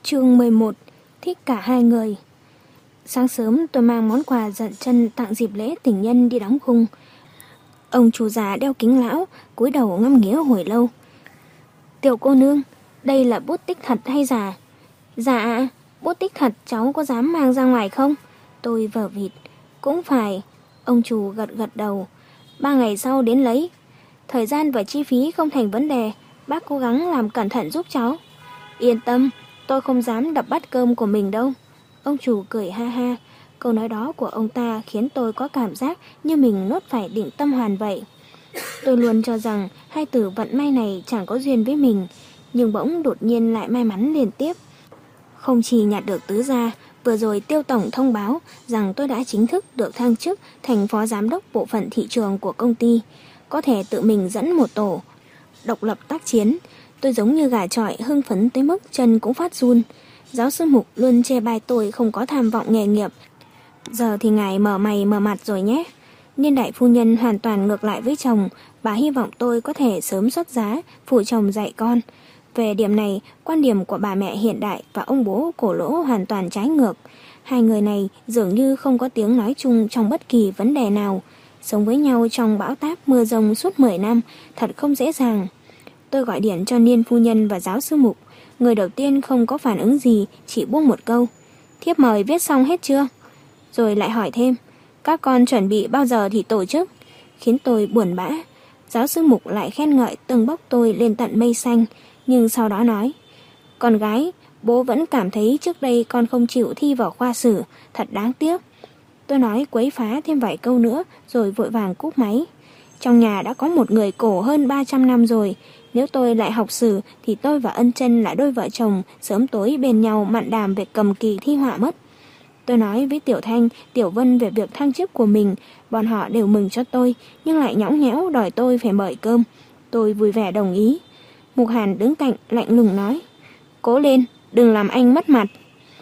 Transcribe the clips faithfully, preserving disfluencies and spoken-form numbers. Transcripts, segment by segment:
Chương mười một. Thích cả hai người. Sáng sớm tôi mang món quà dặn chân tặng dịp lễ tình nhân đi đóng khung. Ông chủ già đeo kính lão, cúi đầu ngắm nghía hồi lâu. Tiểu cô nương, đây là bút tích thật hay giả? Dạ, bút tích thật, cháu có dám mang ra ngoài không? Tôi vờ vịt. Cũng phải. Ông chủ gật gật đầu. Ba ngày sau đến lấy. Thời gian và chi phí không thành vấn đề, bác cố gắng làm cẩn thận giúp cháu. Yên tâm, tôi không dám đập bát cơm của mình đâu. Ông chủ cười ha ha. Câu nói đó của ông ta khiến tôi có cảm giác như mình nuốt phải định tâm hoàn vậy. Tôi luôn cho rằng hai từ vận may này chẳng có duyên với mình, nhưng bỗng đột nhiên lại may mắn liên tiếp. Không chỉ nhặt được tứ gia, vừa rồi Tiêu Tổng thông báo rằng tôi đã chính thức được thăng chức thành phó giám đốc bộ phận thị trường của công ty, có thể tự mình dẫn một tổ độc lập tác chiến. Tôi giống như gà chọi, hưng phấn tới mức chân cũng phát run. Giáo sư Mục luôn chê bai tôi không có tham vọng nghề nghiệp. Giờ thì ngài mở mày mở mặt rồi nhé. Niên đại phu nhân hoàn toàn ngược lại với chồng. Bà hy vọng tôi có thể sớm xuất giá, phụ chồng dạy con. Về điểm này, quan điểm của bà mẹ hiện đại và ông bố cổ lỗ hoàn toàn trái ngược. Hai người này dường như không có tiếng nói chung trong bất kỳ vấn đề nào. Sống với nhau trong bão táp mưa rông suốt mười năm, thật không dễ dàng. Tôi gọi điện cho Niên phu nhân và giáo sư Mục. Người đầu tiên không có phản ứng gì, chỉ buông một câu. Thiếp mời viết xong hết chưa? Rồi lại hỏi thêm, các con chuẩn bị bao giờ thì tổ chức? Khiến tôi buồn bã. Giáo sư Mục lại khen ngợi tâng bốc tôi lên tận mây xanh, nhưng sau đó nói, con gái, bố vẫn cảm thấy trước đây con không chịu thi vào khoa sử, thật đáng tiếc. Tôi nói quấy phá thêm vài câu nữa rồi vội vàng cúp máy. Trong nhà đã có một người cổ hơn ba trăm năm rồi. Nếu tôi lại học sử thì tôi và Ân Chân là đôi vợ chồng sớm tối bên nhau mặn đàm về cầm kỳ thi họa mất. Tôi nói với Tiểu Thanh, Tiểu Vân về việc thăng chức của mình. Bọn họ đều mừng cho tôi, nhưng lại nhõng nhẽo đòi tôi phải mời cơm. Tôi vui vẻ đồng ý. Mục Hàn đứng cạnh lạnh lùng nói, cố lên, đừng làm anh mất mặt.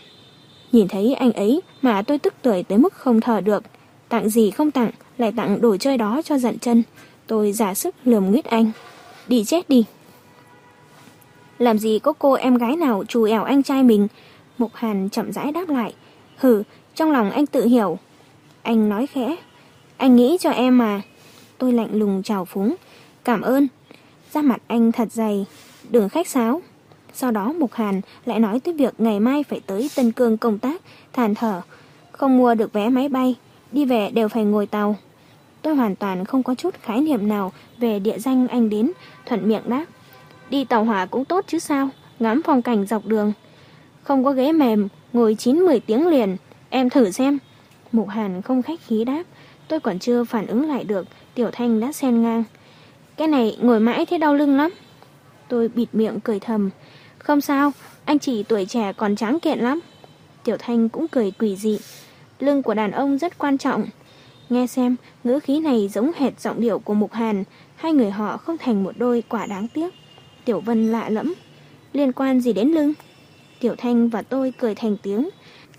Nhìn thấy anh ấy mà tôi tức tưởi tới mức không thở được. Tặng gì không tặng, lại tặng đồ chơi đó cho Dặn Chân. Tôi giả sức lườm nguyết anh. Đi chết đi. Làm gì có cô em gái nào trù ẻo anh trai mình? Mục Hàn chậm rãi đáp lại. Hừ, trong lòng anh tự hiểu. Anh nói khẽ, anh nghĩ cho em mà. Tôi lạnh lùng chào phúng. Cảm ơn. Da mặt anh thật dày, đừng khách sáo. Sau đó Mục Hàn lại nói tới việc ngày mai phải tới Tân Cương công tác, than thở. Không mua được vé máy bay, đi về đều phải ngồi tàu. Tôi hoàn toàn không có chút khái niệm nào về địa danh anh đến, thuận miệng đáp. Đi tàu hỏa cũng tốt chứ sao, ngắm phong cảnh dọc đường. Không có ghế mềm, ngồi chín mười tiếng liền, em thử xem. Mục Hàn không khách khí đáp. Tôi còn chưa phản ứng lại được, Tiểu Thanh đã xen ngang. Cái này ngồi mãi thấy đau lưng lắm. Tôi bịt miệng cười thầm. Không sao, anh chỉ tuổi trẻ còn tráng kiện lắm. Tiểu Thanh cũng cười quỷ dị. Lưng của đàn ông rất quan trọng. Nghe xem, ngữ khí này giống hệt giọng điệu của Mục Hàn. Hai người họ không thành một đôi, quả đáng tiếc. Tiểu Vân lạ lẫm. Liên quan gì đến lưng? Tiểu Thanh và tôi cười thành tiếng.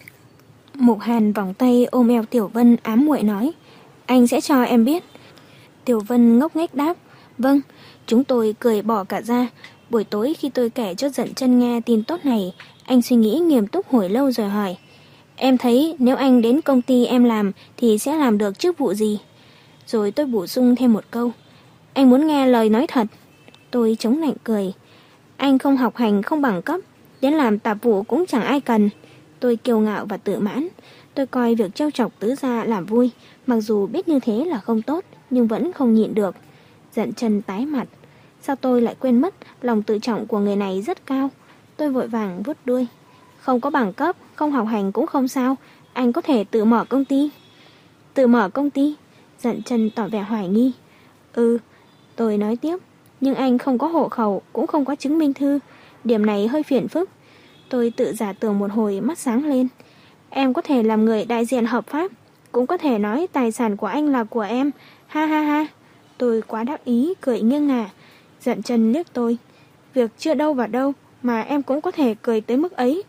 Mục Hàn vòng tay ôm eo Tiểu Vân ám muội nói, anh sẽ cho em biết. Tiểu Vân ngốc nghếch đáp, vâng. Chúng tôi cười bỏ cả ra. Buổi tối khi tôi kể cho Dặn Chân nghe tin tốt này, anh suy nghĩ nghiêm túc hồi lâu rồi hỏi, em thấy nếu anh đến công ty em làm thì sẽ làm được chức vụ gì? Rồi tôi bổ sung thêm một câu, anh muốn nghe lời nói thật. Tôi chống nạnh cười, anh không học hành không bằng cấp, đến làm tạp vụ cũng chẳng ai cần. Tôi kiêu ngạo và tự mãn. Tôi coi việc trêu chọc tứ gia làm vui, mặc dù biết như thế là không tốt, nhưng vẫn không nhịn được. Dặn Chân tái mặt. Sao tôi lại quên mất lòng tự trọng của người này rất cao? Tôi vội vàng vuốt đuôi. Không có bằng cấp, không học hành cũng không sao, anh có thể tự mở công ty. Tự mở công ty? Dặn Chân tỏ vẻ hoài nghi. Ừ, tôi nói tiếp, nhưng anh không có hộ khẩu, cũng không có chứng minh thư. Điểm này hơi phiền phức. Tôi tự giả tưởng một hồi, mắt sáng lên. Em có thể làm người đại diện hợp pháp, cũng có thể nói tài sản của anh là của em. Ha ha ha. Tôi quá đắc ý, cười nghiêng ngả. Dặn Chân liếc tôi. Việc chưa đâu vào đâu mà em cũng có thể cười tới mức ấy.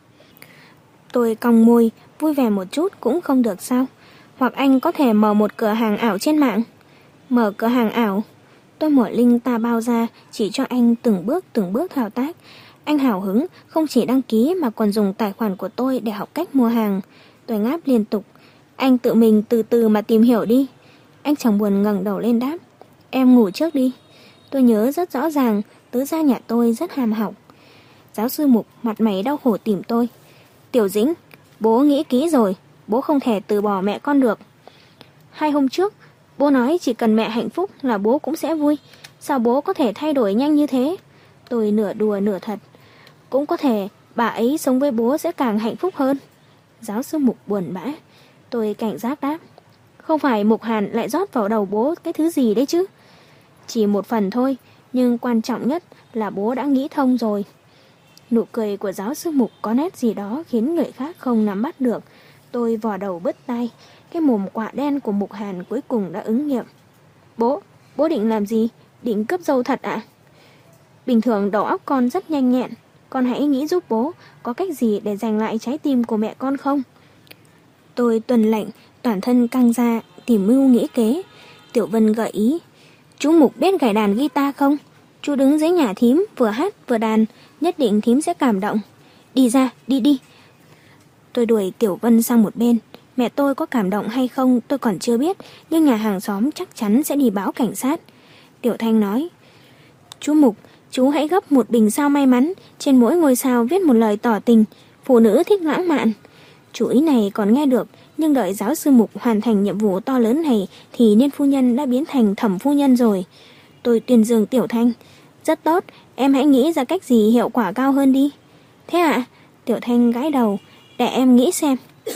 Tôi cong môi, vui vẻ một chút cũng không được sao? Hoặc anh có thể mở một cửa hàng ảo trên mạng. Mở cửa hàng ảo? Tôi mở link ta bao ra, chỉ cho anh từng bước từng bước thao tác. Anh hào hứng không chỉ đăng ký mà còn dùng tài khoản của tôi để học cách mua hàng. Tôi ngáp liên tục. Anh tự mình từ từ mà tìm hiểu đi. Anh chẳng buồn ngẩng đầu lên đáp. Em ngủ trước đi. Tôi nhớ rất rõ ràng, tứ gia nhà tôi rất ham học. Giáo sư Mục mặt mày đau khổ tìm tôi. Tiểu Dĩnh, bố nghĩ kỹ rồi, bố không thể từ bỏ mẹ con được. Hai hôm trước, bố nói chỉ cần mẹ hạnh phúc là bố cũng sẽ vui. Sao bố có thể thay đổi nhanh như thế? Tôi nửa đùa nửa thật. Cũng có thể bà ấy sống với bố sẽ càng hạnh phúc hơn. Giáo sư Mục buồn bã. Tôi cảnh giác đáp. Không phải Mục Hàn lại rót vào đầu bố cái thứ gì đấy chứ? Chỉ một phần thôi, nhưng quan trọng nhất là bố đã nghĩ thông rồi. Nụ cười của giáo sư Mục có nét gì đó khiến người khác không nắm bắt được. Tôi vò đầu bứt tai. Cái mồm quạ đen của Mục Hàn cuối cùng đã ứng nghiệm. Bố, bố định làm gì? Định cướp dâu thật ạ? À? Bình thường đầu óc con rất nhanh nhẹn. Con hãy nghĩ giúp bố có cách gì để giành lại trái tim của mẹ con không? Tôi tuần lệnh, toàn thân căng ra, tìm mưu nghĩ kế. Tiểu Vân gợi ý. Chú Mục biết gảy đàn guitar không? Chú đứng dưới nhà thím, vừa hát vừa đàn, nhất định thím sẽ cảm động. Đi ra, đi đi. Tôi đuổi Tiểu Vân sang một bên. Mẹ tôi có cảm động hay không tôi còn chưa biết, nhưng nhà hàng xóm chắc chắn sẽ đi báo cảnh sát. Tiểu Thanh nói. Chú Mục, chú hãy gấp một bình sao may mắn, trên mỗi ngôi sao viết một lời tỏ tình. Phụ nữ thích lãng mạn. Chú ý này còn nghe được, nhưng đợi giáo sư Mục hoàn thành nhiệm vụ to lớn này thì Niên phu nhân đã biến thành Thẩm phu nhân rồi. Tôi tuyên dương Tiểu Thanh. Rất tốt, em hãy nghĩ ra cách gì hiệu quả cao hơn đi. Thế ạ? À? Tiểu Thanh gãi đầu. Để em nghĩ xem.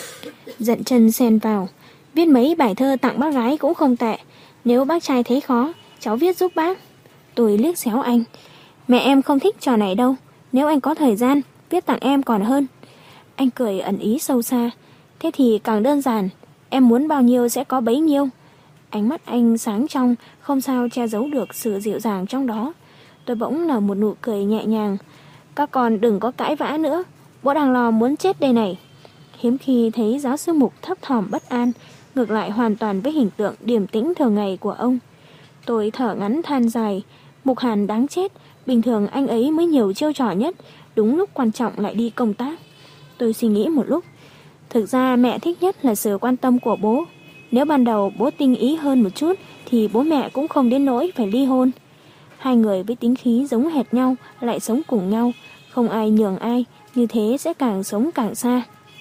Dận chân xen vào. Viết mấy bài thơ tặng bác gái cũng không tệ. Nếu bác trai thấy khó, cháu viết giúp bác. Tôi liếc xéo anh. Mẹ em không thích trò này đâu. Nếu anh có thời gian, viết tặng em còn hơn. Anh cười ẩn ý sâu xa. Thế thì càng đơn giản. Em muốn bao nhiêu sẽ có bấy nhiêu. Ánh mắt anh sáng trong, không sao che giấu được sự dịu dàng trong đó. Tôi bỗng nở một nụ cười nhẹ nhàng. Các con đừng có cãi vã nữa. Bố đang lo muốn chết đây này. Hiếm khi thấy giáo sư Mục thấp thỏm bất an, ngược lại hoàn toàn với hình tượng điềm tĩnh thường ngày của ông. Tôi thở ngắn than dài. Mục Hàn đáng chết. Bình thường anh ấy mới nhiều chiêu trò nhất, đúng lúc quan trọng lại đi công tác. Tôi suy nghĩ một lúc. Thực ra mẹ thích nhất là sự quan tâm của bố. Nếu ban đầu bố tinh ý hơn một chút thì bố mẹ cũng không đến nỗi phải ly hôn. Hai người với tính khí giống hệt nhau lại sống cùng nhau, không ai nhường ai, như thế sẽ càng sống càng xa.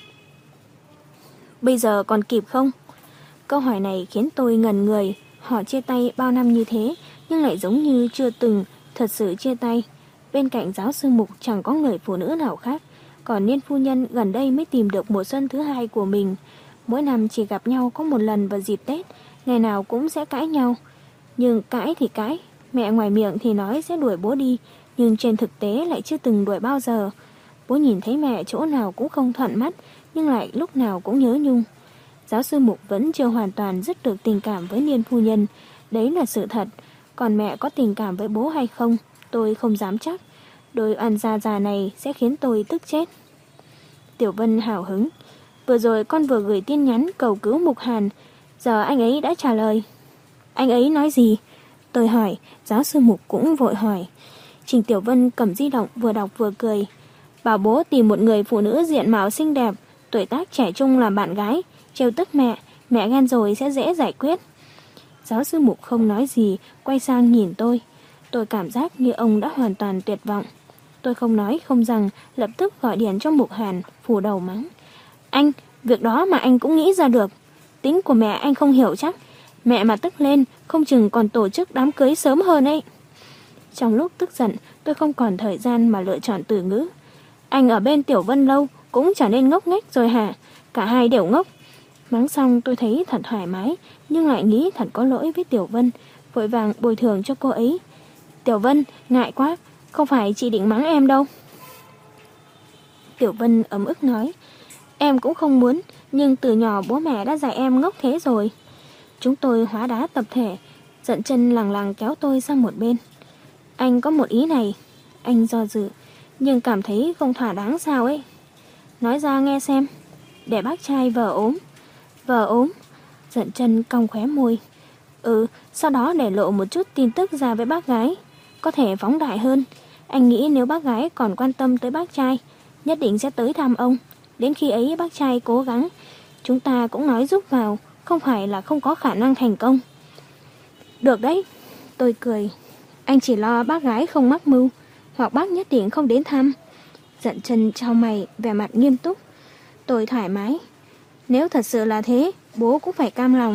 Bây giờ còn kịp không? Câu hỏi này khiến tôi ngần người. Họ chia tay bao năm như thế nhưng lại giống như chưa từng thật sự chia tay. Bên cạnh giáo sư Mục chẳng có người phụ nữ nào khác. Còn Niên phu nhân gần đây mới tìm được mùa xuân thứ hai của mình. Mỗi năm chỉ gặp nhau có một lần vào dịp Tết, ngày nào cũng sẽ cãi nhau. Nhưng cãi thì cãi, mẹ ngoài miệng thì nói sẽ đuổi bố đi, nhưng trên thực tế lại chưa từng đuổi bao giờ. Bố nhìn thấy mẹ chỗ nào cũng không thuận mắt, nhưng lại lúc nào cũng nhớ nhung. Giáo sư Mục vẫn chưa hoàn toàn dứt được tình cảm với Niên phu nhân, đấy là sự thật. Còn mẹ có tình cảm với bố hay không, tôi không dám chắc. Đôi oan gia già này sẽ khiến tôi tức chết. Tiểu Vân hào hứng. Vừa rồi con vừa gửi tin nhắn cầu cứu Mục Hàn, giờ anh ấy đã trả lời. Anh ấy nói gì? Tôi hỏi, giáo sư Mục cũng vội hỏi. Trình Tiểu Vân cầm di động vừa đọc vừa cười. Bảo bố tìm một người phụ nữ diện mạo xinh đẹp, tuổi tác trẻ trung làm bạn gái, trêu tức mẹ, mẹ ghen rồi sẽ dễ giải quyết. Giáo sư Mục không nói gì, quay sang nhìn tôi. Tôi cảm giác như ông đã hoàn toàn tuyệt vọng. Tôi không nói không rằng, lập tức gọi điện cho Mục Hàn, phủ đầu mắng. Anh, việc đó mà anh cũng nghĩ ra được. Tính của mẹ anh không hiểu chắc. Mẹ mà tức lên, không chừng còn tổ chức đám cưới sớm hơn ấy. Trong lúc tức giận, tôi không còn thời gian mà lựa chọn từ ngữ. Anh ở bên Tiểu Vân lâu, cũng trở nên ngốc nghếch rồi hả? Cả hai đều ngốc. Mắng xong tôi thấy thật thoải mái, nhưng lại nghĩ thật có lỗi với Tiểu Vân, vội vàng bồi thường cho cô ấy. Tiểu Vân, ngại quá, không phải chị định mắng em đâu. Tiểu Vân ấm ức nói. Em cũng không muốn, nhưng từ nhỏ bố mẹ đã dạy em ngốc thế rồi. Chúng tôi hóa đá tập thể, Dận chân lằng lằng kéo tôi sang một bên. Anh có một ý này. Anh do dự, nhưng cảm thấy không thỏa đáng sao ấy. Nói ra nghe xem. Để bác trai vợ ốm. Vợ ốm? Dận chân cong khóe môi. Ừ, sau đó để lộ một chút tin tức ra với bác gái. Có thể phóng đại hơn. Anh nghĩ nếu bác gái còn quan tâm tới bác trai, nhất định sẽ tới thăm ông. Đến khi ấy bác trai cố gắng, chúng ta cũng nói giúp vào, không phải là không có khả năng thành công. Được đấy, tôi cười. Anh chỉ lo bác gái không mắc mưu, hoặc bác nhất định không đến thăm. Dận Chân chau mày, vẻ mặt nghiêm túc. Tôi thoải mái. Nếu thật sự là thế, bố cũng phải cam lòng.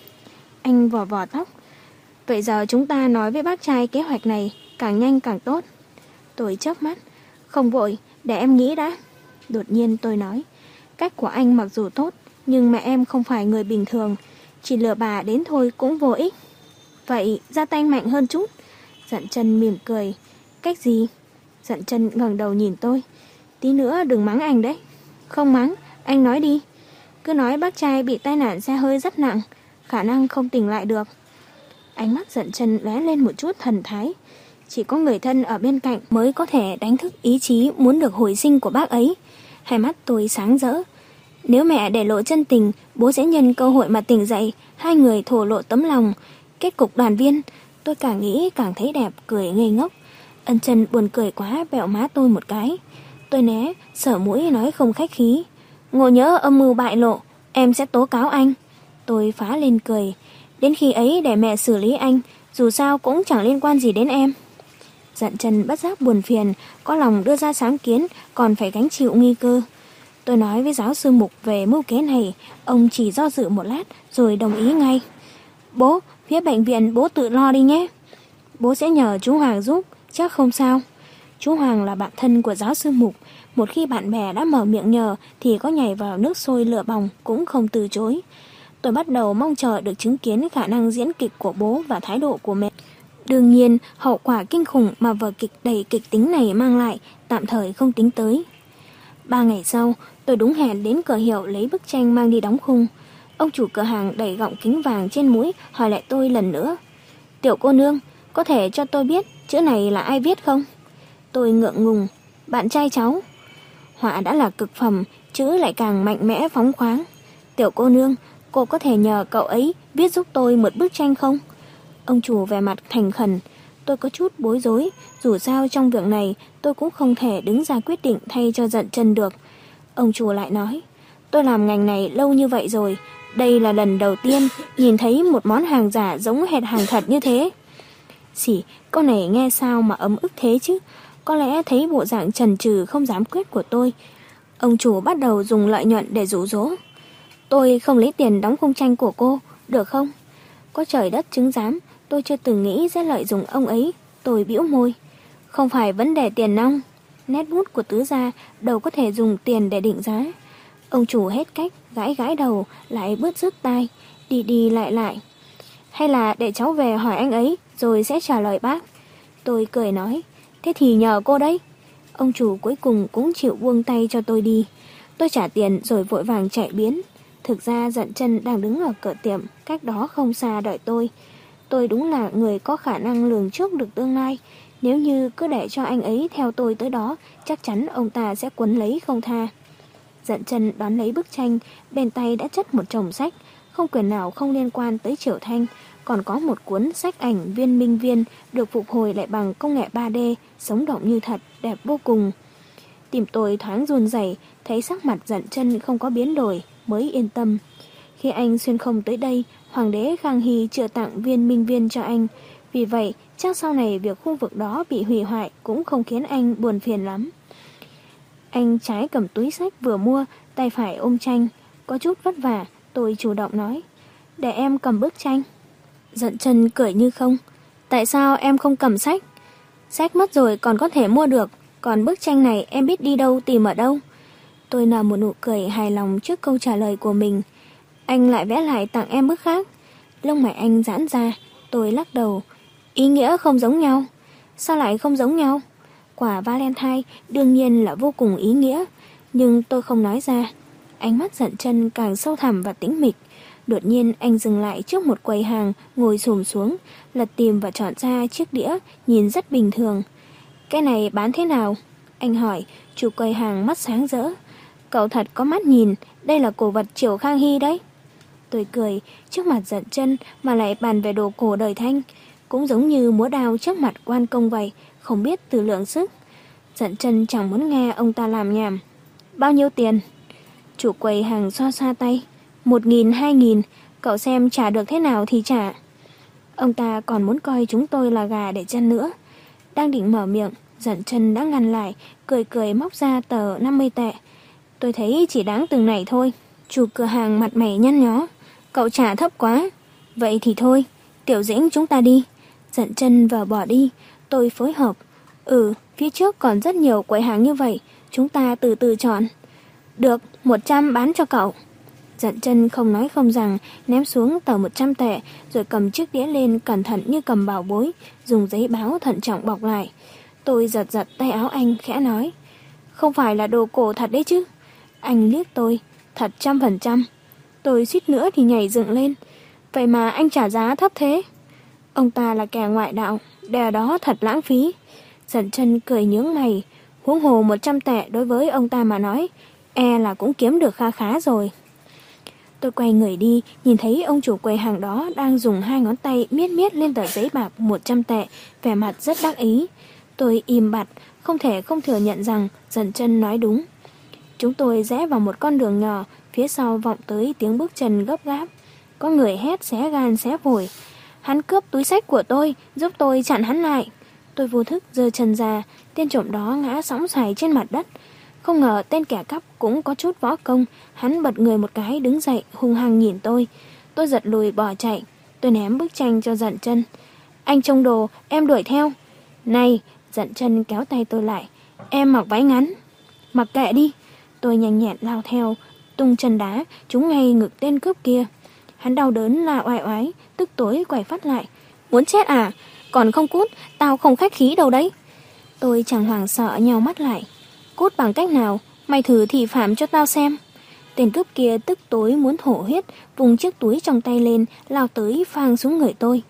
Anh vò vò tóc. Vậy giờ chúng ta nói với bác trai kế hoạch này, càng nhanh càng tốt. Tôi chớp mắt. Không vội, để em nghĩ đã. Đột nhiên tôi nói, cách của anh mặc dù tốt, nhưng mẹ em không phải người bình thường, chỉ lừa bà đến thôi cũng vô ích. Vậy ra tay mạnh hơn chút. Dận Chân mỉm cười. Cách gì? Dận Chân ngẩng đầu nhìn tôi. Tí nữa đừng mắng anh đấy. Không mắng, anh nói đi. Cứ nói bác trai bị tai nạn xe hơi rất nặng, khả năng không tỉnh lại được. Ánh mắt Dận Chân lóe lên một chút thần thái. Chỉ có người thân ở bên cạnh mới có thể đánh thức ý chí muốn được hồi sinh của bác ấy. Hai mắt tôi sáng rỡ. Nếu mẹ để lộ chân tình, bố sẽ nhân cơ hội mà tỉnh dậy, hai người thổ lộ tấm lòng, kết cục đoàn viên. Tôi càng nghĩ càng thấy đẹp, cười ngây ngốc. Ân Chân buồn cười quá, bẹo má tôi một cái. Tôi né, sở mũi nói không khách khí. Ngộ nhỡ âm mưu bại lộ, em sẽ tố cáo anh. Tôi phá lên cười. Đến khi ấy để mẹ xử lý anh, dù sao cũng chẳng liên quan gì đến em. Dận Chân bất giác buồn phiền, có lòng đưa ra sáng kiến, còn phải gánh chịu nguy cơ. Tôi nói với giáo sư Mục về mưu kế này, ông chỉ do dự một lát rồi đồng ý ngay. Bố, phía bệnh viện bố tự lo đi nhé. Bố sẽ nhờ chú Hoàng giúp, chắc không sao. Chú Hoàng là bạn thân của giáo sư Mục, một khi bạn bè đã mở miệng nhờ thì có nhảy vào nước sôi lửa bỏng cũng không từ chối. Tôi bắt đầu mong chờ được chứng kiến khả năng diễn kịch của bố và thái độ của mẹ. Đương nhiên, hậu quả kinh khủng mà vở kịch đầy kịch tính này mang lại tạm thời không tính tới. Ba ngày sau, tôi đúng hẹn đến cửa hiệu lấy bức tranh mang đi đóng khung. Ông chủ cửa hàng đẩy gọng kính vàng trên mũi hỏi lại tôi lần nữa. Tiểu cô nương, có thể cho tôi biết chữ này là ai viết không? Tôi ngượng ngùng. Bạn trai cháu. Họa đã là cực phẩm, chữ lại càng mạnh mẽ phóng khoáng. Tiểu cô nương, cô có thể nhờ cậu ấy viết giúp tôi một bức tranh không? Ông chủ vẻ mặt thành khẩn. Tôi có chút bối rối, dù sao trong việc này tôi cũng không thể đứng ra quyết định thay cho Dận Chân được. Ông chủ lại nói, tôi làm ngành này lâu như vậy rồi, đây là lần đầu tiên nhìn thấy một món hàng giả giống hệt hàng thật như thế. Xỉ, câu này nghe sao mà ấm ức thế chứ? Có lẽ thấy bộ dạng chần chừ không dám quyết của tôi, ông chủ bắt đầu dùng lợi nhuận để dụ dỗ. Tôi không lấy tiền đóng khung tranh của cô, được không? Có trời đất chứng giám, tôi chưa từng nghĩ sẽ lợi dụng ông ấy. Tôi bĩu môi. Không phải vấn đề tiền nong. Nét bút của tứ gia đâu có thể dùng tiền để định giá. Ông chủ hết cách, gãi gãi đầu, lại bứt rứt tai, đi đi lại lại. Hay là để cháu về hỏi anh ấy, rồi sẽ trả lời bác. Tôi cười nói, thế thì nhờ cô đấy. Ông chủ cuối cùng cũng chịu buông tay cho tôi đi. Tôi trả tiền rồi vội vàng chạy biến. Thực ra Dận Chân đang đứng ở cửa tiệm, cách đó không xa đợi tôi. Tôi đúng là người có khả năng lường trước được tương lai. Nếu như cứ để cho anh ấy theo tôi tới đó, chắc chắn ông ta sẽ quấn lấy không tha. Dận Chân đón lấy bức tranh, bên tay đã chất một chồng sách, không quyển nào không liên quan tới Triệu Thanh, còn có một cuốn sách ảnh Viên Minh Viên được phục hồi lại bằng công nghệ ba D, sống động như thật, đẹp vô cùng. Tim tôi thoáng run rẩy, thấy sắc mặt Dận Chân không có biến đổi, mới yên tâm. Khi anh xuyên không tới đây, Hoàng đế Khang Hy chưa tặng Viên Minh Viên cho anh, vì vậy chắc sau này việc khu vực đó bị hủy hoại cũng không khiến anh buồn phiền lắm. Anh trái cầm túi sách vừa mua, tay phải ôm tranh, có chút vất vả. Tôi chủ động nói, để em cầm bức tranh. Dận Chân cười như không. Tại sao em không cầm sách? Sách mất rồi còn có thể mua được, còn bức tranh này em biết đi đâu tìm ở đâu? Tôi nở một nụ cười hài lòng trước câu trả lời của mình. Anh lại vẽ lại tặng em bức khác. Lông mày anh giãn ra. Tôi lắc đầu. Ý nghĩa không giống nhau. Sao lại không giống nhau? Quả Valentine đương nhiên là vô cùng ý nghĩa, nhưng tôi không nói ra. Ánh mắt Dận Chân càng sâu thẳm và tĩnh mịch. Đột nhiên anh dừng lại trước một quầy hàng, ngồi xổm xuống, lật tìm và chọn ra chiếc đĩa nhìn rất bình thường. Cái này bán thế nào? Anh hỏi. Chủ quầy hàng mắt sáng rỡ. Cậu thật có mắt nhìn, đây là cổ vật Triều Khang Hy đấy. Tôi cười, trước mặt Dận Chân mà lại bàn về đồ cổ đời Thanh. cũng giống như múa đao trước mặt quan công vậy, không biết tự lượng sức. Dận Chân chẳng muốn nghe ông ta làm nhảm. Bao nhiêu tiền? Chủ quầy hàng xoa xoa tay. Một nghìn, hai nghìn, cậu xem trả được thế nào thì trả. Ông ta còn muốn coi chúng tôi là gà để chân nữa. Đang định mở miệng, Dận Chân đã ngăn lại, cười cười móc ra tờ năm mươi tệ. Tôi thấy chỉ đáng từng này thôi. Chủ cửa hàng mặt mày nhăn nhó. Cậu trả thấp quá. Vậy thì thôi, Tiểu Dĩnh chúng ta đi. Dận Chân vào bỏ đi, tôi phối hợp. Ừ, phía trước còn rất nhiều quầy hàng như vậy, chúng ta từ từ chọn. Được, một trăm bán cho cậu. Dận Chân không nói không rằng, ném xuống tờ một trăm tệ, rồi cầm chiếc đĩa lên cẩn thận như cầm bảo bối, dùng giấy báo thận trọng bọc lại. Tôi giật giật tay áo anh, khẽ nói. Không phải là đồ cổ thật đấy chứ? Anh liếc tôi, thật trăm phần trăm. Tôi suýt nữa thì nhảy dựng lên. Vậy mà anh trả giá thấp thế? Ông ta là kẻ ngoại đạo, đè đó thật lãng phí. Dận Chân cười nhướng mày, huống hồ một trăm tệ đối với ông ta mà nói, e là cũng kiếm được kha khá rồi. Tôi quay người đi, nhìn thấy ông chủ quầy hàng đó đang dùng hai ngón tay miết miết lên tờ giấy bạc một trăm tệ, vẻ mặt rất đắc ý. Tôi im bặt, không thể không thừa nhận rằng Dận Chân nói đúng. Chúng tôi rẽ vào một con đường nhỏ, phía sau vọng tới tiếng bước chân gấp gáp. Có người hét xé gan xé phổi. Hắn cướp túi xách của tôi, giúp tôi chặn hắn lại. Tôi vô thức giơ chân ra, tên trộm đó ngã sóng xoài trên mặt đất. Không ngờ tên kẻ cắp cũng có chút võ công, hắn bật người một cái đứng dậy hung hăng nhìn tôi. Tôi giật lùi bỏ chạy, tôi ném bức tranh cho Dận Chân. Anh trông đồ, em đuổi theo. Này, Dận Chân kéo tay tôi lại. Em mặc váy ngắn. Mặc kệ đi. Tôi nhanh nhẹn lao theo, tung chân đá, trúng ngay ngực tên cướp kia. Hắn đau đớn là oai oái, tức tối quay phát lại. Muốn chết à? Còn không cút, tao không khách khí đâu đấy. Tôi chẳng hoảng sợ nheo mắt lại. Cút bằng cách nào? Mày thử thị phạm cho tao xem. Tên cướp kia tức tối muốn thổ huyết, vùng chiếc túi trong tay lên, lao tới phang xuống người tôi.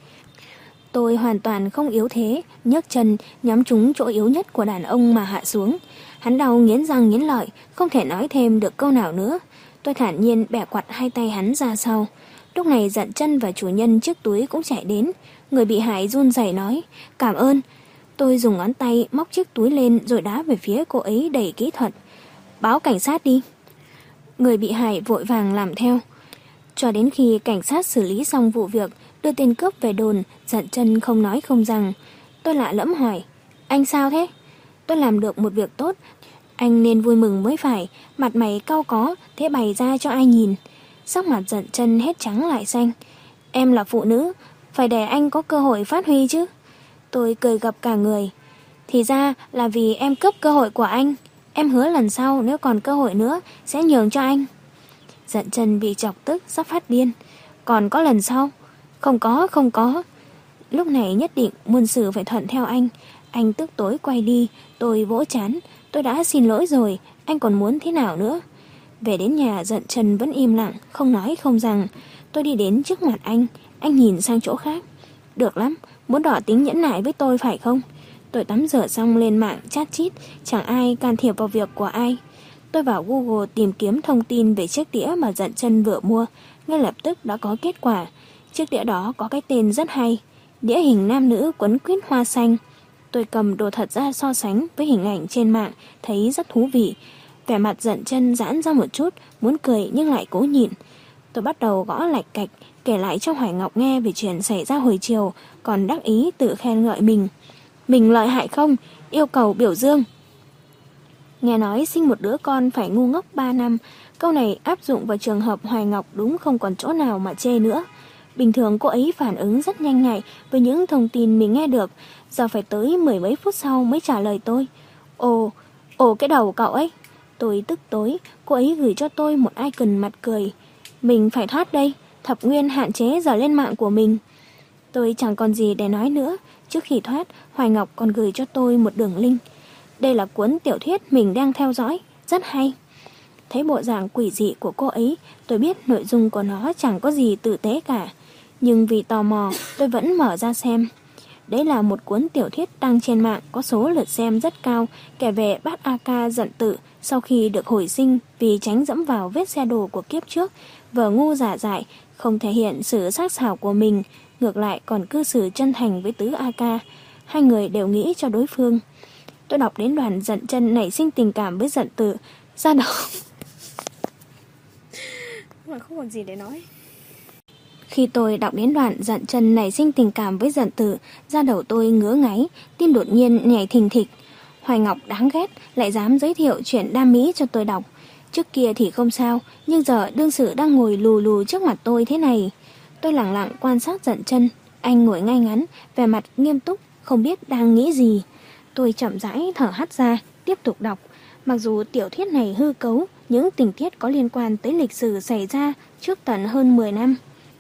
Tôi hoàn toàn không yếu thế, nhấc chân, nhắm trúng chỗ yếu nhất của đàn ông mà hạ xuống. Hắn đau nghiến răng nghiến lợi, không thể nói thêm được câu nào nữa. Tôi thản nhiên bẻ quặt hai tay hắn ra sau. Lúc này Dận Chân và chủ nhân chiếc túi cũng chạy đến. Người bị hại run rẩy nói, cảm ơn. Tôi dùng ngón tay móc chiếc túi lên rồi đá về phía cô ấy đầy kỹ thuật. Báo cảnh sát đi. Người bị hại vội vàng làm theo. Cho đến khi cảnh sát xử lý xong vụ việc, đưa tên cướp về đồn, Dận Chân không nói không rằng. Tôi lạ lẫm hỏi, anh sao thế? Tôi làm được một việc tốt, anh nên vui mừng mới phải, mặt mày cau có, thế bày ra cho ai nhìn. Sắc mặt Dận Chân hết trắng lại xanh. Em là phụ nữ, phải để anh có cơ hội phát huy chứ. Tôi cười gập cả người. Thì ra là vì em cướp cơ hội của anh. Em hứa lần sau nếu còn cơ hội nữa sẽ nhường cho anh. Dận Chân bị chọc tức sắp phát điên. Còn có lần sau? Không có, không có. Lúc này nhất định muôn sự phải thuận theo anh. Anh tức tối quay đi. Tôi vỗ trán. Tôi đã xin lỗi rồi, anh còn muốn thế nào nữa? Về đến nhà, Dận Chân vẫn im lặng, không nói không rằng. Tôi đi đến trước mặt anh. Anh nhìn sang chỗ khác. Được lắm, muốn đỏ tính nhẫn nại với tôi phải không? Tôi tắm rửa xong lên mạng chat chít, chẳng ai can thiệp vào việc của ai. Tôi vào Google tìm kiếm thông tin về chiếc đĩa mà Dận Chân vừa mua. Ngay lập tức đã có kết quả. Chiếc đĩa đó có cái tên rất hay. Đĩa hình nam nữ quấn quýt hoa xanh. Tôi cầm đồ thật ra so sánh với hình ảnh trên mạng, thấy rất thú vị. Vẻ mặt Dận Chân giãn ra một chút, muốn cười nhưng lại cố nhịn. Tôi bắt đầu gõ lạch cạch, kể lại cho Hoài Ngọc nghe về chuyện xảy ra hồi chiều, còn đắc ý tự khen ngợi mình. Mình lợi hại không? Yêu cầu biểu dương. Nghe nói sinh một đứa con phải ngu ngốc ba năm, câu này áp dụng vào trường hợp Hoài Ngọc đúng không còn chỗ nào mà chê nữa. Bình thường cô ấy phản ứng rất nhanh nhạy với những thông tin mình nghe được, giờ phải tới mười mấy phút sau mới trả lời tôi. Ồ, ồ cái đầu cậu ấy. Tôi tức tối, cô ấy gửi cho tôi một icon mặt cười. Mình phải thoát đây, thập nguyên hạn chế giờ lên mạng của mình. Tôi chẳng còn gì để nói nữa. Trước khi thoát, Hoài Ngọc còn gửi cho tôi một đường link. Đây là cuốn tiểu thuyết mình đang theo dõi, rất hay. Thấy bộ dạng quỷ dị của cô ấy, tôi biết nội dung của nó chẳng có gì tử tế cả. Nhưng vì tò mò, tôi vẫn mở ra xem. Đấy là một cuốn tiểu thuyết đăng trên mạng có số lượt xem rất cao, kể về bát A Ca giận tự sau khi được hồi sinh vì tránh dẫm vào vết xe đổ của kiếp trước, vờ ngu giả dại, không thể hiện sự sắc sảo của mình, ngược lại còn cư xử chân thành với Tứ A Ca. Hai người đều nghĩ cho đối phương. Tôi đọc đến đoạn Dận Chân nảy sinh tình cảm với Dận Tử, ra đầu mà không còn gì để nói. Khi tôi đọc đến đoạn Dận Chân nảy sinh tình cảm với Dận Tử, da đầu tôi ngứa ngáy, tim đột nhiên nhảy thình thịch. Hoài Ngọc đáng ghét, lại dám giới thiệu chuyện đam mỹ cho tôi đọc. Trước kia thì không sao, nhưng giờ đương sự đang ngồi lù lù trước mặt tôi thế này. Tôi lặng lặng quan sát Dận Chân, anh ngồi ngay ngắn, vẻ mặt nghiêm túc, không biết đang nghĩ gì. Tôi chậm rãi thở hắt ra, tiếp tục đọc. Mặc dù tiểu thuyết này hư cấu, những tình tiết có liên quan tới lịch sử xảy ra trước tận hơn mười năm.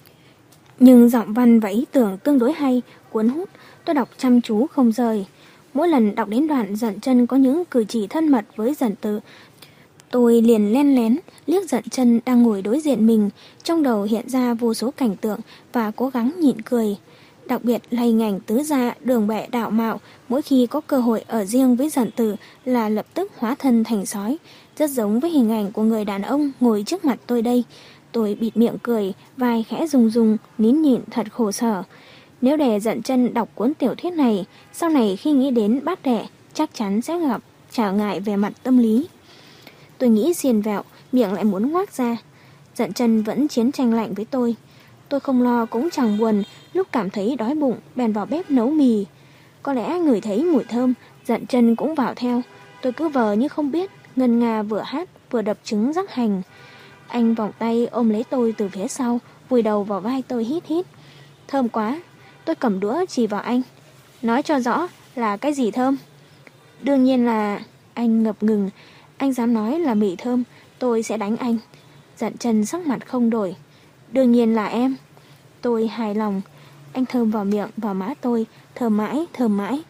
Nhưng giọng văn và ý tưởng tương đối hay, cuốn hút, tôi đọc chăm chú không rời. Mỗi lần đọc đến đoạn Dận Chân có những cử chỉ thân mật với Dận Tử, tôi liền len lén liếc Dận Chân đang ngồi đối diện mình, trong đầu hiện ra vô số cảnh tượng và cố gắng nhịn cười. Đặc biệt là hình ảnh Tứ gia đường bệ đạo mạo, mỗi khi có cơ hội ở riêng với Dận Tử là lập tức hóa thân thành sói, rất giống với hình ảnh của người đàn ông ngồi trước mặt tôi đây. Tôi bịt miệng cười, vai khẽ rung rung, nín nhịn thật khổ sở. Nếu để Dận Chân đọc cuốn tiểu thuyết này, sau này khi nghĩ đến bát đẻ, chắc chắn sẽ gặp trở ngại về mặt tâm lý. Tôi nghĩ xiên vẹo, miệng lại muốn ngoác ra. Dận Chân vẫn chiến tranh lạnh với tôi. Tôi không lo cũng chẳng buồn, lúc cảm thấy đói bụng, bèn vào bếp nấu mì. Có lẽ ngửi thấy mùi thơm, Dận Chân cũng vào theo. Tôi cứ vờ như không biết, ngân nga vừa hát, vừa đập trứng rắc hành. Anh vòng tay ôm lấy tôi từ phía sau, vùi đầu vào vai tôi hít hít. Thơm quá. Tôi cầm đũa chỉ vào anh. Nói cho rõ là cái gì thơm? Đương nhiên là... Anh ngập ngừng. Anh dám nói là mì thơm, tôi sẽ đánh anh. Dận Chân sắc mặt không đổi. Đương nhiên là em. Tôi hài lòng. Anh thơm vào miệng, vào má tôi, thơm mãi, thơm mãi.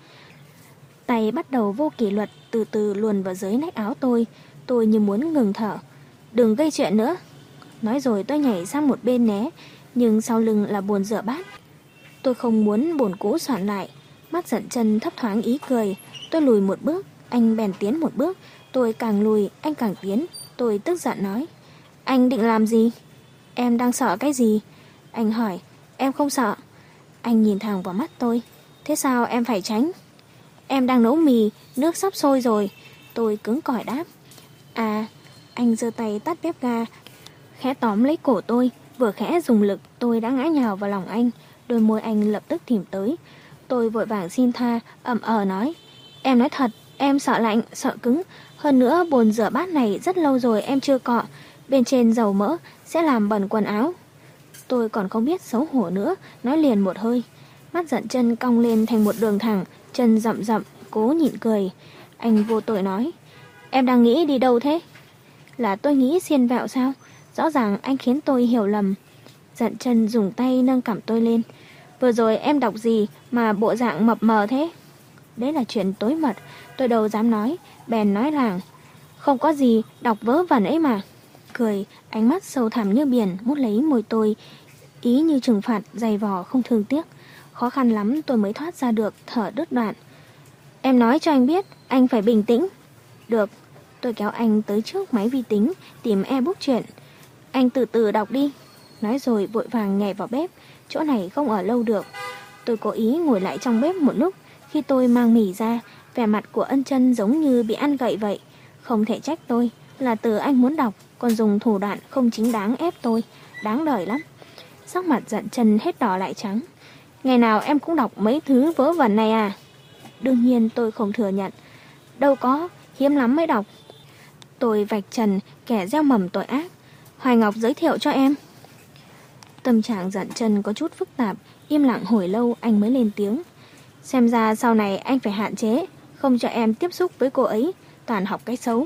Tay bắt đầu vô kỷ luật, từ từ luồn vào dưới nách áo tôi. Tôi như muốn ngừng thở. Đừng gây chuyện nữa. Nói rồi tôi nhảy sang một bên né, nhưng sau lưng là bồn rửa bát. Tôi không muốn bồn cũ soạn lại. Mắt Dận Chân thấp thoáng ý cười. Tôi lùi một bước, anh bèn tiến một bước. Tôi càng lùi, anh càng tiến. Tôi tức giận nói. Anh định làm gì? Em đang sợ cái gì? Anh hỏi. Em không sợ. Anh nhìn thẳng vào mắt tôi. Thế sao em phải tránh? Em đang nấu mì, nước sắp sôi rồi. Tôi cứng cỏi đáp. À. Anh giơ tay tắt bếp ga, khẽ tóm lấy cổ tôi. Vừa khẽ dùng lực, tôi đã ngã nhào vào lòng anh. Đôi môi anh lập tức thìm tới. Tôi vội vàng xin tha, ậm ờ nói. Em nói thật, em sợ lạnh, sợ cứng. Hơn nữa bồn rửa bát này rất lâu rồi em chưa cọ. Bên trên dầu mỡ sẽ làm bẩn quần áo. Tôi còn không biết xấu hổ nữa, nói liền một hơi. Mắt Dận Chân cong lên thành một đường thẳng, chân rậm rậm, cố nhịn cười. Anh vô tội nói. Em đang nghĩ đi đâu thế? Là tôi nghĩ xiên vẹo sao? Rõ ràng anh khiến tôi hiểu lầm. Dận Chân dùng tay nâng cằm tôi lên. Vừa rồi em đọc gì mà bộ dạng mập mờ thế? Đấy là chuyện tối mật, tôi đâu dám nói, bèn nói làng. Không có gì, đọc vớ vẩn ấy mà. Cười, ánh mắt sâu thẳm như biển, mút lấy môi tôi, ý như trừng phạt, dày vò không thương tiếc. Khó khăn lắm tôi mới thoát ra được, thở đứt đoạn. Em nói cho anh biết, anh phải bình tĩnh. Được. Tôi kéo anh tới trước máy vi tính, tìm ebook truyện. Anh từ từ đọc đi. Nói rồi vội vàng nhảy vào bếp, chỗ này không ở lâu được. Tôi cố ý ngồi lại trong bếp một lúc. Khi tôi mang mì ra, vẻ mặt của Ân Chân giống như bị ăn gậy vậy. Không thể trách tôi, là từ anh muốn đọc, còn dùng thủ đoạn không chính đáng ép tôi. Đáng đời lắm. Sắc mặt Dận Chân hết đỏ lại trắng. Ngày nào em cũng đọc mấy thứ vớ vẩn này à? Đương nhiên tôi không thừa nhận. Đâu có, hiếm lắm mới đọc. Tôi vạch trần kẻ gieo mầm tội ác. Hoài Ngọc giới thiệu cho em. Tâm trạng Dận Chân có chút phức tạp, im lặng hồi lâu anh mới lên tiếng. Xem ra sau này anh phải hạn chế, không cho em tiếp xúc với cô ấy, toàn học cái xấu.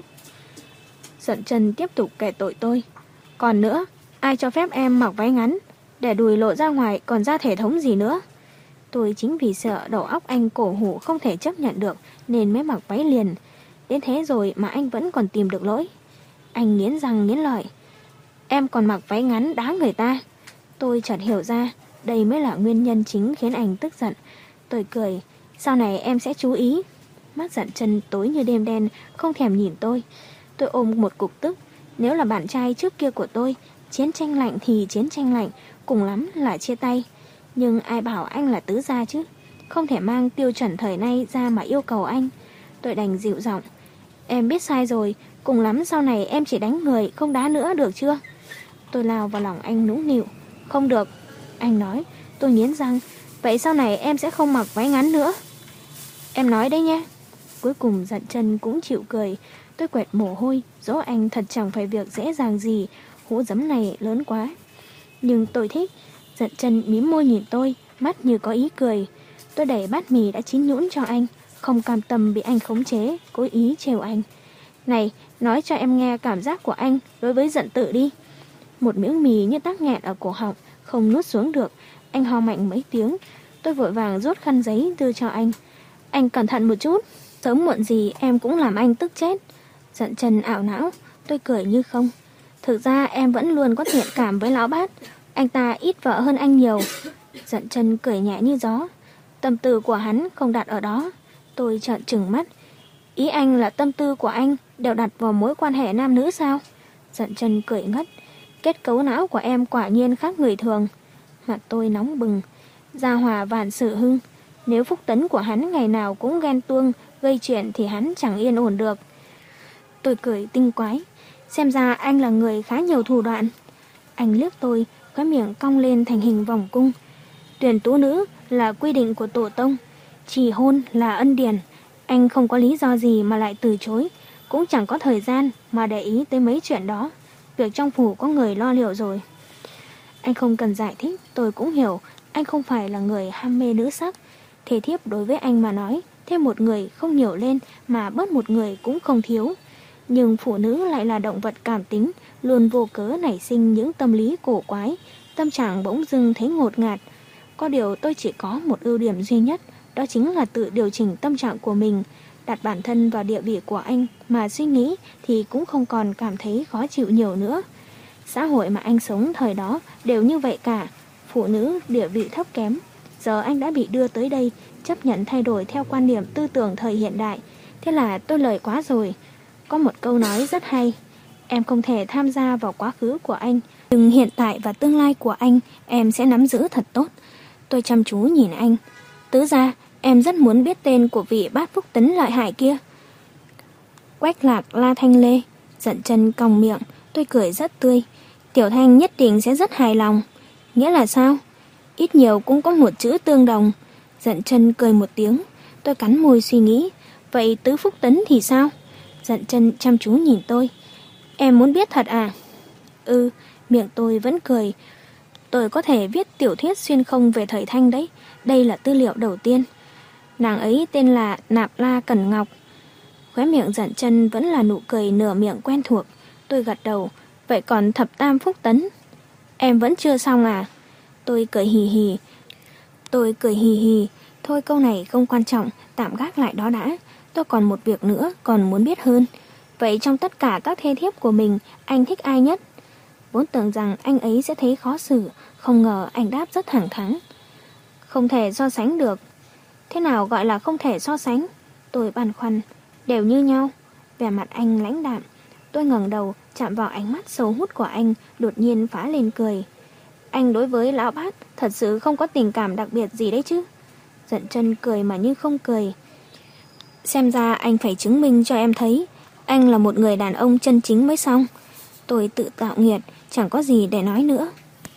Dận Chân tiếp tục kể tội tôi. Còn nữa, ai cho phép em mặc váy ngắn, để đùi lộ ra ngoài còn ra thể thống gì nữa? Tôi chính vì sợ đầu óc anh cổ hủ không thể chấp nhận được nên mới mặc váy liền. Đến thế rồi mà anh vẫn còn tìm được lỗi. Anh nghiến răng nghiến lợi. Em còn mặc váy ngắn đá người ta. Tôi chợt hiểu ra đây mới là nguyên nhân chính khiến anh tức giận. Tôi cười. Sau này em sẽ chú ý. Mắt Dận Chân tối như đêm đen, không thèm nhìn tôi. Tôi ôm một cục tức. Nếu là bạn trai trước kia của tôi, chiến tranh lạnh thì chiến tranh lạnh, cùng lắm là chia tay. Nhưng ai bảo anh là tứ gia chứ? Không thể mang tiêu chuẩn thời nay ra mà yêu cầu anh. Tôi đành dịu giọng. Em biết sai rồi, cùng lắm sau này em chỉ đánh người, không đá nữa được chưa? Tôi lao vào lòng anh nũng nịu. Không được. Anh nói. Tôi nghiến răng. Vậy sau này em sẽ không mặc váy ngắn nữa. Em nói đấy nhé. Cuối cùng Dận Chân cũng chịu cười. Tôi quẹt mồ hôi, dỗ anh thật chẳng phải việc dễ dàng gì. Hũ giấm này lớn quá. Nhưng tôi thích. Dận Chân mím môi nhìn tôi, mắt như có ý cười. Tôi đẩy bát mì đã chín nhũn cho anh, không cam tâm bị anh khống chế, cố ý trêu anh. Này, nói cho em nghe cảm giác của anh đối với Dận Tự đi. Một miếng mì như tắc nghẹn ở cổ họng, không nuốt xuống được. Anh ho mạnh mấy tiếng. Tôi vội vàng rút khăn giấy đưa cho anh. Anh cẩn thận một chút, sớm muộn gì em cũng làm anh tức chết. Dận Chân ảo não. Tôi cười như không. Thực ra em vẫn luôn có thiện cảm với lão bát. Anh ta ít vợ hơn anh nhiều. Dận Chân cười nhẹ như gió. Tâm tư của hắn không đặt ở đó. Tôi trợn trừng mắt. Ý anh là tâm tư của anh đều đặt vào mối quan hệ nam nữ sao? Dận Chân cười ngất. Kết cấu não của em quả nhiên khác người thường. Mặt tôi nóng bừng. Gia hòa vạn sự hưng. Nếu Phúc Tấn của hắn ngày nào cũng ghen tuông gây chuyện thì hắn chẳng yên ổn được. Tôi cười tinh quái. Xem ra anh là người khá nhiều thủ đoạn. Anh liếc tôi, khóe miệng cong lên thành hình vòng cung. Tuyển tú nữ là quy định của tổ tông, chỉ hôn là ân điển. Anh không có lý do gì mà lại từ chối, cũng chẳng có thời gian mà để ý tới mấy chuyện đó. Việc trong phủ có người lo liệu rồi. Anh không cần giải thích, tôi cũng hiểu. Anh không phải là người ham mê nữ sắc. Thế thiếp đối với anh mà nói, thêm một người không nhiều lên mà bớt một người cũng không thiếu. Nhưng phụ nữ lại là động vật cảm tính, luôn vô cớ nảy sinh những tâm lý cổ quái. Tâm trạng bỗng dưng thấy ngột ngạt. Có điều tôi chỉ có một ưu điểm duy nhất, đó chính là tự điều chỉnh tâm trạng của mình. Đặt bản thân vào địa vị của anh mà suy nghĩ thì cũng không còn cảm thấy khó chịu nhiều nữa. Xã hội mà anh sống thời đó đều như vậy cả. Phụ nữ địa vị thấp kém. Giờ anh đã bị đưa tới đây, chấp nhận thay đổi theo quan điểm tư tưởng thời hiện đại. Thế là tôi lời quá rồi. Có một câu nói rất hay. Em không thể tham gia vào quá khứ của anh, nhưng hiện tại và tương lai của anh em sẽ nắm giữ thật tốt. Tôi chăm chú nhìn anh. Tứ gia, em rất muốn biết tên của vị bát Phúc Tấn lợi hại kia. Quách Lạc La Thanh Lê. Dận Chân cong miệng. Tôi cười rất tươi. Tiểu Thanh nhất định sẽ rất hài lòng. Nghĩa là sao? Ít nhiều cũng có một chữ tương đồng. Dận Chân cười một tiếng. Tôi cắn môi suy nghĩ. Vậy tứ Phúc Tấn thì sao? Dận Chân chăm chú nhìn tôi. Em muốn biết thật à? Ừ, miệng tôi vẫn cười. Tôi có thể viết tiểu thuyết xuyên không về thời Thanh đấy. Đây là tư liệu đầu tiên. Nàng ấy tên là Nạp La Cẩn Ngọc. Khóe miệng Dận Chân vẫn là nụ cười nửa miệng quen thuộc. Tôi gật đầu. Vậy còn thập tam Phúc Tấn? Em vẫn chưa xong à? Tôi cười hì hì. Tôi cười hì hì. Thôi câu này không quan trọng, tạm gác lại đó đã. Tôi còn một việc nữa, còn muốn biết hơn. Vậy trong tất cả các thê thiếp của mình, anh thích ai nhất? Vốn tưởng rằng anh ấy sẽ thấy khó xử, không ngờ anh đáp rất thẳng thắn. Không thể so sánh được. Thế nào gọi là không thể so sánh? Tôi băn khoăn. Đều như nhau. Vẻ mặt anh lãnh đạm. Tôi ngẩng đầu, chạm vào ánh mắt sâu hút của anh, đột nhiên phá lên cười. Anh đối với lão bát thật sự không có tình cảm đặc biệt gì đấy chứ? Dận Chân cười mà như không cười. Xem ra anh phải chứng minh cho em thấy anh là một người đàn ông chân chính mới xong. Tôi tự tạo nghiệt, chẳng có gì để nói nữa.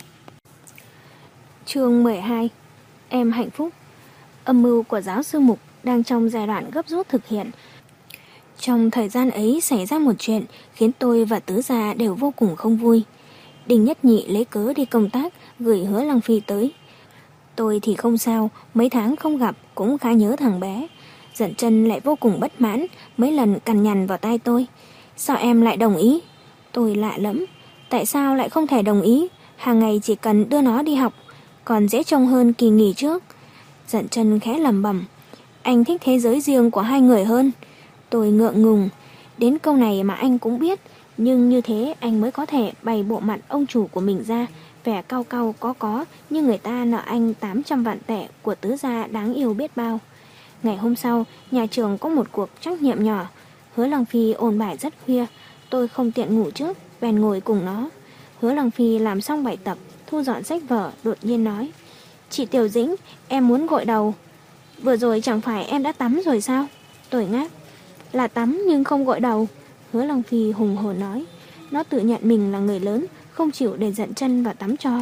Chương mười hai. Em hạnh phúc. Âm mưu của giáo sư Mục đang trong giai đoạn gấp rút thực hiện. Trong thời gian ấy xảy ra một chuyện khiến tôi và tứ gia đều vô cùng không vui. Đinh Nhất Nhị lấy cớ đi công tác, gửi Hứa Lăng Phi tới. Tôi thì không sao, mấy tháng không gặp cũng khá nhớ thằng bé. Dận Chân lại vô cùng bất mãn, mấy lần cằn nhằn vào tai tôi. Sao em lại đồng ý? Tôi lạ lẫm. Tại sao lại không thể đồng ý? Hàng ngày chỉ cần đưa nó đi học, còn dễ trông hơn kỳ nghỉ trước. Dận Chân khẽ lẩm bẩm. Anh thích thế giới riêng của hai người hơn. Tôi ngượng ngùng. Đến câu này mà anh cũng biết. Nhưng như thế anh mới có thể bày bộ mặt ông chủ của mình ra, vẻ cau cau có có như người ta nợ anh tám trăm vạn tệ của tứ gia đáng yêu biết bao. Ngày hôm sau, nhà trường có một cuộc trắc nghiệm nhỏ. Hứa Lăng Phi ôn bài rất khuya. Tôi không tiện ngủ trước, bèn ngồi cùng nó. Hứa Lăng Phi làm xong bài tập, thu dọn sách vở, đột nhiên nói. Chị Tiểu Dĩnh, em muốn gội đầu. Vừa rồi chẳng phải em đã tắm rồi sao? Tôi ngáp. Là tắm nhưng không gội đầu. Hứa Lăng Phi hùng hồn nói. Nó tự nhận mình là người lớn, không chịu để Dận Chân vào tắm cho.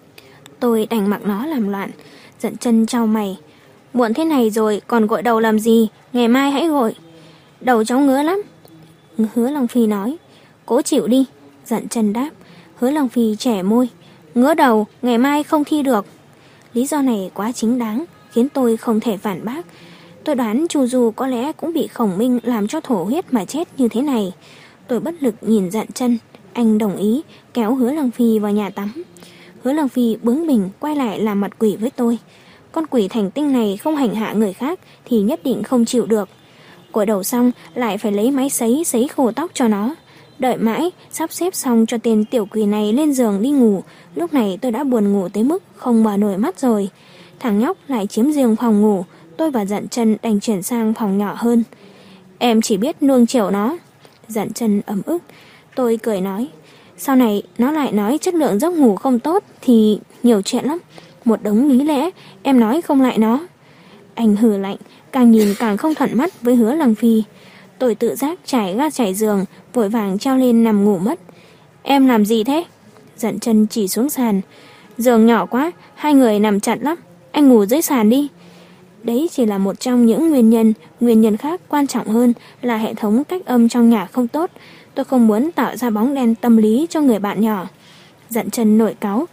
Tôi đành mặc nó làm loạn. Dận Chân chau mày. Muộn thế này rồi còn gội đầu làm gì? Ngày mai hãy gội. Đầu cháu ngứa lắm. Hứa Lăng Phi nói. Cố chịu đi. Dận Chân đáp. Hứa Lăng Phi trẻ môi. Ngứa đầu, ngày mai không thi được. Lý do này quá chính đáng, khiến tôi không thể phản bác. Tôi đoán Chu Du có lẽ cũng bị Khổng Minh làm cho thổ huyết mà chết như thế này. Tôi bất lực nhìn Dận Chân. Anh đồng ý, kéo Hứa Lăng Phi vào nhà tắm. Hứa Lăng Phi bướng bỉnh quay lại làm mặt quỷ với tôi. Con quỷ thành tinh này không hành hạ người khác thì nhất định không chịu được. Gội đầu xong lại phải lấy máy sấy sấy khô tóc cho nó. Đợi mãi, sắp xếp xong cho tên tiểu quỷ này lên giường đi ngủ. Lúc này tôi đã buồn ngủ tới mức không mở nổi mắt rồi. Thằng nhóc lại chiếm riêng phòng ngủ. Tôi và Dận Chân đành chuyển sang phòng nhỏ hơn. Em chỉ biết nuông chiều nó. Dận Chân ấm ức. Tôi cười nói. Sau này nó lại nói chất lượng giấc ngủ không tốt thì nhiều chuyện lắm. Một đống lý lẽ, em nói không lại nó. Anh hừ lạnh, càng nhìn càng không thuận mắt với Hứa Lăng Phi. Tôi tự giác trải ga trải giường, vội vàng treo lên nằm ngủ mất. Em làm gì thế? Dận Chân chỉ xuống sàn. Giường nhỏ quá, hai người nằm chặt lắm. Anh ngủ dưới sàn đi. Đấy chỉ là một trong những nguyên nhân. Nguyên nhân khác quan trọng hơn là hệ thống cách âm trong nhà không tốt. Tôi không muốn tạo ra bóng đen tâm lý cho người bạn nhỏ. Dận Chân nổi cáu,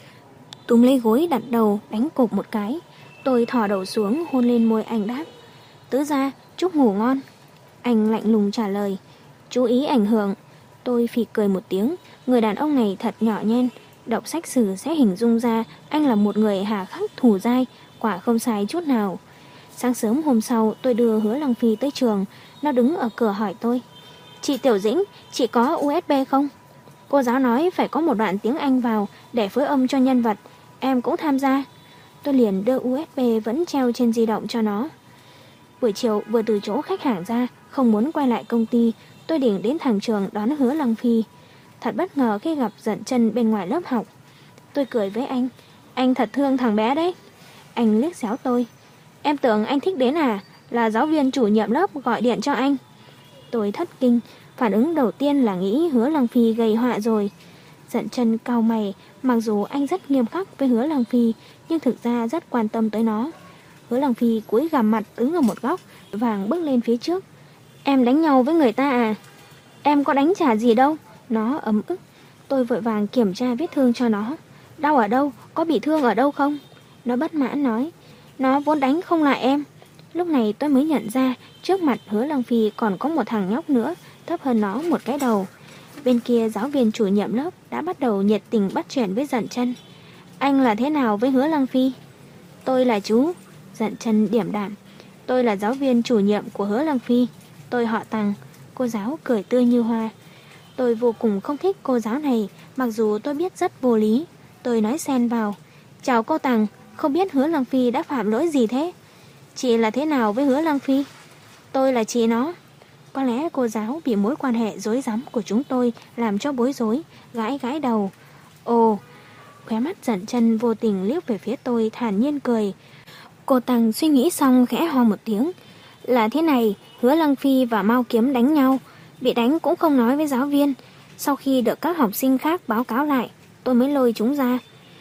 túm lấy gối đặt đầu đánh cộp một cái. Tôi thò đầu xuống hôn lên môi anh đáp. Tứ gia, chúc ngủ ngon. Anh lạnh lùng trả lời. Chú ý ảnh hưởng. Tôi phì cười một tiếng. Người đàn ông này thật nhỏ nhen. Đọc sách sử sẽ hình dung ra anh là một người hà khắc thù dai. Quả không sai chút nào. Sáng sớm hôm sau tôi đưa Hứa Lăng Phi tới trường. Nó đứng ở cửa hỏi tôi. Chị Tiểu Dĩnh, chị có u ét bê không? Cô giáo nói phải có một đoạn tiếng Anh vào để phối âm cho nhân vật. Em cũng tham gia. Tôi liền đưa u ét bê vẫn treo trên di động cho nó. Buổi chiều vừa từ chỗ khách hàng ra, không muốn quay lại công ty, tôi định đến thẳng trường đón Hứa Lăng Phi. Thật bất ngờ khi gặp Dận Chân bên ngoài lớp học. Tôi cười với anh. Anh thật thương thằng bé đấy. Anh liếc xéo tôi. Em tưởng anh thích đến à? Là giáo viên chủ nhiệm lớp gọi điện cho anh. Tôi thất kinh. Phản ứng đầu tiên là nghĩ Hứa Lăng Phi gây họa rồi. Dận Chân cau mày. Mặc dù anh rất nghiêm khắc với Hứa Lăng Phi, nhưng thực ra rất quan tâm tới nó. Hứa Lăng Phi cúi gằm mặt đứng ở một góc, vàng bước lên phía trước. Em đánh nhau với người ta à? Em có đánh trả gì đâu. Nó ấm ức. Tôi vội vàng kiểm tra vết thương cho nó. Đau ở đâu? Có bị thương ở đâu không? Nó bất mãn nói. Nó vốn đánh không lại em. Lúc này tôi mới nhận ra trước mặt Hứa Lăng Phi còn có một thằng nhóc nữa, thấp hơn nó một cái đầu. Bên kia giáo viên chủ nhiệm lớp đã bắt đầu nhiệt tình bắt chuyện với Dận Chân. Anh là thế nào với Hứa Lăng Phi? Tôi là chú. Dận Chân điểm đạm. Tôi là giáo viên chủ nhiệm của Hứa Lăng Phi. Tôi họ Tằng. Cô giáo cười tươi như hoa. Tôi vô cùng không thích cô giáo này, mặc dù tôi biết rất vô lý. Tôi nói xen vào. Chào cô Tằng, không biết Hứa Lăng Phi đã phạm lỗi gì thế? Chị là thế nào với Hứa Lăng Phi? Tôi là chị nó. Có lẽ cô giáo bị mối quan hệ rối rắm của chúng tôi làm cho bối rối, gãi gãi đầu. Ồ, khóe mắt Dận Chân vô tình liếc về phía tôi thản nhiên cười. Cô Tằng suy nghĩ xong khẽ ho một tiếng. Là thế này, Hứa Lăng Phi và Mao Kiếm đánh nhau. Bị đánh cũng không nói với giáo viên. Sau khi được các học sinh khác báo cáo lại, tôi mới lôi chúng ra.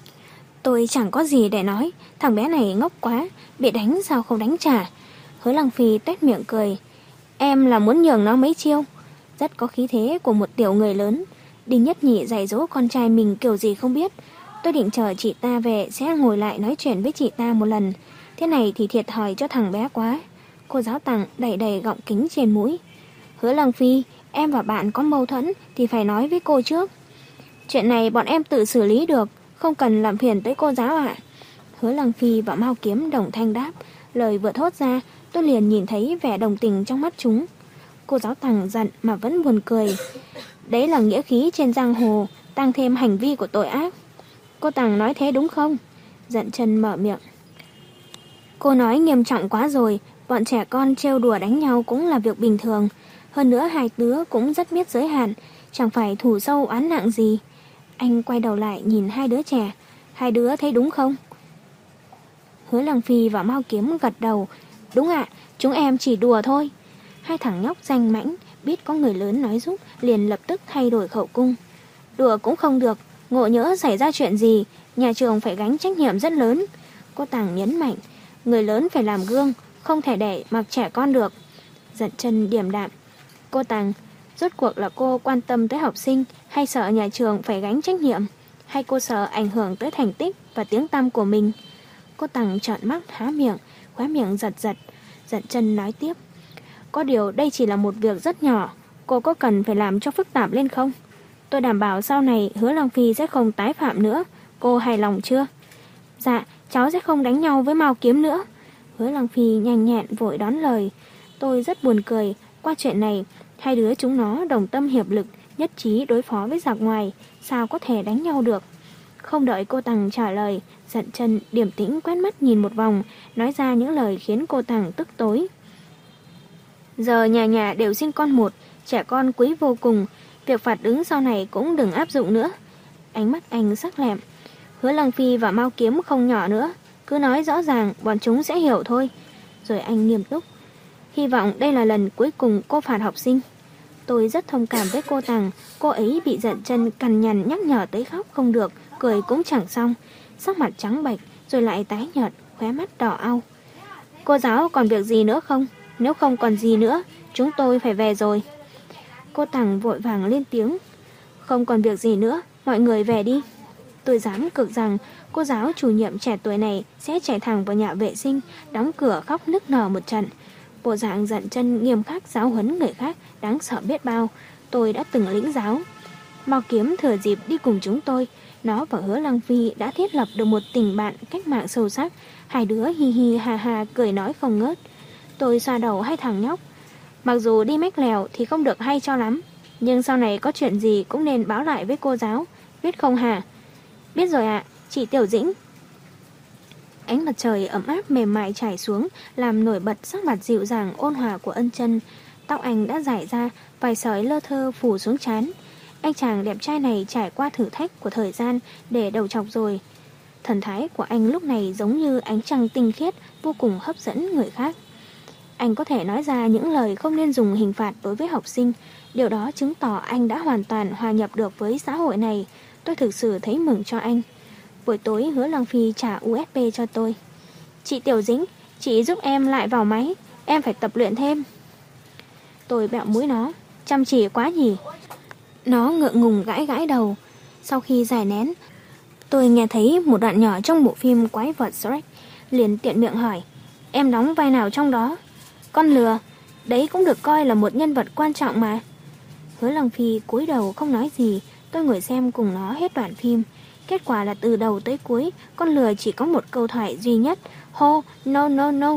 Tôi chẳng có gì để nói. Thằng bé này ngốc quá. Bị đánh sao không đánh trả? Hứa Lăng Phi tuét miệng cười. Em là muốn nhường nó mấy chiêu. Rất có khí thế của một tiểu người lớn. Đinh Nhất Nhị dạy dỗ con trai mình kiểu gì không biết. Tôi định chờ chị ta về sẽ ngồi lại nói chuyện với chị ta một lần. Thế này thì thiệt thòi cho thằng bé quá. Cô giáo Tằng đẩy đầy gọng kính trên mũi. Hứa Lăng Phi, em và bạn có mâu thuẫn thì phải nói với cô trước. Chuyện này bọn em tự xử lý được, không cần làm phiền tới cô giáo ạ. Hứa Lăng Phi và Mao Kiếm đồng thanh đáp. Lời vừa thốt ra, tôi liền nhìn thấy vẻ đồng tình trong mắt chúng. Cô giáo Tằng giận mà vẫn buồn cười. Đấy là nghĩa khí trên giang hồ, tăng thêm hành vi của tội ác. Cô Tằng nói thế đúng không? Dận Chân mở miệng. Cô nói nghiêm trọng quá rồi. Bọn trẻ con trêu đùa đánh nhau cũng là việc bình thường. Hơn nữa hai đứa cũng rất biết giới hạn, chẳng phải thù sâu oán nặng gì. Anh quay đầu lại nhìn hai đứa trẻ. Hai đứa thấy đúng không? Hứa Lăng Phi và Mao Kiếm gật đầu. Đúng ạ, chúng em chỉ đùa thôi. Hai thằng nhóc danh mãnh biết có người lớn nói giúp, liền lập tức thay đổi khẩu cung. Đùa cũng không được, ngộ nhỡ xảy ra chuyện gì, nhà trường phải gánh trách nhiệm rất lớn. Cô Tằng nhấn mạnh, người lớn phải làm gương, không thể để mặc trẻ con được. Dận Chân điềm đạm. Cô Tằng, rốt cuộc là cô quan tâm tới học sinh hay sợ nhà trường phải gánh trách nhiệm? Hay cô sợ ảnh hưởng tới thành tích và tiếng tăm của mình? Cô Tằng trợn mắt há miệng, khóe miệng giật giật. Dận Chân nói tiếp, có điều đây chỉ là một việc rất nhỏ, cô có cần phải làm cho phức tạp lên không? Tôi đảm bảo sau này Hứa Lăng Phi sẽ không tái phạm nữa. Cô hài lòng chưa? Dạ, cháu sẽ không đánh nhau với Mao Kiếm nữa. Hứa Lăng Phi nhanh nhẹn vội đón lời. Tôi rất buồn cười, qua chuyện này hai đứa chúng nó đồng tâm hiệp lực, nhất trí đối phó với giặc ngoài, sao có thể đánh nhau được? Không đợi cô Tằng trả lời, Dận Chân điềm tĩnh quét mắt nhìn một vòng, nói ra những lời khiến cô Tằng tức tối. Giờ nhà nhà đều sinh con một, trẻ con quý vô cùng, việc phạt ứng sau này cũng đừng áp dụng nữa. Ánh mắt anh sắc lẹm. Hứa Lăng Phi và Mao Kiếm không nhỏ nữa, cứ nói rõ ràng bọn chúng sẽ hiểu thôi. Rồi anh nghiêm túc, hy vọng đây là lần cuối cùng cô phạt học sinh. Tôi rất thông cảm với cô Tằng, cô ấy bị Dận Chân cằn nhằn nhắc nhở tới khóc không được, cười cũng chẳng xong, sắc mặt trắng bệch rồi lại tái nhợt, khóe mắt đỏ au. Cô giáo còn việc gì nữa không? Nếu không còn gì nữa, chúng tôi phải về rồi. Cô Tằng vội vàng lên tiếng, không còn việc gì nữa, mọi người về đi. Tôi dám cược rằng cô giáo chủ nhiệm trẻ tuổi này sẽ chạy thẳng vào nhà vệ sinh, đóng cửa khóc nức nở một trận. Bộ dạng Dận Chân nghiêm khắc giáo huấn người khác đáng sợ biết bao, tôi đã từng lĩnh giáo. Mao Kiếm thừa dịp đi cùng chúng tôi, nó và Hứa Lăng Phi đã thiết lập được một tình bạn cách mạng sâu sắc, hai đứa hi hi ha ha cười nói không ngớt. Tôi xoa đầu hai thằng nhóc, mặc dù đi mách lèo thì không được hay cho lắm, nhưng sau này có chuyện gì cũng nên báo lại với cô giáo, biết không hả? Biết rồi ạ, chị Tiểu Dĩnh. Ánh mặt trời ấm áp mềm mại trải xuống, làm nổi bật sắc mặt dịu dàng ôn hòa của Ân Chân. Tóc anh đã rải ra, vài sợi lơ thơ phủ xuống trán. Anh chàng đẹp trai này trải qua thử thách của thời gian để đầu chọc rồi. Thần thái của anh lúc này giống như ánh trăng tinh khiết, vô cùng hấp dẫn người khác. Anh có thể nói ra những lời không nên dùng hình phạt đối với học sinh. Điều đó chứng tỏ anh đã hoàn toàn hòa nhập được với xã hội này. Tôi thực sự thấy mừng cho anh. Buổi tối Hứa Lăng Phi trả u ét bê cho tôi. Chị Tiểu Dĩnh, chị giúp em lại vào máy, em phải tập luyện thêm. Tôi bẹo mũi nó, chăm chỉ quá nhỉ. Nó ngượng ngùng gãi gãi đầu. Sau khi giải nén, tôi nghe thấy một đoạn nhỏ trong bộ phim Quái vật Shrek, liền tiện miệng hỏi, em đóng vai nào trong đó? Con lừa, đấy cũng được coi là một nhân vật quan trọng mà. Hứa Lăng Phi cúi đầu không nói gì. Tôi ngồi xem cùng nó hết đoạn phim. Kết quả là từ đầu tới cuối, con lừa chỉ có một câu thoại duy nhất, hô no no no.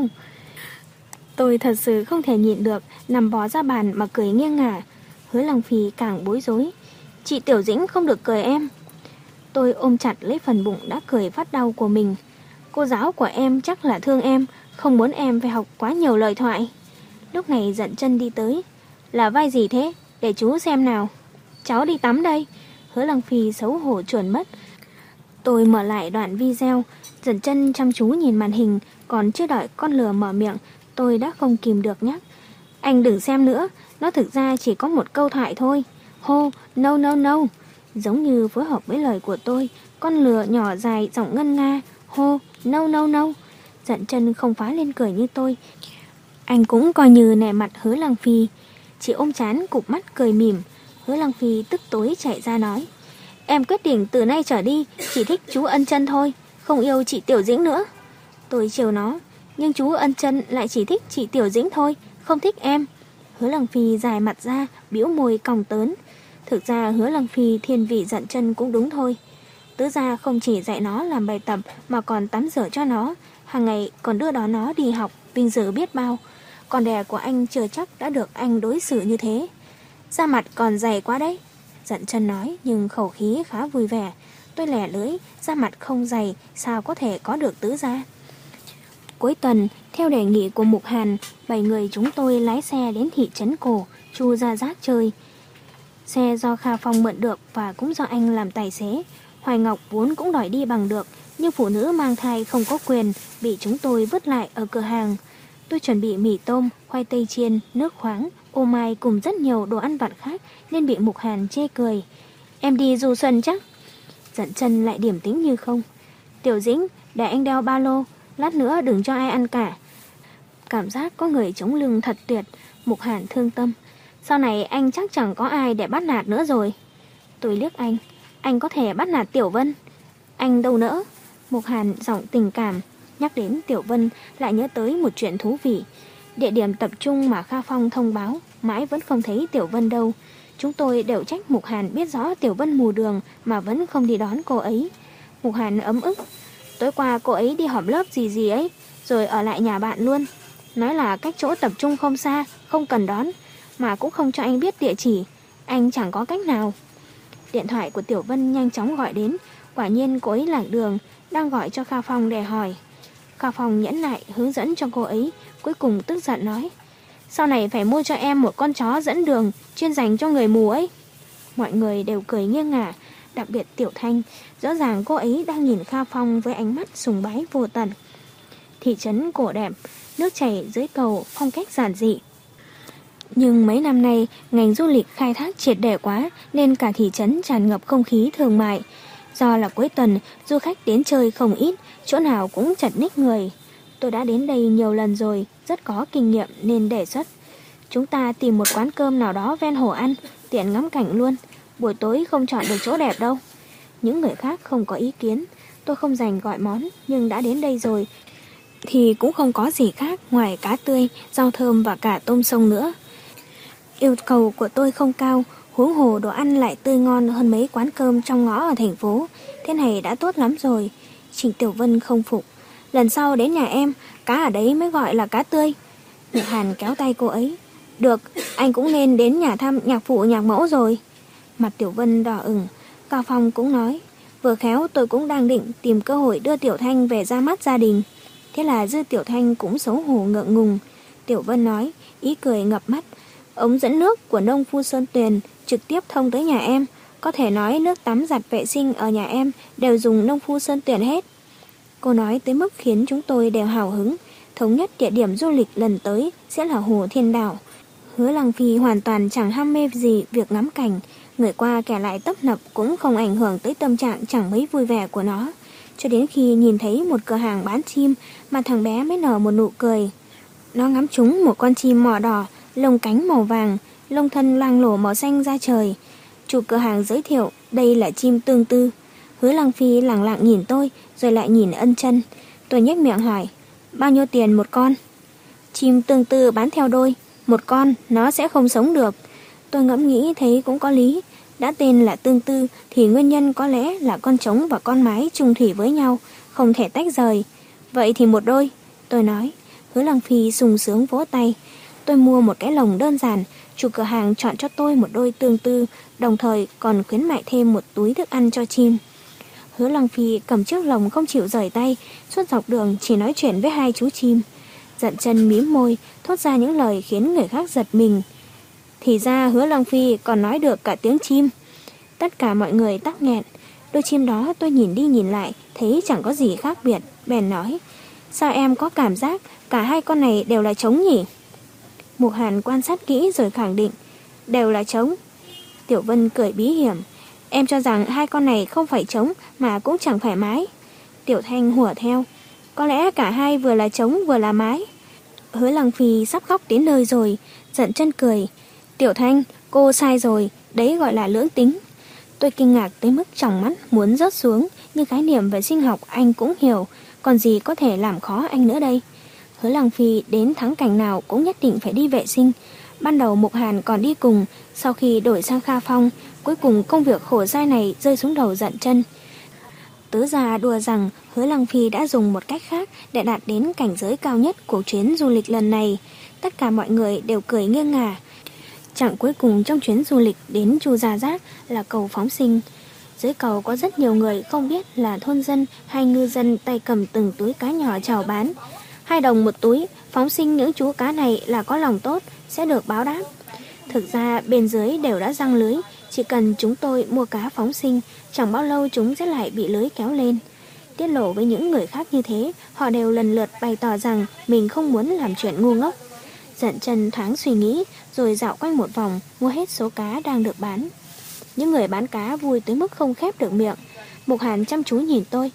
Tôi thật sự không thể nhịn được, nằm bó ra bàn mà cười nghiêng ngả. Hứa Lăng Phi càng bối rối, chị Tiểu Dĩnh không được cười em. Tôi ôm chặt lấy phần bụng đã cười phát đau của mình. Cô giáo của em chắc là thương em, không muốn em phải học quá nhiều lời thoại. Lúc này Dận Chân đi tới. Là vai gì thế? Để chú xem nào. Cháu đi tắm đây. Hứa Lăng Phi xấu hổ chuồn mất. Tôi mở lại đoạn video. Dận Chân chăm chú nhìn màn hình. Còn chưa đợi con lừa mở miệng, tôi đã không kìm được nhắc, anh đừng xem nữa, nó thực ra chỉ có một câu thoại thôi. Hô no no no. Giống như phối hợp với lời của tôi, con lừa nhỏ dài giọng ngân nga hô no no no. Dận Chân không phá lên cười như tôi. Anh cũng coi như nể mặt Hứa Lăng Phi. Chị ôm trán cụp mắt cười mỉm. Hứa Lăng Phi tức tối chạy ra nói, em quyết định từ nay trở đi chỉ thích chú Ân Chân thôi, không yêu chị Tiểu Dĩnh nữa. Tôi chiều nó, nhưng chú Ân Chân lại chỉ thích chị Tiểu Dĩnh thôi, không thích em. Hứa Lăng Phi dài mặt ra, bĩu môi cong tớn. Thực ra Hứa Lăng Phi thiên vị Dận Chân cũng đúng thôi. Tứ gia không chỉ dạy nó làm bài tập mà còn tắm rửa cho nó, hàng ngày còn đưa đón nó đi học, vinh dự biết bao. Con đẻ của anh chưa chắc đã được anh đối xử như thế. Da mặt còn dày quá đấy. Dận Chân nói nhưng khẩu khí khá vui vẻ. Tôi lẻ lưỡi, da mặt không dày sao có thể có được tứ gia. Cuối tuần, theo đề nghị của Mục Hàn, bảy người chúng tôi lái xe đến thị trấn cổ, Chu Gia Giác chơi. Xe do Kha Phong mượn được và cũng do anh làm tài xế. Hoài Ngọc vốn cũng đòi đi bằng được, nhưng phụ nữ mang thai không có quyền, bị chúng tôi vứt lại ở cửa hàng. Tôi chuẩn bị mì tôm, khoai tây chiên, nước khoáng, ô mai cùng rất nhiều đồ ăn vặt khác nên bị Mục Hàn chê cười. Em đi du xuân chắc? Dận Chân lại điềm tĩnh như không. Tiểu Dĩnh, để anh đeo ba lô, lát nữa đừng cho ai ăn cả. Cảm giác có người chống lưng thật tuyệt. Mục Hàn thương tâm. Sau này anh chắc chẳng có ai để bắt nạt nữa rồi. Tôi liếc anh. Anh có thể bắt nạt Tiểu Vân. Anh đâu nỡ. Mục Hàn giọng tình cảm. Nhắc đến Tiểu Vân lại nhớ tới một chuyện thú vị. Địa điểm tập trung mà Kha Phong thông báo mãi vẫn không thấy Tiểu Vân đâu. Chúng tôi đều trách Mục Hàn biết rõ Tiểu Vân mù đường mà vẫn không đi đón cô ấy. Mục Hàn ấm ức. Tối qua cô ấy đi họp lớp gì gì ấy, rồi ở lại nhà bạn luôn. Nói là cách chỗ tập trung không xa, không cần đón, mà cũng không cho anh biết địa chỉ. Anh chẳng có cách nào. Điện thoại của Tiểu Vân nhanh chóng gọi đến. Quả nhiên cô ấy lạc đường, đang gọi cho Kha Phong để hỏi. Kha Phong nhẫn nại hướng dẫn cho cô ấy, cuối cùng tức giận nói: Sau này phải mua cho em một con chó dẫn đường chuyên dành cho người mù ấy. Mọi người đều cười nghiêng ngả, đặc biệt Tiểu Thanh. Rõ ràng cô ấy đang nhìn Kha Phong với ánh mắt sùng bái vô tận. Thị trấn cổ đẹp, nước chảy dưới cầu, phong cách giản dị. Nhưng mấy năm nay, ngành du lịch khai thác triệt để quá nên cả thị trấn tràn ngập không khí thương mại. Do là cuối tuần, du khách đến chơi không ít, chỗ nào cũng chật ních người. Tôi đã đến đây nhiều lần rồi, rất có kinh nghiệm nên đề xuất. Chúng ta tìm một quán cơm nào đó ven hồ ăn, tiện ngắm cảnh luôn. Buổi tối không chọn được chỗ đẹp đâu. Những người khác không có ý kiến. Tôi không dành gọi món, nhưng đã đến đây rồi thì cũng không có gì khác ngoài cá tươi, rau thơm và cả tôm sông nữa. Yêu cầu của tôi không cao, huống hồ đồ ăn lại tươi ngon hơn mấy quán cơm trong ngõ ở thành phố. Thế này đã tốt lắm rồi. Trình Tiểu Vân không phục. Lần sau đến nhà em, cá ở đấy mới gọi là cá tươi. Mục Hàn kéo tay cô ấy. Được, anh cũng nên đến nhà thăm nhạc phụ nhạc mẫu rồi. Mặt Tiểu Vân đỏ ửng. Cao Phong cũng nói, vừa khéo tôi cũng đang định tìm cơ hội đưa Tiểu Thanh về ra mắt gia đình. Thế là Dư Tiểu Thanh cũng xấu hổ ngượng ngùng. Tiểu Vân nói, ý cười ngập mắt. Ống dẫn nước của nông phu Sơn Tuyền trực tiếp thông tới nhà em. Có thể nói nước tắm giặt vệ sinh ở nhà em đều dùng nông phu Sơn Tuyền hết. Cô nói tới mức khiến chúng tôi đều hào hứng. Thống nhất địa điểm du lịch lần tới sẽ là Hồ Thiên Đảo. Hứa Lăng Phi hoàn toàn chẳng ham mê gì việc ngắm cảnh. Người qua kẻ lại tấp nập cũng không ảnh hưởng tới tâm trạng chẳng mấy vui vẻ của nó. Cho đến khi nhìn thấy một cửa hàng bán chim mà thằng bé mới nở một nụ cười. Nó ngắm trúng một con chim mỏ đỏ, lông cánh màu vàng, lông thân loang lổ màu xanh ra trời. Chủ cửa hàng giới thiệu đây là chim tương tư. Hứa Lăng Phi lẳng lặng nhìn tôi rồi lại nhìn Ân Chân. Tôi nhếch miệng hỏi, bao nhiêu tiền một con? Chim tương tư bán theo đôi, một con nó sẽ không sống được. Tôi ngẫm nghĩ thấy cũng có lý. Đã tên là tương tư thì nguyên nhân có lẽ là con trống và con mái chung thủy với nhau, không thể tách rời. Vậy thì một đôi, tôi nói. Hứa Lăng Phi sung sướng vỗ tay. Tôi mua một cái lồng đơn giản, chủ cửa hàng chọn cho tôi một đôi tương tư, đồng thời còn khuyến mại thêm một túi thức ăn cho chim. Hứa Lăng Phi cầm chiếc lồng không chịu rời tay, suốt dọc đường chỉ nói chuyện với hai chú chim. Dận Chân mím môi, thốt ra những lời khiến người khác giật mình. Thì ra Hứa Lăng Phi còn nói được cả tiếng chim. Tất cả mọi người tắc nghẹn. Đôi chim đó tôi nhìn đi nhìn lại, thấy chẳng có gì khác biệt, bèn nói, sao em có cảm giác cả hai con này đều là trống nhỉ? Mục Hàn quan sát kỹ rồi khẳng định, đều là trống. Tiểu Vân cười bí hiểm, em cho rằng hai con này không phải trống mà cũng chẳng phải mái. Tiểu Thanh hùa theo, có lẽ cả hai vừa là trống vừa là mái. Hứa Lăng Phi sắp khóc đến nơi rồi. Dận Chân cười, Tiểu Thanh, cô sai rồi, đấy gọi là lưỡng tính. Tôi kinh ngạc tới mức tròng mắt muốn rớt xuống, nhưng khái niệm về sinh học anh cũng hiểu, còn gì có thể làm khó anh nữa đây. Hứa Lăng Phi đến thắng cảnh nào cũng nhất định phải đi vệ sinh. Ban đầu Mục Hàn còn đi cùng, sau khi đổi sang Kha Phong, cuối cùng công việc khổ dai này rơi xuống đầu Dận Chân. Tớ già đùa rằng Hứa Lăng Phi đã dùng một cách khác để đạt đến cảnh giới cao nhất của chuyến du lịch lần này. Tất cả mọi người đều cười nghiêng ngả. Chặng cuối cùng trong chuyến du lịch đến Chu Gia Giác là cầu phóng sinh. Dưới cầu có rất nhiều người không biết là thôn dân hay ngư dân tay cầm từng túi cá nhỏ chào bán. Hai đồng một túi, phóng sinh những chú cá này là có lòng tốt, sẽ được báo đáp. Thực ra bên dưới đều đã giăng lưới, chỉ cần chúng tôi mua cá phóng sinh, chẳng bao lâu chúng sẽ lại bị lưới kéo lên. Tiết lộ với những người khác như thế, họ đều lần lượt bày tỏ rằng mình không muốn làm chuyện ngu ngốc. Dận chân thoáng suy nghĩ, rồi dạo quanh một vòng, mua hết số cá đang được bán. Những người bán cá vui tới mức không khép được miệng. Mục Hàn chăm chú nhìn tôi.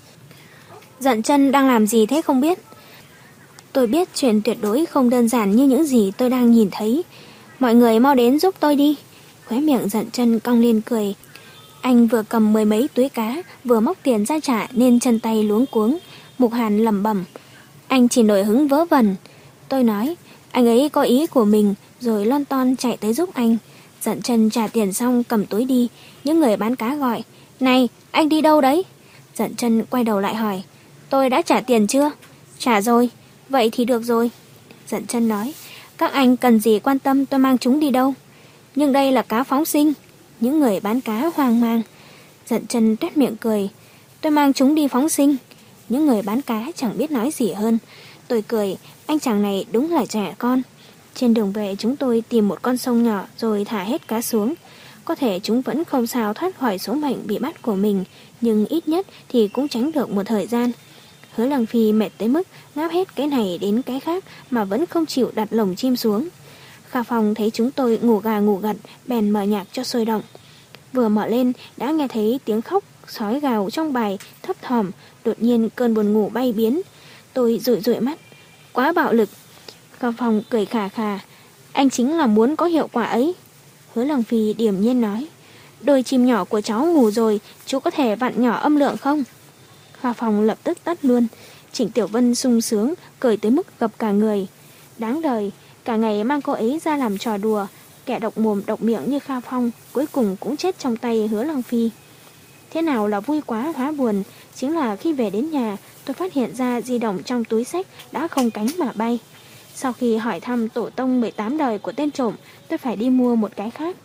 Dận chân đang làm gì thế không biết? Tôi biết chuyện tuyệt đối không đơn giản như những gì tôi đang nhìn thấy. Mọi người mau đến giúp tôi đi. Khóe miệng Dận chân cong lên cười. Anh vừa cầm mười mấy túi cá, vừa móc tiền ra trả nên chân tay luống cuống. Mục Hàn lẩm bẩm, anh chỉ nổi hứng vớ vẩn. Tôi nói, anh ấy có ý của mình, rồi lon ton chạy tới giúp anh. Dận chân trả tiền xong cầm túi đi. Những người bán cá gọi, này, anh đi đâu đấy? Dận chân quay đầu lại hỏi, tôi đã trả tiền chưa? Trả rồi, vậy thì được rồi. Dận chân nói, các anh cần gì quan tâm tôi mang chúng đi đâu. Nhưng đây là cá phóng sinh. Những người bán cá hoang mang. Dận chân tuét miệng cười, tôi mang chúng đi phóng sinh. Những người bán cá chẳng biết nói gì hơn. Tôi cười, anh chàng này đúng là trẻ con. Trên đường về chúng tôi tìm một con sông nhỏ rồi thả hết cá xuống. Có thể chúng vẫn không sao thoát khỏi số mệnh bị bắt của mình, nhưng ít nhất thì cũng tránh được một thời gian. Hứa Lăng Phi mệt tới mức ngáp hết cái này đến cái khác mà vẫn không chịu đặt lồng chim xuống. Kha Phong thấy chúng tôi ngủ gà ngủ gật, bèn mở nhạc cho sôi động. Vừa mở lên đã nghe thấy tiếng khóc sói gào trong bài thấp thỏm. Đột nhiên cơn buồn ngủ bay biến. Tôi dụi dụi mắt, quá bạo lực. Kha Phong cười khà khà, anh chính là muốn có hiệu quả ấy. Hứa Lăng Phi điềm nhiên nói, đôi chim nhỏ của cháu ngủ rồi, chú có thể vặn nhỏ âm lượng không? Kha Phong lập tức tắt luôn. Trịnh Tiểu Vân sung sướng, cười tới mức gập cả người. Đáng đời, cả ngày mang cô ấy ra làm trò đùa. Kẻ độc mồm độc miệng như Kha Phong cuối cùng cũng chết trong tay Hứa Lăng Phi. Thế nào là vui quá hóa buồn, chính là khi về đến nhà tôi phát hiện ra di động trong túi xách đã không cánh mà bay. Sau khi hỏi thăm tổ tông mười tám đời của tên trộm, tôi phải đi mua một cái khác.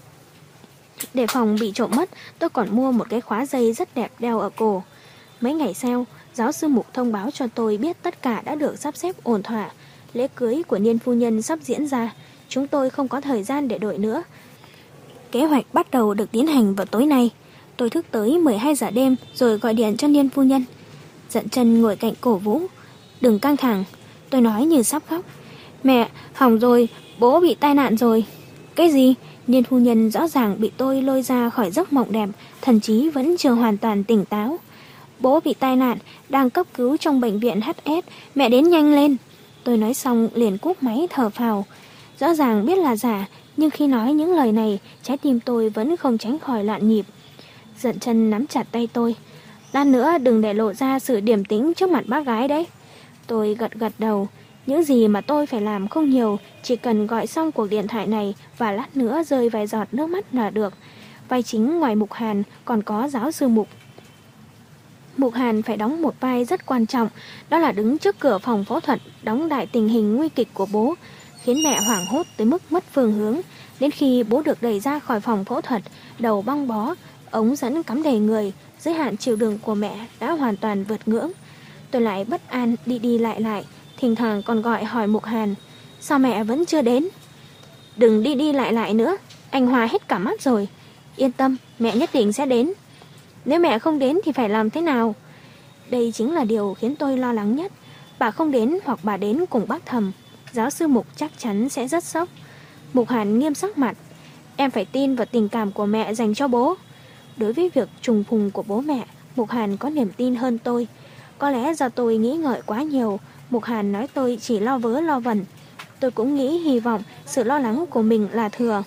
Để phòng bị trộm mất, tôi còn mua một cái khóa dây rất đẹp đeo ở cổ. Mấy ngày sau, giáo sư Mục thông báo cho tôi biết tất cả đã được sắp xếp ổn thỏa. Lễ cưới của Niên phu nhân sắp diễn ra, chúng tôi không có thời gian để đợi nữa. Kế hoạch bắt đầu được tiến hành vào tối nay. Tôi thức tới mười hai giờ đêm rồi gọi điện cho Niên phu nhân. Dận chân ngồi cạnh cổ vũ. Đừng căng thẳng, tôi nói như sắp khóc. Mẹ, hỏng rồi, bố bị tai nạn rồi. Cái gì? Niên phu nhân rõ ràng bị tôi lôi ra khỏi giấc mộng đẹp, thần trí vẫn chưa hoàn toàn tỉnh táo. Bố bị tai nạn, đang cấp cứu trong bệnh viện hát ét, mẹ đến nhanh lên. Tôi nói xong liền cúp máy thở phào. Rõ ràng biết là giả, nhưng khi nói những lời này, trái tim tôi vẫn không tránh khỏi loạn nhịp. Dận chân nắm chặt tay tôi. Lát nữa đừng để lộ ra sự điềm tĩnh trước mặt bác gái đấy. Tôi gật gật đầu. Những gì mà tôi phải làm không nhiều, chỉ cần gọi xong cuộc điện thoại này và lát nữa rơi vài giọt nước mắt là được. Vai chính ngoài Mục Hàn còn có giáo sư Mục. Mục Hàn phải đóng một vai rất quan trọng, đó là đứng trước cửa phòng phẫu thuật, đóng đại tình hình nguy kịch của bố, khiến mẹ hoảng hốt tới mức mất phương hướng. Đến khi bố được đẩy ra khỏi phòng phẫu thuật, đầu băng bó, ống dẫn cắm đầy người, giới hạn chịu đựng của mẹ đã hoàn toàn vượt ngưỡng. Tôi lại bất an đi đi lại lại, thỉnh thoảng còn gọi hỏi Mục Hàn, sao mẹ vẫn chưa đến? Đừng đi đi lại lại nữa, anh Hòa hết cả mắt rồi. Yên tâm, mẹ nhất định sẽ đến. Nếu mẹ không đến thì phải làm thế nào? Đây chính là điều khiến tôi lo lắng nhất. Bà không đến hoặc bà đến cùng bác Thầm, giáo sư Mục chắc chắn sẽ rất sốc. Mục Hàn nghiêm sắc mặt, em phải tin vào tình cảm của mẹ dành cho bố. Đối với việc trùng phùng của bố mẹ, Mục Hàn có niềm tin hơn tôi. Có lẽ do tôi nghĩ ngợi quá nhiều, Mục Hàn nói tôi chỉ lo vớ lo vẩn. Tôi cũng nghĩ hy vọng sự lo lắng của mình là thừa.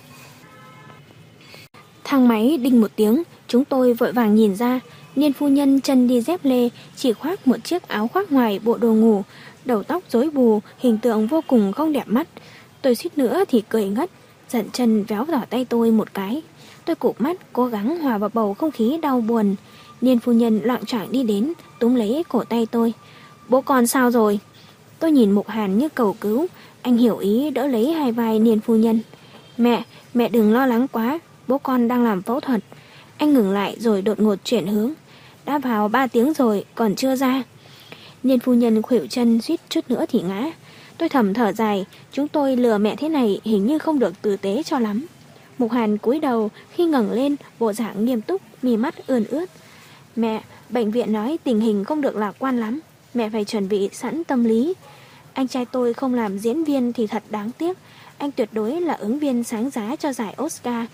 Thang máy đinh một tiếng, chúng tôi vội vàng nhìn ra. Niên phu nhân chân đi dép lê, chỉ khoác một chiếc áo khoác ngoài bộ đồ ngủ, đầu tóc rối bù, hình tượng vô cùng không đẹp mắt. Tôi suýt nữa thì cười ngất. Dận chân véo vào tay tôi một cái. Tôi cụp mắt, cố gắng hòa vào bầu không khí đau buồn. Niên phu nhân loạng choạng đi đến, túm lấy cổ tay tôi. Bố con sao rồi? Tôi nhìn Mục Hàn như cầu cứu. Anh hiểu ý đỡ lấy hai vai Niên phu nhân. Mẹ, mẹ đừng lo lắng quá, bố con đang làm phẫu thuật. Anh ngừng lại rồi đột ngột chuyển hướng. Đã vào ba tiếng rồi, còn chưa ra. Niên phu nhân khuỵu chân suýt chút nữa thì ngã. Tôi thầm thở dài, chúng tôi lừa mẹ thế này hình như không được tử tế cho lắm. Mục Hàn cúi đầu, khi ngẩng lên, bộ dạng nghiêm túc, mí mắt ươn ướt. Mẹ, bệnh viện nói tình hình không được lạc quan lắm. Mẹ phải chuẩn bị sẵn tâm lý. Anh trai tôi không làm diễn viên thì thật đáng tiếc. Anh tuyệt đối là ứng viên sáng giá cho giải Oscar.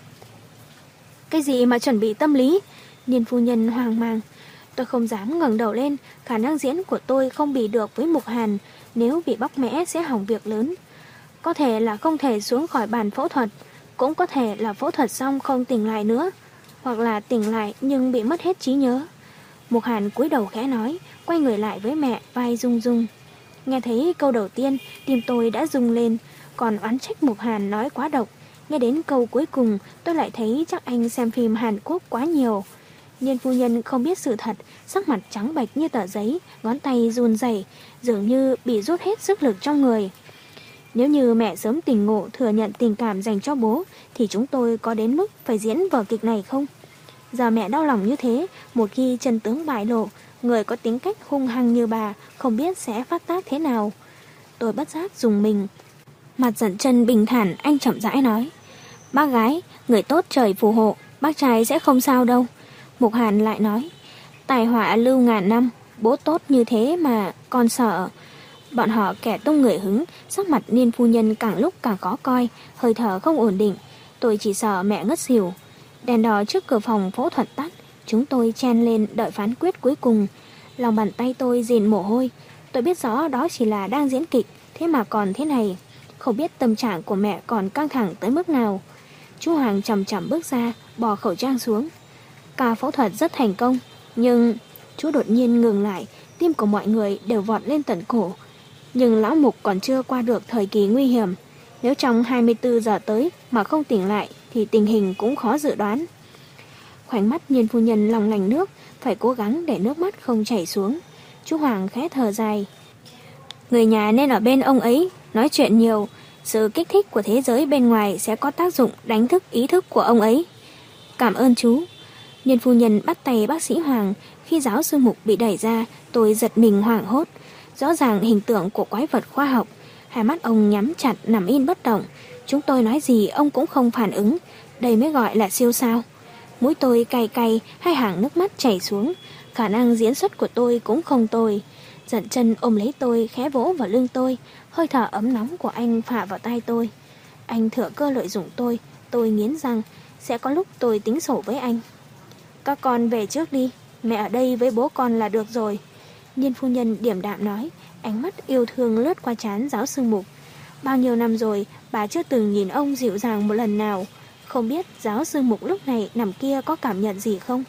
Cái gì mà chuẩn bị tâm lý? Niên phu nhân hoang mang. Tôi không dám ngẩng đầu lên. Khả năng diễn của tôi không bị được với Mục Hàn. Nếu bị bóc mẽ sẽ hỏng việc lớn. Có thể là không thể xuống khỏi bàn phẫu thuật. Cũng có thể là phẫu thuật xong không tỉnh lại nữa. Hoặc là tỉnh lại nhưng bị mất hết trí nhớ. Mục Hàn cúi đầu khẽ nói, quay người lại với mẹ, vai rung rung. Nghe thấy câu đầu tiên, tim tôi đã rung lên. Còn oán trách Mục Hàn nói quá độc. Nghe đến câu cuối cùng, tôi lại thấy chắc anh xem phim Hàn Quốc quá nhiều. Niên phu nhân không biết sự thật, sắc mặt trắng bệch như tờ giấy, ngón tay run rẩy, dường như bị rút hết sức lực trong người. Nếu như mẹ sớm tỉnh ngộ thừa nhận tình cảm dành cho bố, thì chúng tôi có đến mức phải diễn vở kịch này không? Giờ mẹ đau lòng như thế, một khi chân tướng bại lộ, người có tính cách hung hăng như bà không biết sẽ phát tác thế nào. Tôi bất giác dùng mình. Mặt Dận Chân bình thản, anh chậm rãi nói. Bác gái, người tốt trời phù hộ, bác trai sẽ không sao đâu. Mục Hàn lại nói. Tài họa lưu ngàn năm, bố tốt như thế mà con sợ. Bọn họ kẻ tung người hứng, sắc mặt Niên phu nhân càng lúc càng khó coi, hơi thở không ổn định. Tôi chỉ sợ mẹ ngất xỉu. Đèn đỏ trước cửa phòng phẫu thuật tắt, chúng tôi chen lên đợi phán quyết cuối cùng. Lòng bàn tay tôi dịn mồ hôi. Tôi biết rõ đó chỉ là đang diễn kịch, thế mà còn thế này. Không biết tâm trạng của mẹ còn căng thẳng tới mức nào. Chú Hoàng chậm chậm bước ra, bỏ khẩu trang xuống. Ca phẫu thuật rất thành công, nhưng... Chú đột nhiên ngừng lại, tim của mọi người đều vọt lên tận cổ. Nhưng lão Mục còn chưa qua được thời kỳ nguy hiểm. Nếu trong hai mươi tư giờ tới mà không tỉnh lại thì tình hình cũng khó dự đoán. Khoảnh mắt Niên phu nhân lòng lành nước, phải cố gắng để nước mắt không chảy xuống. Chú Hoàng khẽ thở dài. Người nhà nên ở bên ông ấy, nói chuyện nhiều. Sự kích thích của thế giới bên ngoài sẽ có tác dụng đánh thức ý thức của ông ấy. Cảm ơn chú. Niên phu nhân bắt tay bác sĩ Hoàng. Khi giáo sư Mục bị đẩy ra, tôi giật mình hoảng hốt. Rõ ràng hình tượng của quái vật khoa học. Hai mắt ông nhắm chặt nằm yên bất động. Chúng tôi nói gì ông cũng không phản ứng. Đây mới gọi là siêu sao. Mũi tôi cay cay, hai hàng nước mắt chảy xuống. Khả năng diễn xuất của tôi cũng không tồi. Dận Chân ôm lấy tôi, khẽ vỗ vào lưng tôi. Hơi thở ấm nóng của anh phả vào tai tôi. Anh thừa cơ lợi dụng tôi. Tôi nghiến răng, sẽ có lúc tôi tính sổ với anh. Các con về trước đi, mẹ ở đây với bố con là được rồi. Niên phu nhân điềm đạm nói, ánh mắt yêu thương lướt qua trán giáo sư Mục. Bao nhiêu năm rồi, bà chưa từng nhìn ông dịu dàng một lần nào. Không biết giáo sư Mục lúc này nằm kia có cảm nhận gì không?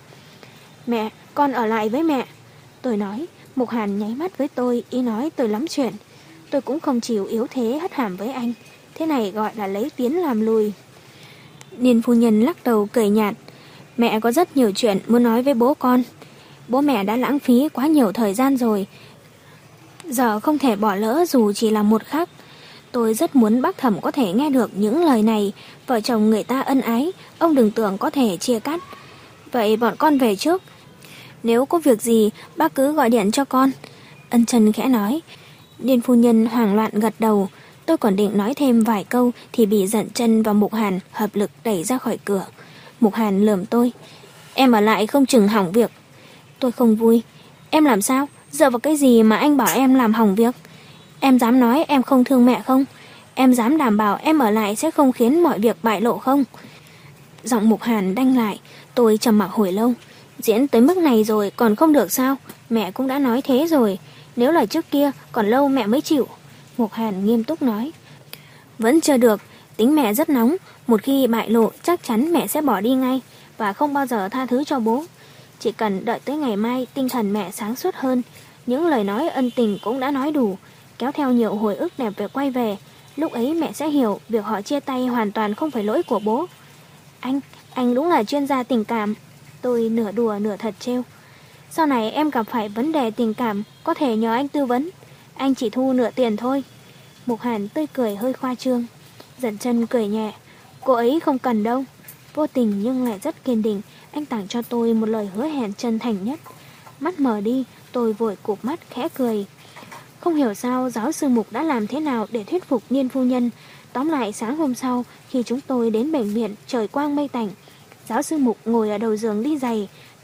Mẹ, con ở lại với mẹ. Tôi nói. Mục Hàn nháy mắt với tôi, ý nói tôi lắm chuyện. Tôi cũng không chịu yếu thế hất hàm với anh. Thế này gọi là lấy tiến làm lùi. Niên phu nhân lắc đầu cười nhạt. Mẹ có rất nhiều chuyện muốn nói với bố con. Bố mẹ đã lãng phí quá nhiều thời gian rồi. Giờ không thể bỏ lỡ dù chỉ là một khắc. Tôi rất muốn bác Thẩm có thể nghe được những lời này. Vợ chồng người ta ân ái, ông đừng tưởng có thể chia cắt. Vậy bọn con về trước. Nếu có việc gì, bác cứ gọi điện cho con. Ân Trần khẽ nói. Niên phu nhân hoảng loạn gật đầu. Tôi còn định nói thêm vài câu thì bị Dận Chân và Mục Hàn hợp lực đẩy ra khỏi cửa. Mục Hàn lườm tôi. Em ở lại không chừng hỏng việc. Tôi không vui. Em làm sao? Dựa vào cái gì mà anh bảo em làm hỏng việc? Em dám nói em không thương mẹ không? Em dám đảm bảo em ở lại sẽ không khiến mọi việc bại lộ không? Giọng Mục Hàn đanh lại. Tôi trầm mặc hồi lâu. Diễn tới mức này rồi còn không được sao? Mẹ cũng đã nói thế rồi. Nếu là trước kia còn lâu mẹ mới chịu. Mục Hàn nghiêm túc nói. Vẫn chưa được. Tính mẹ rất nóng. Một khi bại lộ chắc chắn mẹ sẽ bỏ đi ngay. Và không bao giờ tha thứ cho bố. Chỉ cần đợi tới ngày mai tinh thần mẹ sáng suốt hơn. Những lời nói ân tình cũng đã nói đủ. Kéo theo nhiều hồi ức đẹp về quay về. Lúc ấy mẹ sẽ hiểu việc họ chia tay hoàn toàn không phải lỗi của bố. Anh, anh đúng là chuyên gia tình cảm. Tôi nửa đùa nửa thật trêu. Sau này em gặp phải vấn đề tình cảm có thể nhờ anh tư vấn. Anh chỉ thu nửa tiền thôi. Mục Hàn tươi cười hơi khoa trương. Dận Chân cười nhẹ. Cô ấy không cần đâu. Vô tình nhưng lại rất kiên định. Anh tặng cho tôi một lời hứa hẹn chân thành nhất. Mắt mở đi, tôi vội cụp mắt khẽ cười. Không hiểu sao giáo sư Mục đã làm thế nào để thuyết phục Niên phu nhân. Tóm lại sáng hôm sau, khi chúng tôi đến bệnh viện trời quang mây tạnh, giáo sư Mục ngồi ở đầu giường đi giày.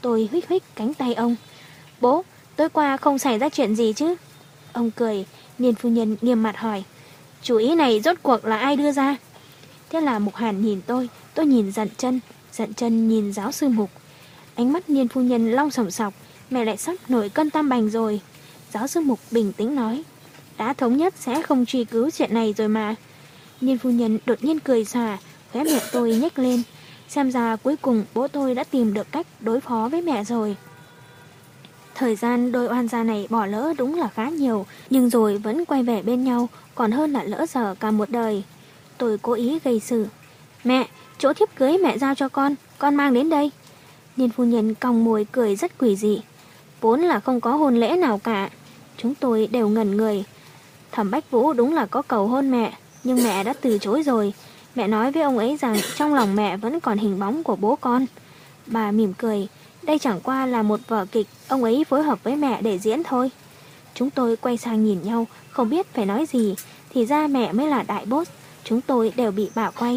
Tôi huých huých cánh tay ông. Bố, tối qua không xảy ra chuyện gì chứ? Ông cười. Niên phu nhân nghiêm mặt hỏi, chủ ý này rốt cuộc là ai đưa ra? Thế là Mục Hàn nhìn tôi, tôi nhìn Dận Chân, Dận Chân nhìn giáo sư Mục. Ánh mắt Niên phu nhân long sòng sọc, mẹ lại sắp nổi cân tam bành rồi. Giáo sư Mục bình tĩnh nói, đã thống nhất sẽ không truy cứu chuyện này rồi mà. Niên phu nhân đột nhiên cười xòa, khóe miệng tôi nhếch lên. Xem ra cuối cùng bố tôi đã tìm được cách đối phó với mẹ rồi. Thời gian đôi oan gia này bỏ lỡ đúng là khá nhiều, nhưng rồi vẫn quay về bên nhau, còn hơn là lỡ dở cả một đời. Tôi cố ý gây sự. Mẹ, chỗ thiếp cưới mẹ giao cho con, con mang đến đây. Niên phu nhân cong môi cười rất quỷ dị. Vốn là không có hôn lễ nào cả. Chúng tôi đều ngẩn người. Thẩm Bách Vũ đúng là có cầu hôn mẹ, nhưng mẹ đã từ chối rồi. Mẹ nói với ông ấy rằng trong lòng mẹ vẫn còn hình bóng của bố con. Bà mỉm cười. Đây chẳng qua là một vở kịch ông ấy phối hợp với mẹ để diễn thôi. Chúng tôi quay sang nhìn nhau, không biết phải nói gì. Thì ra mẹ mới là đại boss. Chúng tôi đều bị bà quay.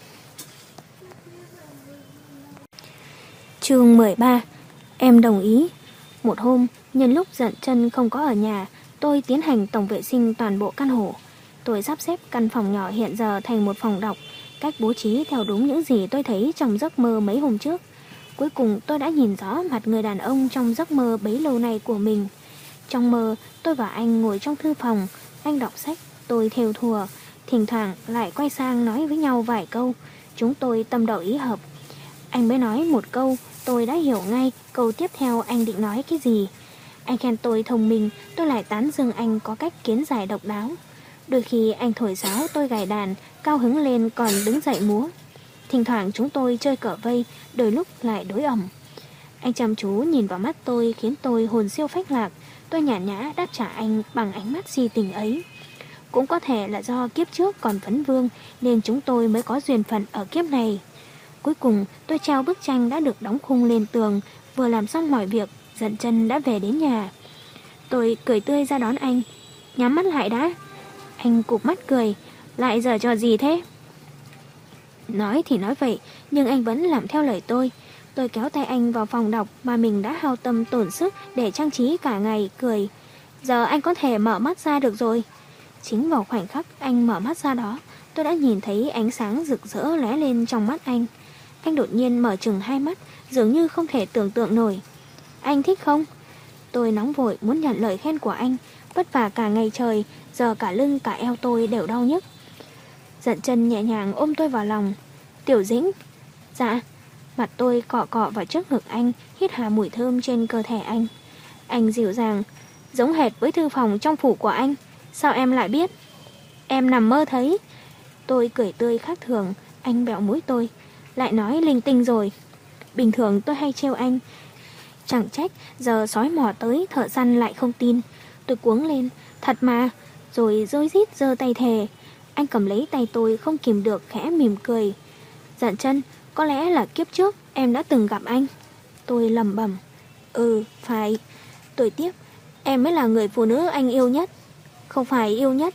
Chương mười ba. Em đồng ý. Một hôm, nhân lúc Dận Chân không có ở nhà, tôi tiến hành tổng vệ sinh toàn bộ căn hộ. Tôi sắp xếp căn phòng nhỏ hiện giờ thành một phòng đọc, cách bố trí theo đúng những gì tôi thấy trong giấc mơ mấy hôm trước. Cuối cùng tôi đã nhìn rõ mặt người đàn ông trong giấc mơ bấy lâu nay của mình. Trong mơ, tôi và anh ngồi trong thư phòng, anh đọc sách, tôi thêu thùa, thỉnh thoảng lại quay sang nói với nhau vài câu. Chúng tôi tâm đầu ý hợp. Anh mới nói một câu, tôi đã hiểu ngay câu tiếp theo anh định nói cái gì. Anh khen tôi thông minh, tôi lại tán dương anh có cách kiến giải độc đáo. Đôi khi anh thổi sáo, tôi gảy đàn, cao hứng lên còn đứng dậy múa. Thỉnh thoảng chúng tôi chơi cờ vây, đôi lúc lại đối ẩm. Anh chăm chú nhìn vào mắt tôi khiến tôi hồn siêu phách lạc. Tôi nhàn nhã đáp trả anh bằng ánh mắt si tình ấy. Cũng có thể là do kiếp trước còn phấn vương nên chúng tôi mới có duyên phận ở kiếp này. Cuối cùng tôi treo bức tranh đã được đóng khung lên tường. Vừa làm xong mọi việc, Dận Chân đã về đến nhà. Tôi cười tươi ra đón anh. Nhắm mắt lại đã. Anh cụp mắt cười. Lại giở trò gì thế? Nói thì nói vậy, nhưng anh vẫn làm theo lời tôi. Tôi kéo tay anh vào phòng đọc mà mình đã hao tâm tổn sức để trang trí cả ngày, cười. Giờ anh có thể mở mắt ra được rồi. Chính vào khoảnh khắc anh mở mắt ra đó, tôi đã nhìn thấy ánh sáng rực rỡ lóe lên trong mắt anh. Anh đột nhiên mở trừng hai mắt, dường như không thể tưởng tượng nổi. Anh thích không? Tôi nóng vội muốn nhận lời khen của anh. Vất vả cả ngày trời, giờ cả lưng cả eo tôi đều đau nhức. Dận Chân nhẹ nhàng ôm tôi vào lòng. Tiểu Dĩnh. Dạ. Mặt tôi cọ cọ vào trước ngực anh, hít hà mùi thơm trên cơ thể anh. Anh dịu dàng. Giống hệt với thư phòng trong phủ của anh. Sao em lại biết? Em nằm mơ thấy. Tôi cười tươi khác thường. Anh bẹo mũi tôi. Lại nói linh tinh rồi. Bình thường tôi hay trêu anh. Chẳng trách giờ sói mò tới thợ săn lại không tin. Tôi cuống lên. Thật mà. Rồi rối rít giơ tay thề. Anh cầm lấy tay tôi không kìm được khẽ mỉm cười. Dận Chân, có lẽ là kiếp trước em đã từng gặp anh. Tôi lẩm bẩm. Ừ, phải. Tôi tiếp. Em mới là người phụ nữ anh yêu nhất. Không phải yêu nhất.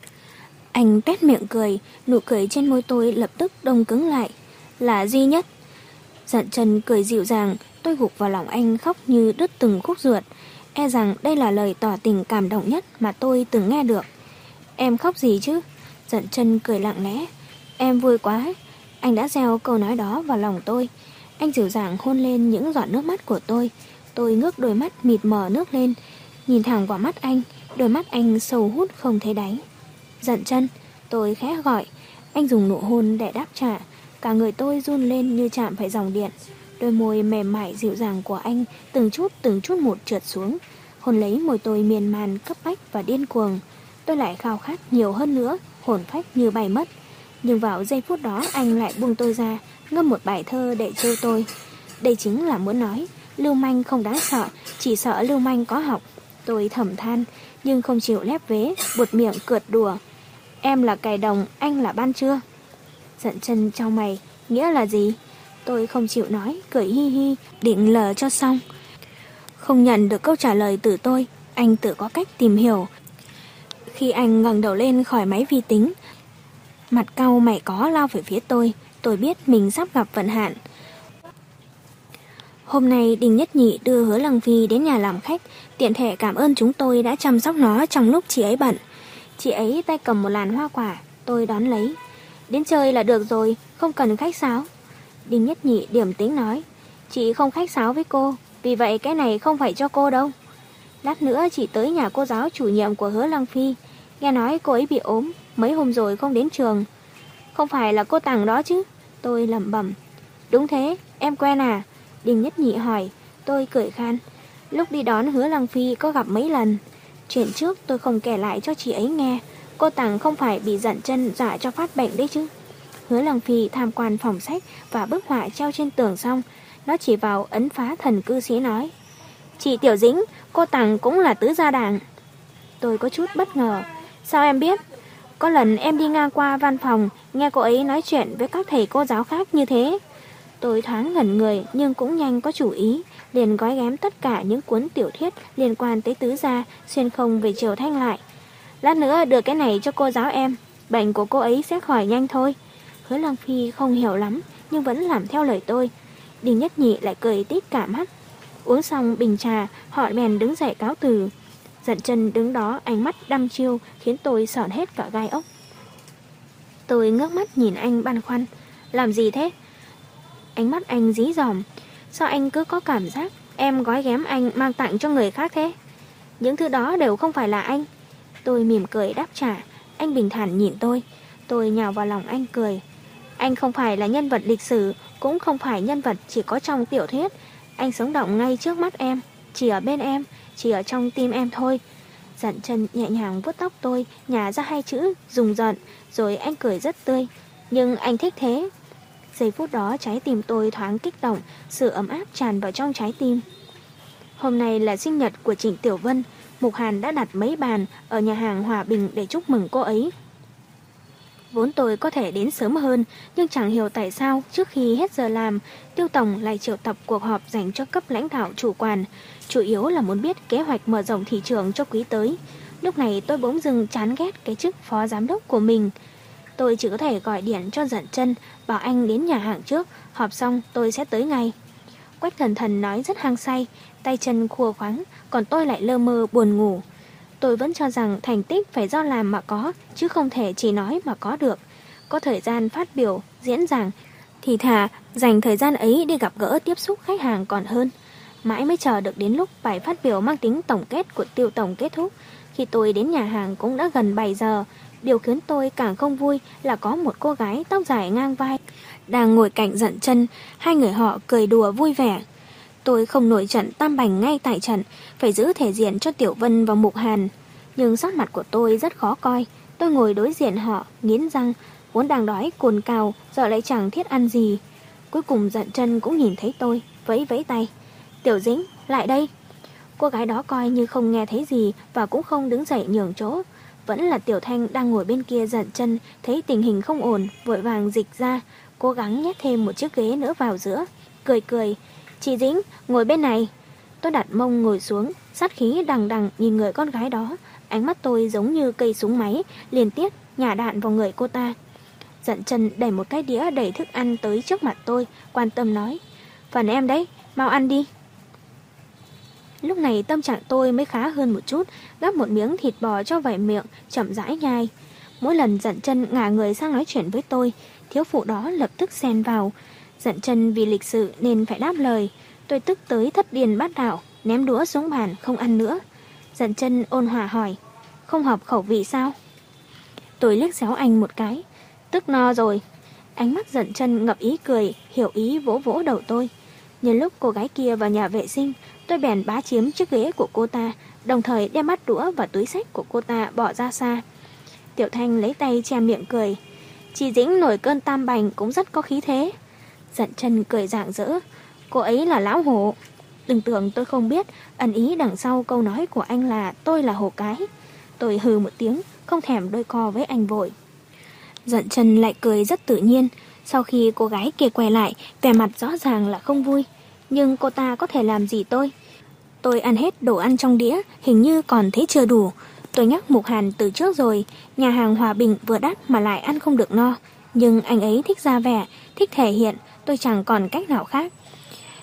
Anh tét miệng cười. Nụ cười trên môi tôi lập tức đông cứng lại. Là duy nhất. Dận Chân cười dịu dàng. Tôi gục vào lòng anh khóc như đứt từng khúc ruột. E rằng đây là lời tỏ tình cảm động nhất mà tôi từng nghe được. Em khóc gì chứ? Dận Chân cười lặng lẽ. Em vui quá. Anh đã gieo câu nói đó vào lòng tôi. Anh dịu dàng hôn lên những giọt nước mắt của tôi. Tôi ngước đôi mắt mịt mờ nước lên, nhìn thẳng vào mắt anh. Đôi mắt anh sâu hút không thấy đáy. Dận Chân, tôi khẽ gọi. Anh dùng nụ hôn để đáp trả. Cả người tôi run lên như chạm phải dòng điện. Đôi môi mềm mại dịu dàng của anh từng chút từng chút một trượt xuống, hôn lấy môi tôi miên man cấp bách và điên cuồng. Tôi lại khao khát nhiều hơn nữa, hồn phách như bay mất. Nhưng vào giây phút đó anh lại buông tôi ra, ngâm một bài thơ để trêu tôi. Đây chính là muốn nói, lưu manh không đáng sợ, chỉ sợ lưu manh có học. Tôi thầm than, nhưng không chịu lép vế, buột miệng cợt đùa. Em là cài đồng, anh là ban trưa. Dận Chân chau mày, nghĩa là gì? Tôi không chịu nói, cười hi hi, định lờ cho xong. Không nhận được câu trả lời từ tôi, anh tự có cách tìm hiểu. Khi anh ngẩng đầu lên khỏi máy vi tính, mặt cau mày có lao về phía tôi, tôi biết mình sắp gặp vận hạn. Hôm nay Đinh Nhất Nhị đưa Hứa Lăng Phi đến nhà làm khách, tiện thể cảm ơn chúng tôi đã chăm sóc nó trong lúc chị ấy bận. Chị ấy tay cầm một làn hoa quả, tôi đón lấy. Đến chơi là được rồi, không cần khách sáo. Đinh Nhất Nhị điểm tính nói, chị không khách sáo với cô, vì vậy cái này không phải cho cô đâu. Lát nữa chị tới nhà cô giáo chủ nhiệm của Hứa Lăng Phi, nghe nói cô ấy bị ốm, mấy hôm rồi không đến trường. Không phải là cô Tằng đó chứ? Tôi lẩm bẩm. Đúng thế, em quen à? Đinh Nhất Nhị hỏi. Tôi cười khan. Lúc đi đón Hứa Lăng Phi có gặp mấy lần. Chuyện trước tôi không kể lại cho chị ấy nghe. Cô Tằng không phải bị giận chân dọa cho phát bệnh đấy chứ. Hứa Lăng Phi tham quan phòng sách và bức họa treo trên tường xong, nó chỉ vào ấn phá thần cư sĩ nói, chị Tiểu Dĩnh, cô Tằng cũng là tứ gia đảng. Tôi có chút bất ngờ. Sao em biết? Có lần em đi ngang qua văn phòng, nghe cô ấy nói chuyện với các thầy cô giáo khác như thế. Tôi thoáng ngẩn người nhưng cũng nhanh có chủ ý, liền gói ghém tất cả những cuốn tiểu thuyết liên quan tới tứ gia xuyên không về Triều Thanh lại. Lát nữa đưa cái này cho cô giáo em, bệnh của cô ấy sẽ khỏi nhanh thôi. Hứa Lăng Phi không hiểu lắm nhưng vẫn làm theo lời tôi. Đinh Nhất Nhị lại cười tít cả mắt. Uống xong bình trà, họ bèn đứng dậy cáo từ. Giận chân đứng đó ánh mắt đăm chiêu khiến tôi sởn hết cả gai ốc. Tôi ngước mắt nhìn anh băn khoăn. Làm gì thế? Ánh mắt anh dí dỏm. Sao anh cứ có cảm giác em gói ghém anh mang tặng cho người khác thế? Những thứ đó đều không phải là anh. Tôi mỉm cười đáp trả. Anh bình thản nhìn tôi. Tôi nhào vào lòng anh cười. Anh không phải là nhân vật lịch sử, cũng không phải nhân vật chỉ có trong tiểu thuyết. Anh sống động ngay trước mắt em, chỉ ở bên em, chỉ ở trong tim em thôi. Giận chân nhẹ nhàng vuốt tóc tôi, nhả ra hai chữ dùng giận, rồi anh cười rất tươi. Nhưng anh thích thế. Giây phút đó trái tim tôi thoáng kích động, sự ấm áp tràn vào trong trái tim. Hôm nay là sinh nhật của Trịnh Tiểu Vân. Mục Hàn đã đặt mấy bàn ở nhà hàng Hòa Bình để chúc mừng cô ấy. Vốn tôi có thể đến sớm hơn, nhưng chẳng hiểu tại sao trước khi hết giờ làm, Tiêu Tổng lại triệu tập cuộc họp dành cho cấp lãnh đạo chủ quản, chủ yếu là muốn biết kế hoạch mở rộng thị trường cho quý tới. Lúc này tôi bỗng dưng chán ghét cái chức phó giám đốc của mình. Tôi chỉ có thể gọi điện cho Giận Chân, bảo anh đến nhà hàng trước, họp xong tôi sẽ tới ngay. Quách Thần Thần nói rất hăng say, tay chân khua khoắng, còn tôi lại lơ mơ buồn ngủ. Tôi vẫn cho rằng thành tích phải do làm mà có, chứ không thể chỉ nói mà có được. Có thời gian phát biểu, diễn giảng, thì thà dành thời gian ấy đi gặp gỡ tiếp xúc khách hàng còn hơn. Mãi mới chờ được đến lúc bài phát biểu mang tính tổng kết của Tiêu Tổng kết thúc. Khi tôi đến nhà hàng cũng đã gần bảy giờ. Điều khiến tôi càng không vui là có một cô gái tóc dài ngang vai đang ngồi cạnh Giận Chân, hai người họ cười đùa vui vẻ. Tôi không nổi trận tam bành ngay tại trận, phải giữ thể diện cho Tiểu Vân và Mục Hàn. Nhưng sắc mặt của tôi rất khó coi. Tôi ngồi đối diện họ, nghiến răng, vốn đang đói cồn cào, giờ lại chẳng thiết ăn gì. Cuối cùng Giận Chân cũng nhìn thấy tôi, vẫy vẫy tay. Tiểu Dĩnh, lại đây. Cô gái đó coi như không nghe thấy gì và cũng không đứng dậy nhường chỗ. Vẫn là Tiểu Thanh đang ngồi bên kia. Giận Chân thấy tình hình không ổn, vội vàng dịch ra, cố gắng nhét thêm một chiếc ghế nữa vào giữa. Cười cười, chị Dĩnh, ngồi bên này. Tôi đặt mông ngồi xuống, sát khí đằng đằng nhìn người con gái đó. Ánh mắt tôi giống như cây súng máy, liên tiếp nhả đạn vào người cô ta. Giận Chân đẩy một cái đĩa đầy thức ăn tới trước mặt tôi, quan tâm nói, phần em đấy, mau ăn đi. Lúc này tâm trạng tôi mới khá hơn một chút, gắp một miếng thịt bò cho vào miệng, chậm rãi nhai. Mỗi lần Giận Chân ngả người sang nói chuyện với tôi, thiếu phụ đó lập tức xen vào. Giận Chân vì lịch sự nên phải đáp lời. Tôi tức tới thất điên bát đảo, ném đũa xuống bàn không ăn nữa. Giận Chân ôn hòa hỏi, không hợp khẩu vị sao? Tôi liếc xéo anh một cái, tức no rồi. Ánh mắt Giận Chân ngập ý cười, hiểu ý vỗ vỗ đầu tôi. Nhân lúc cô gái kia vào nhà vệ sinh, tôi bèn bá chiếm chiếc ghế của cô ta, đồng thời đem bát đũa và túi xách của cô ta bỏ ra xa. Tiểu Thanh lấy tay che miệng cười, chị Dĩnh nổi cơn tam bành cũng rất có khí thế. Giận Chân cười rạng rỡ, cô ấy là lão hổ. Đừng tưởng tôi không biết, ẩn ý đằng sau câu nói của anh là tôi là hổ cái. Tôi hừ một tiếng, không thèm đôi co với anh vội. Giận Chân lại cười rất tự nhiên. Sau khi cô gái kia quay lại, vẻ mặt rõ ràng là không vui. Nhưng cô ta có thể làm gì tôi? Tôi ăn hết đồ ăn trong đĩa, hình như còn thấy chưa đủ. Tôi nhắc Mục Hàn từ trước rồi, nhà hàng Hòa Bình vừa đắt mà lại ăn không được no. Nhưng anh ấy thích ra vẻ, thích thể hiện, tôi chẳng còn cách nào khác.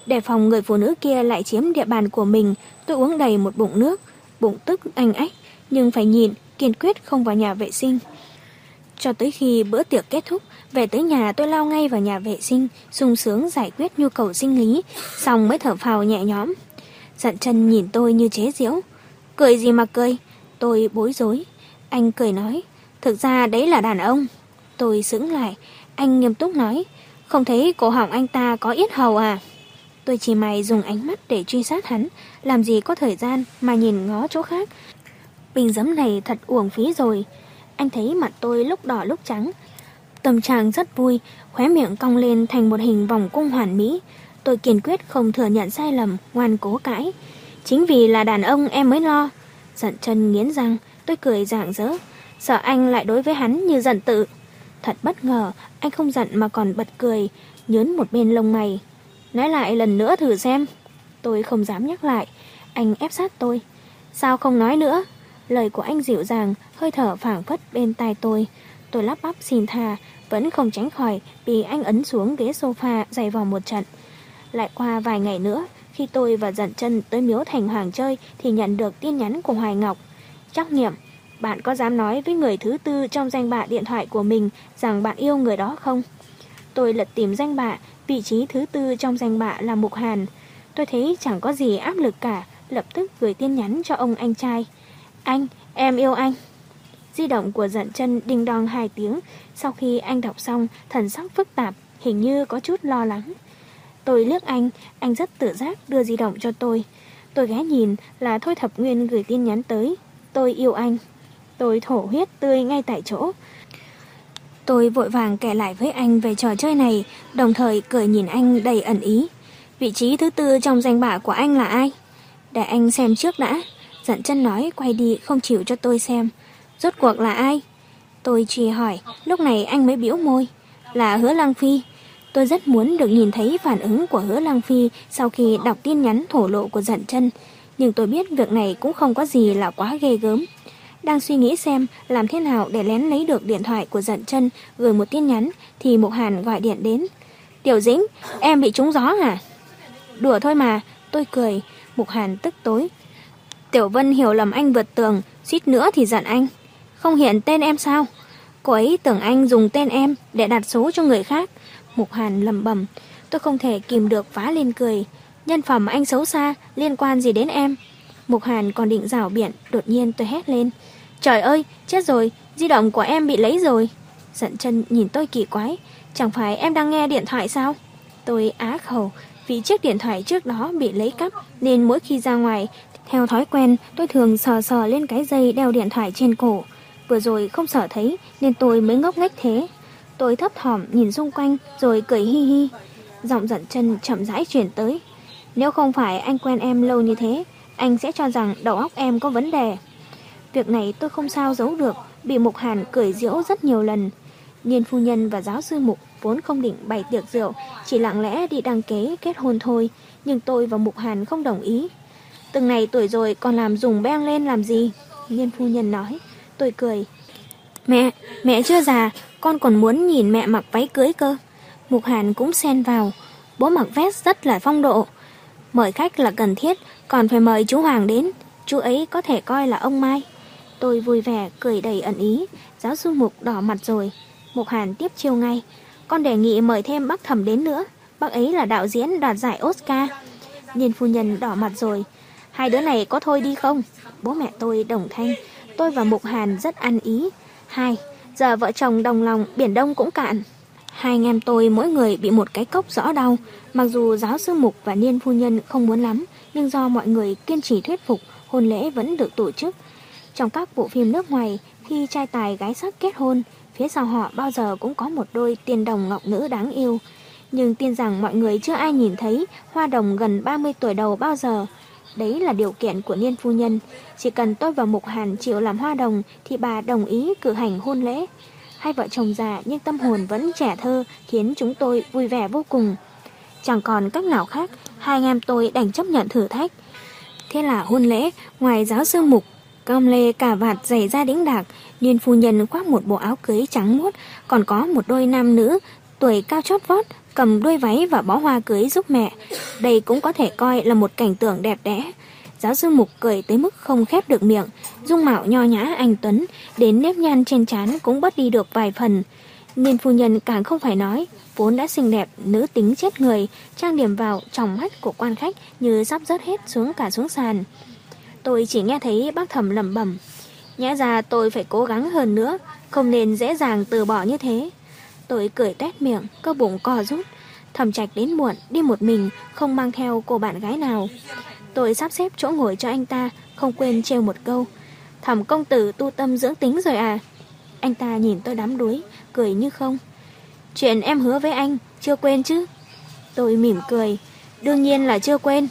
Để phòng người phụ nữ kia lại chiếm địa bàn của mình, tôi uống đầy một bụng nước, bụng tức anh ách, nhưng phải nhịn, kiên quyết không vào nhà vệ sinh. Cho tới khi bữa tiệc kết thúc, về tới nhà tôi lao ngay vào nhà vệ sinh, sung sướng giải quyết nhu cầu sinh lý, xong mới thở phào nhẹ nhõm. Dận Chân nhìn tôi như chế giễu. Cười gì mà cười? Tôi bối rối. Anh cười nói, thực ra đấy là đàn ông. Tôi sững lại. Anh nghiêm túc nói, không thấy cổ họng anh ta có yết hầu à? Tôi chỉ mày dùng ánh mắt để truy sát hắn, làm gì có thời gian mà nhìn ngó chỗ khác. Bình giấm này thật uổng phí rồi. Anh thấy mặt tôi lúc đỏ lúc trắng. Tâm trạng rất vui, khóe miệng cong lên thành một hình vòng cung hoàn mỹ. Tôi kiên quyết không thừa nhận sai lầm, ngoan cố cãi. Chính vì là đàn ông em mới lo. Dận Chân nghiến răng, tôi cười rạng rỡ. Sợ anh lại đối với hắn như giận tự. Thật bất ngờ, anh không giận mà còn bật cười, nhớn một bên lông mày. Nói lại lần nữa thử xem. Tôi không dám nhắc lại. Anh ép sát tôi. Sao không nói nữa? Lời của anh dịu dàng, hơi thở phảng phất bên tai tôi. Tôi lắp bắp xin tha, vẫn không tránh khỏi bị anh ấn xuống ghế sofa giày vò một trận. Lại qua vài ngày nữa, khi tôi và Dận Chân tới Miếu Thành Hoàng chơi thì nhận được tin nhắn của Hoài Ngọc. Trắc nghiệm, bạn có dám nói với người thứ tư trong danh bạ điện thoại của mình rằng bạn yêu người đó không? Tôi lật tìm danh bạ, vị trí thứ tư trong danh bạ là Mục Hàn. Tôi thấy chẳng có gì áp lực cả, lập tức gửi tin nhắn cho ông anh trai. Anh, em yêu anh. Di động của Dận Chân đinh đong hai tiếng. Sau khi anh đọc xong, thần sắc phức tạp, hình như có chút lo lắng. Tôi liếc anh, anh rất tự giác đưa di động cho tôi. Tôi ghé nhìn là Thôi Thập Nguyên gửi tin nhắn tới. Tôi yêu anh. Tôi thổ huyết tươi ngay tại chỗ. Tôi vội vàng kể lại với anh về trò chơi này, đồng thời cười nhìn anh đầy ẩn ý. Vị trí thứ tư trong danh bạ của anh là ai? Để anh xem trước đã. Dận Chân nói quay đi không chịu cho tôi xem. Rốt cuộc là ai? Tôi truy hỏi, lúc này anh mới bĩu môi. Là Hứa Lăng Phi. Tôi rất muốn được nhìn thấy phản ứng của Hứa Lăng Phi sau khi đọc tin nhắn thổ lộ của Dận Chân, nhưng tôi biết việc này cũng không có gì là quá ghê gớm. Đang suy nghĩ xem làm thế nào để lén lấy được điện thoại của Dận Chân gửi một tin nhắn thì Mục Hàn gọi điện đến. Tiểu Dĩnh, em bị trúng gió hả? Đùa thôi mà, tôi cười. Mục Hàn tức tối. Tiểu Vân hiểu lầm anh vượt tường, suýt nữa thì giận anh. Không hiện tên em sao? Cô ấy tưởng anh dùng tên em để đặt số cho người khác. Mục Hàn lẩm bẩm. Tôi không thể kìm được phá lên cười. Nhân phẩm anh xấu xa, liên quan gì đến em? Mục Hàn còn định rảo biện, đột nhiên tôi hét lên. Trời ơi, chết rồi, di động của em bị lấy rồi. Dận Chân nhìn tôi kỳ quái. Chẳng phải em đang nghe điện thoại sao? Tôi á khẩu, vì chiếc điện thoại trước đó bị lấy cắp nên mỗi khi ra ngoài, theo thói quen tôi thường sờ sờ lên cái dây đeo điện thoại trên cổ. Vừa rồi không sợ thấy nên tôi mới ngốc nghếch thế. Tôi thấp thỏm nhìn xung quanh rồi cười hi hi. Giọng Dận Chân chậm rãi chuyển tới. Nếu không phải anh quen em lâu như thế, anh sẽ cho rằng đầu óc em có vấn đề. Việc này tôi không sao giấu được, bị Mục Hàn cười giễu rất nhiều lần. Niên phu nhân và giáo sư Mục vốn không định bày tiệc rượu, chỉ lặng lẽ đi đăng ký kết hôn thôi, nhưng tôi và Mục Hàn không đồng ý. Từng này tuổi rồi còn làm dùng beng lên làm gì? Niên phu nhân nói. Tôi cười. Mẹ, mẹ chưa già, con còn muốn nhìn mẹ mặc váy cưới cơ. Mục Hàn cũng xen vào. Bố mặc vest rất là phong độ. Mời khách là cần thiết, còn phải mời chú Hoàng đến. Chú ấy có thể coi là ông Mai. Tôi vui vẻ, cười đầy ẩn ý. Giáo sư Mục đỏ mặt rồi. Mục Hàn tiếp chiêu ngay. Con đề nghị mời thêm bác Thẩm đến nữa. Bác ấy là đạo diễn đoạt giải Oscar. Niên phu nhân đỏ mặt rồi. Hai đứa này có thôi đi không? Bố mẹ tôi đồng thanh. Tôi và Mục Hàn rất ăn ý. Hai, giờ vợ chồng đồng lòng, biển Đông cũng cạn. Hai anh em tôi mỗi người bị một cái cốc rõ đau. Mặc dù giáo sư Mục và Niên phu nhân không muốn lắm, nhưng do mọi người kiên trì thuyết phục, hôn lễ vẫn được tổ chức. Trong các bộ phim nước ngoài, khi trai tài gái sắc kết hôn, phía sau họ bao giờ cũng có một đôi tiên đồng ngọc nữ đáng yêu. Nhưng tin rằng mọi người chưa ai nhìn thấy hoa đồng gần ba mươi tuổi đầu bao giờ. Đấy là điều kiện của Niên phu nhân. Chỉ cần tôi và Mục Hàn chịu làm hoa đồng thì bà đồng ý cử hành hôn lễ. Hai vợ chồng già nhưng tâm hồn vẫn trẻ thơ, khiến chúng tôi vui vẻ vô cùng. Chẳng còn cách nào khác, hai anh em tôi đành chấp nhận thử thách. Thế là hôn lễ, ngoài giáo sư Mục, cơm lê cà vạt giày da đĩnh đạc, Niên phu nhân khoác một bộ áo cưới trắng muốt, còn có một đôi nam nữ tuổi cao chót vót, cầm đuôi váy và bó hoa cưới giúp mẹ. Đây cũng có thể coi là một cảnh tượng đẹp đẽ. Giáo sư Mục cười tới mức không khép được miệng, dung mạo nho nhã anh tuấn, đến nếp nhăn trên trán cũng bớt đi được vài phần. Niên phu nhân càng không phải nói, vốn đã xinh đẹp, nữ tính chết người, trang điểm vào trong mắt của quan khách như sắp rớt hết xuống cả xuống sàn. Tôi chỉ nghe thấy bác Thẩm lẩm bẩm, nhẽ ra tôi phải cố gắng hơn nữa, không nên dễ dàng từ bỏ như thế. Tôi cười tét miệng, cơ bụng co rút. Thẩm Trạch đến muộn, đi một mình, không mang theo cô bạn gái nào. Tôi sắp xếp chỗ ngồi cho anh ta, không quên trêu một câu, Thẩm công tử tu tâm dưỡng tính rồi à? Anh ta nhìn tôi đắm đuối, cười như không. Chuyện em hứa với anh, chưa quên chứ? Tôi mỉm cười, đương nhiên là chưa quên.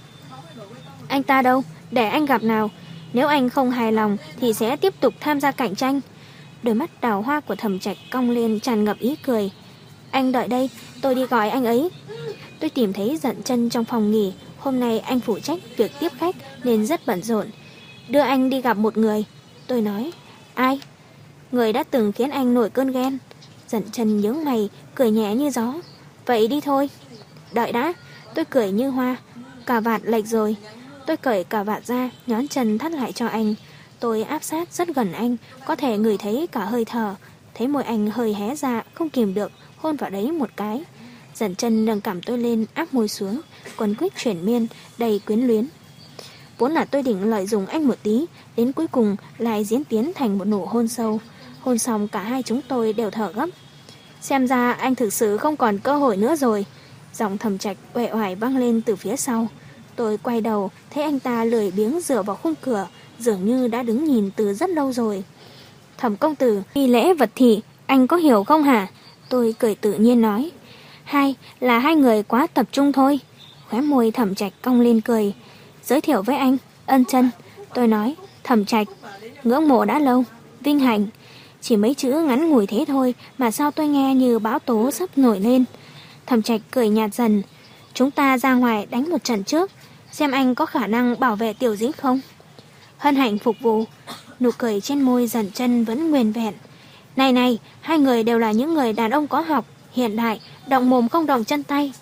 Anh ta đâu? Để anh gặp nào. Nếu anh không hài lòng thì sẽ tiếp tục tham gia cạnh tranh. Đôi mắt đào hoa của Thẩm Trạch cong lên tràn ngập ý cười. Anh đợi đây, tôi đi gọi anh ấy. Tôi tìm thấy Dận Chân trong phòng nghỉ. Hôm nay anh phụ trách việc tiếp khách nên rất bận rộn. Đưa anh đi gặp một người. Tôi nói, ai? Người đã từng khiến anh nổi cơn ghen. Dận Chân nhướng mày, cười nhẹ như gió. Vậy đi thôi. Đợi đã. Tôi cười như hoa. Cà vạt lệch rồi. Tôi cởi cà vạt ra, nhón chân thắt lại cho anh. Tôi áp sát rất gần anh, có thể ngửi thấy cả hơi thở. Thấy môi anh hơi hé ra, không kìm được, hôn vào đấy một cái. Dận Chân nâng cằm tôi lên, áp môi xuống, quấn quýt chuyển miên, đầy quyến luyến. Vốn là tôi định lợi dụng anh một tí, đến cuối cùng lại diễn tiến thành một nụ hôn sâu. Hôn xong cả hai chúng tôi đều thở gấp. Xem ra anh thực sự không còn cơ hội nữa rồi. Giọng Thẩm Trạch uể oải vang lên từ phía sau. Tôi quay đầu, thấy anh ta lười biếng dựa vào khung cửa, dường như đã đứng nhìn từ rất lâu rồi. Thẩm công tử, nghi lễ vật thị, anh có hiểu không hả? Tôi cười tự nhiên nói. Hai, là hai người quá tập trung thôi. Khóe môi Thẩm Trạch cong lên cười. Giới thiệu với anh, Ân Chân. Tôi nói, Thẩm Trạch, ngưỡng mộ đã lâu, vinh hạnh. Chỉ mấy chữ ngắn ngủi thế thôi mà sao tôi nghe như bão tố sắp nổi lên. Thẩm Trạch cười nhạt dần. Chúng ta ra ngoài đánh một trận trước, xem anh có khả năng bảo vệ Tiểu Dĩnh không. Hân hạnh phục vụ. Nụ cười trên môi Dận Chân vẫn nguyên vẹn. Này này, hai người đều là những người đàn ông có học, hiện đại, động mồm không động chân tay.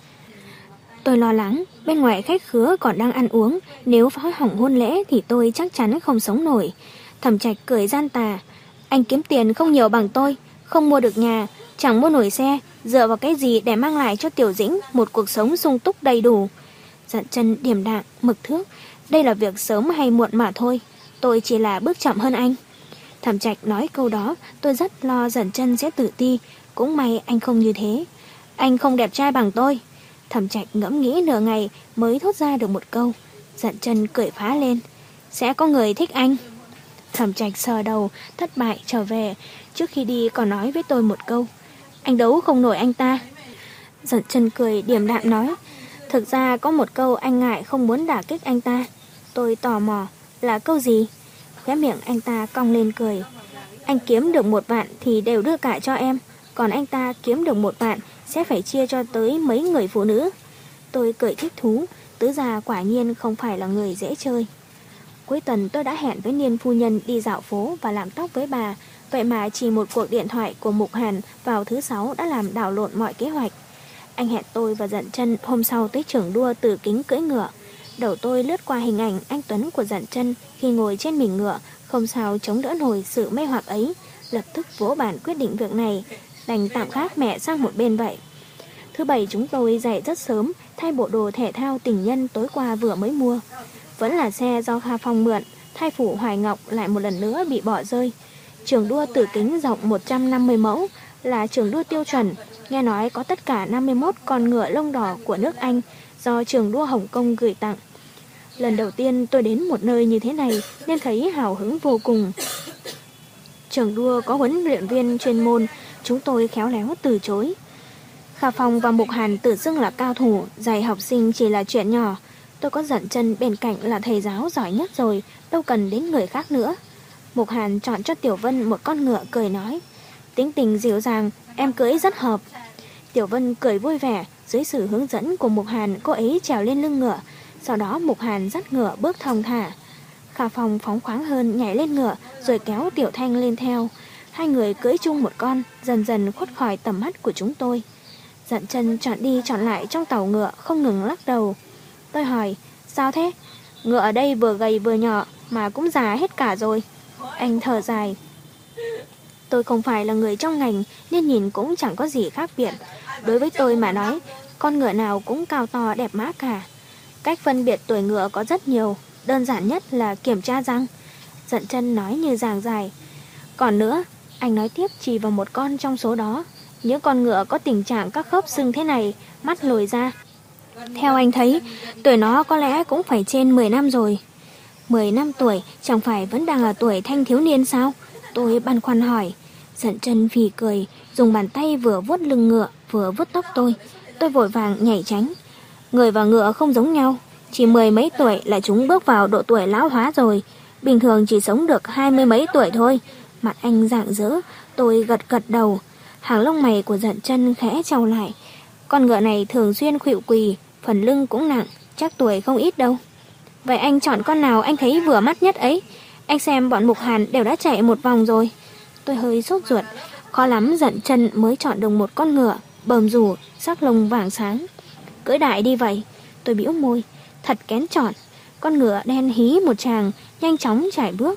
Tôi lo lắng, bên ngoài khách khứa còn đang ăn uống, nếu phá hỏng hôn lễ thì tôi chắc chắn không sống nổi. Thẩm Trạch cười gian tà. Anh kiếm tiền không nhiều bằng tôi, không mua được nhà, chẳng mua nổi xe, dựa vào cái gì để mang lại cho Tiểu Dĩnh một cuộc sống sung túc đầy đủ. Dận Chân điềm đạm, mực thước. Đây là việc sớm hay muộn mà thôi, tôi chỉ là bước chậm hơn anh. Thẩm Trạch nói câu đó, tôi rất lo Dận Chân sẽ tự ti. Cũng may anh không như thế. Anh không đẹp trai bằng tôi. Thẩm Trạch ngẫm nghĩ nửa ngày mới thốt ra được một câu. Dận Chân cười phá lên. Sẽ có người thích anh. Thẩm Trạch sờ đầu, thất bại trở về. Trước khi đi còn nói với tôi một câu. Anh đấu không nổi anh ta. Dận Chân cười điềm đạm nói. Thực ra có một câu anh ngại không muốn đả kích anh ta. Tôi tò mò. Là câu gì? Khóe miệng anh ta cong lên cười. Anh kiếm được một vạn thì đều đưa cả cho em. Còn anh ta kiếm được một vạn sẽ phải chia cho tới mấy người phụ nữ. Tôi cười thích thú. Tứ gia quả nhiên không phải là người dễ chơi. Cuối tuần tôi đã hẹn với Niên phu nhân đi dạo phố và làm tóc với bà. Vậy mà chỉ một cuộc điện thoại của Mục Hàn vào thứ sáu đã làm đảo lộn mọi kế hoạch. Anh hẹn tôi và Dận Chân hôm sau tới trường đua Tử Kính cưỡi ngựa. Đầu tôi lướt qua hình ảnh anh Tuấn của Dận Chân khi ngồi trên mình ngựa, không sao chống đỡ nổi sự mê hoặc ấy. Lập tức vỗ bàn quyết định việc này, đành tạm gác mẹ sang một bên vậy. Thứ bảy chúng tôi dậy rất sớm, thay bộ đồ thể thao tình nhân tối qua vừa mới mua. Vẫn là xe do Kha Phong mượn, thai phủ Hoài Ngọc lại một lần nữa bị bỏ rơi. Trường đua Tử Kính rộng một trăm năm mươi mẫu, là trường đua tiêu chuẩn. Nghe nói có tất cả năm mươi mốt con ngựa lông đỏ của nước Anh do trường đua Hồng Kông gửi tặng. Lần đầu tiên tôi đến một nơi như thế này nên thấy hào hứng vô cùng. Trường đua có huấn luyện viên chuyên môn, chúng tôi khéo léo từ chối. Kha Phong và Mục Hàn tự xưng là cao thủ, dạy học sinh chỉ là chuyện nhỏ. Tôi có Dận Chân bên cạnh là thầy giáo giỏi nhất rồi, đâu cần đến người khác nữa. Mục Hàn chọn cho Tiểu Vân một con ngựa cười nói. Tính tình dịu dàng, em cưỡi rất hợp. Tiểu Vân cười vui vẻ, dưới sự hướng dẫn của Mục Hàn cô ấy trèo lên lưng ngựa. Sau đó Mục Hàn dắt ngựa bước thong thả. Kha Phong phóng khoáng hơn nhảy lên ngựa rồi kéo Tiểu Thanh lên theo. Hai người cưỡi chung một con, dần dần khuất khỏi tầm mắt của chúng tôi. Dận chân chọn đi chọn lại trong tàu ngựa, không ngừng lắc đầu. Tôi hỏi, sao thế? Ngựa ở đây vừa gầy vừa nhỏ mà cũng già hết cả rồi. Anh thở dài. Tôi không phải là người trong ngành nên nhìn cũng chẳng có gì khác biệt. Đối với tôi mà nói, con ngựa nào cũng cao to đẹp mã cả. Cách phân biệt tuổi ngựa có rất nhiều, đơn giản nhất là kiểm tra răng. Dận chân nói như giảng giải. Còn nữa, anh nói tiếp chỉ vào một con trong số đó. Những con ngựa có tình trạng các khớp sưng thế này, mắt lồi ra. Theo anh thấy, tuổi nó có lẽ cũng phải trên mười năm rồi. mười năm tuổi chẳng phải vẫn đang là tuổi thanh thiếu niên sao? Tôi băn khoăn hỏi. Dận chân phì cười, dùng bàn tay vừa vuốt lưng ngựa vừa vuốt tóc tôi. Tôi vội vàng nhảy tránh. Người và ngựa không giống nhau, chỉ mười mấy tuổi là chúng bước vào độ tuổi lão hóa rồi. Bình thường chỉ sống được hai mươi mấy tuổi thôi. Mặt anh rạng rỡ, tôi gật gật đầu. Hàng lông mày của Dận chân khẽ trao lại. Con ngựa này thường xuyên khuỵu quỳ, phần lưng cũng nặng, chắc tuổi không ít đâu. Vậy anh chọn con nào anh thấy vừa mắt nhất ấy? Anh xem bọn Mục Hàn đều đã chạy một vòng rồi. Tôi hơi sốt ruột, khó lắm Dận chân mới chọn được một con ngựa, bờm rủ, sắc lông vàng sáng. Cưỡi đại đi vậy. Tôi bĩu môi, thật kén chọn. Con ngựa đen hí một tràng, nhanh chóng chạy bước.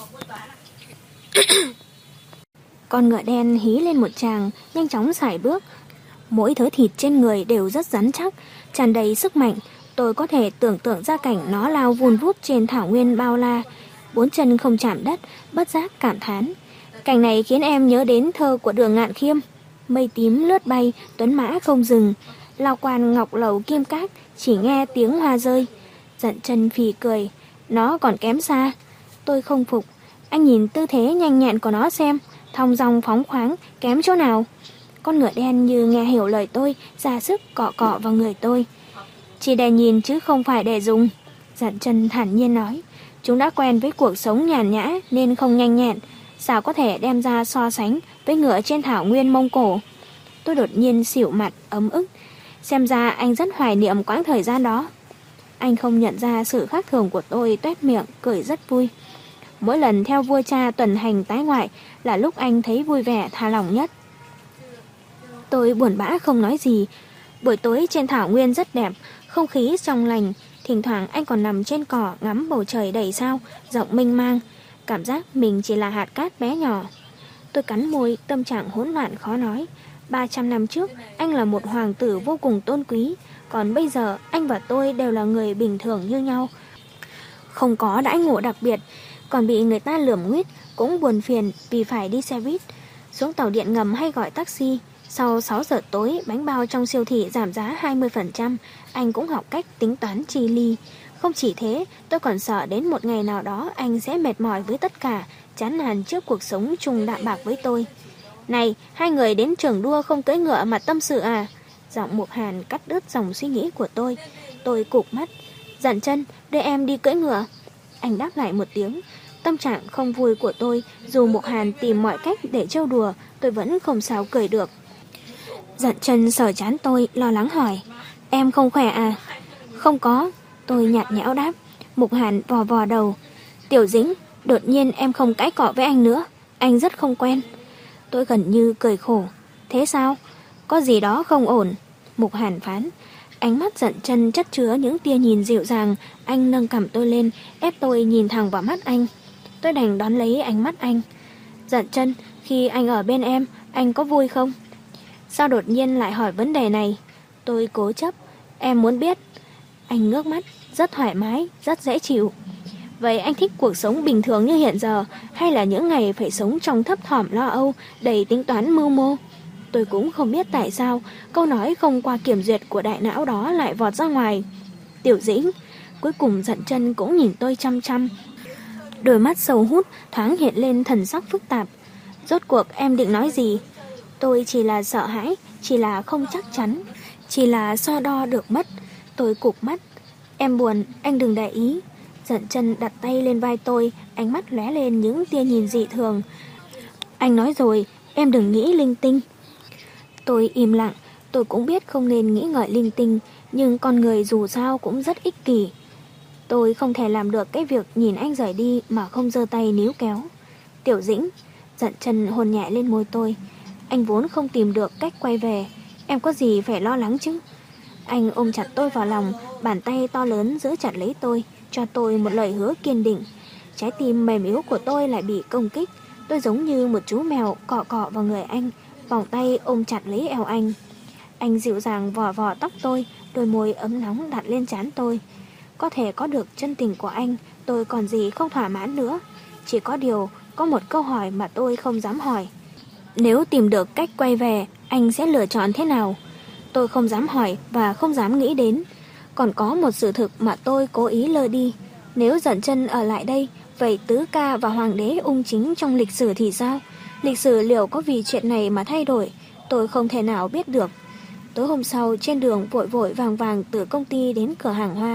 Con ngựa đen hí lên một tràng, nhanh chóng sải bước. Mỗi thớ thịt trên người đều rất rắn chắc, tràn đầy sức mạnh. Tôi có thể tưởng tượng ra cảnh nó lao vun vút trên thảo nguyên bao la, bốn chân không chạm đất, bất giác cảm thán. Cảnh này khiến em nhớ đến thơ của Đường Ngạn Khiêm. Mây tím lướt bay, tuấn mã không dừng, lao quan ngọc lầu kim cát, chỉ nghe tiếng hoa rơi. Dận chân phì cười, nó còn kém xa. Tôi không phục. Anh nhìn tư thế nhanh nhẹn của nó xem, thong dong phóng khoáng, kém chỗ nào? Con ngựa đen như nghe hiểu lời tôi, ra sức cọ cọ vào người tôi. Chỉ để nhìn chứ không phải để dùng. Dận chân thản nhiên nói. Chúng đã quen với cuộc sống nhàn nhã nên không nhanh nhẹn, sao có thể đem ra so sánh với ngựa trên thảo nguyên Mông Cổ. Tôi đột nhiên xỉu mặt, ấm ức. Xem ra anh rất hoài niệm quãng thời gian đó. Anh không nhận ra sự khác thường của tôi, toét miệng, cười rất vui. Mỗi lần theo vua cha tuần hành tái ngoại là lúc anh thấy vui vẻ tha lòng nhất. Tôi buồn bã không nói gì. Buổi tối trên thảo nguyên rất đẹp, không khí trong lành. Thỉnh thoảng anh còn nằm trên cỏ ngắm bầu trời đầy sao, rộng mênh mang. Cảm giác mình chỉ là hạt cát bé nhỏ. Tôi cắn môi, tâm trạng hỗn loạn khó nói. ba trăm năm trước, anh là một hoàng tử vô cùng tôn quý. Còn bây giờ, anh và tôi đều là người bình thường như nhau. Không có đãi ngộ đặc biệt, còn bị người ta lườm nguýt, cũng buồn phiền vì phải đi xe buýt. Xuống tàu điện ngầm hay gọi taxi. Sau sáu giờ tối, bánh bao trong siêu thị giảm giá hai mươi phần trăm. Anh cũng học cách tính toán chi ly. Không chỉ thế, tôi còn sợ đến một ngày nào đó anh sẽ mệt mỏi với tất cả, chán nản trước cuộc sống chung đạm bạc với tôi. Này, hai người đến trường đua không cưỡi ngựa mà tâm sự à? Giọng Mục Hàn cắt đứt dòng suy nghĩ của tôi. Tôi cụp mắt. Dận chân, đưa em đi cưỡi ngựa. Anh đáp lại một tiếng. Tâm trạng không vui của tôi, dù Mục Hàn tìm mọi cách để trêu đùa, tôi vẫn không sao cười được. Dận chân sờ trán tôi, lo lắng hỏi. Em không khỏe à? Không có. Tôi nhạt nhẽo đáp. Mục Hàn vò vò đầu. Tiểu Dĩnh, đột nhiên em không cãi cọ với anh nữa. Anh rất không quen. Tôi gần như cười khổ. Thế sao? Có gì đó không ổn. Mục Hàn phán. Ánh mắt Dận chân chất chứa những tia nhìn dịu dàng. Anh nâng cằm tôi lên, ép tôi nhìn thẳng vào mắt anh. Tôi đành đón lấy ánh mắt anh. Dận chân, khi anh ở bên em, anh có vui không? Sao đột nhiên lại hỏi vấn đề này? Tôi cố chấp. Em muốn biết. Anh ngước mắt, rất thoải mái, rất dễ chịu. Vậy anh thích cuộc sống bình thường như hiện giờ, hay là những ngày phải sống trong thấp thỏm lo âu, đầy tính toán mưu mô? Tôi cũng không biết tại sao câu nói không qua kiểm duyệt của đại não đó lại vọt ra ngoài. Tiểu Dĩnh. Cuối cùng Dận chân cũng nhìn tôi chăm chăm. Đôi mắt sâu hút thoáng hiện lên thần sắc phức tạp. Rốt cuộc em định nói gì? Tôi chỉ là sợ hãi, chỉ là không chắc chắn, chỉ là so đo được mất. Tôi cụp mắt. Em buồn, anh đừng để ý. Dận chân đặt tay lên vai tôi, ánh mắt lóe lên những tia nhìn dị thường. Anh nói rồi, em đừng nghĩ linh tinh. Tôi im lặng. Tôi cũng biết không nên nghĩ ngợi linh tinh, nhưng con người dù sao cũng rất ích kỷ. Tôi không thể làm được cái việc nhìn anh rời đi mà không giơ tay níu kéo. Tiểu Dĩnh. Dận chân hôn nhẹ lên môi tôi. Anh vốn không tìm được cách quay về. em có gì phải lo lắng chứ? Anh ôm chặt tôi vào lòng, bàn tay to lớn giữ chặt lấy tôi, cho tôi một lời hứa kiên định. Trái tim mềm yếu của tôi lại bị công kích. Tôi giống như một chú mèo cọ cọ vào người anh, vòng tay ôm chặt lấy eo anh. Anh dịu dàng vò vò tóc tôi, đôi môi ấm nóng đặt lên trán tôi. Có thể có được chân tình của anh, tôi còn gì không thỏa mãn nữa. Chỉ có điều, có một câu hỏi mà tôi không dám hỏi. Nếu tìm được cách quay về, anh sẽ lựa chọn thế nào? Tôi không dám hỏi và không dám nghĩ đến. Còn có một sự thực mà tôi cố ý lơ đi. Nếu Dận Chân ở lại đây, vậy Tứ Ca và Hoàng đế Ung Chính trong lịch sử thì sao? Lịch sử liệu có vì chuyện này mà thay đổi? Tôi không thể nào biết được. Tối hôm sau, trên đường vội vội vàng vàng từ công ty đến cửa hàng hoa,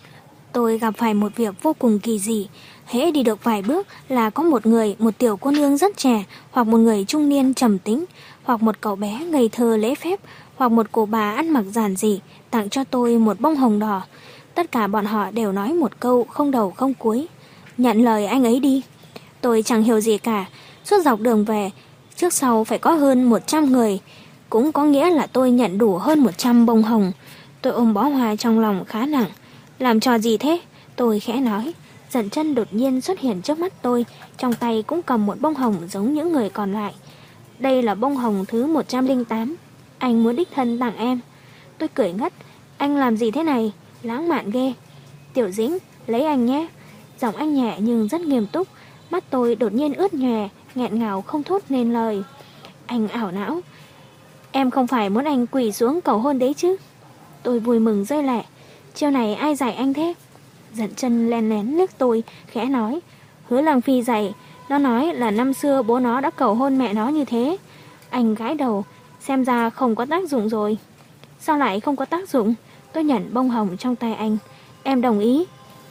tôi gặp phải một việc vô cùng kỳ dị. Hễ đi được vài bước là có một người, một tiểu cô nương rất trẻ, hoặc một người trung niên trầm tĩnh, hoặc một cậu bé ngây thơ lễ phép, hoặc một cô bà ăn mặc giản dị, tặng cho tôi một bông hồng đỏ. Tất cả bọn họ đều nói một câu không đầu không cuối: nhận lời anh ấy đi. Tôi chẳng hiểu gì cả. Suốt dọc đường về, trước sau phải có hơn một trăm người, cũng có nghĩa là tôi nhận đủ hơn một trăm bông hồng. Tôi ôm bó hoa trong lòng khá nặng. Làm trò gì thế? Tôi khẽ nói. Dận Chân đột nhiên xuất hiện trước mắt tôi, trong tay cũng cầm một bông hồng giống những người còn lại. Đây là bông hồng thứ một trăm lẻ tám. Anh muốn đích thân tặng em. Tôi cười ngất. Anh làm gì thế này? Lãng mạn ghê. Tiểu Dĩnh, lấy anh nhé. Giọng anh nhẹ nhưng rất nghiêm túc. Mắt tôi đột nhiên ướt nhòe, nghẹn ngào không thốt nên lời. Anh ảo não. Em không phải muốn anh quỳ xuống cầu hôn đấy chứ? Tôi vui mừng rơi lệ. Chiêu này ai dạy anh thế? Dận Chân len lén liếc tôi, khẽ nói. Hứa Lang Phi dạy. Nó nói là năm xưa bố nó đã cầu hôn mẹ nó như thế. Anh gãi đầu. Xem ra không có tác dụng rồi. Sao lại không có tác dụng? Tôi nhận bông hồng trong tay anh. Em đồng ý.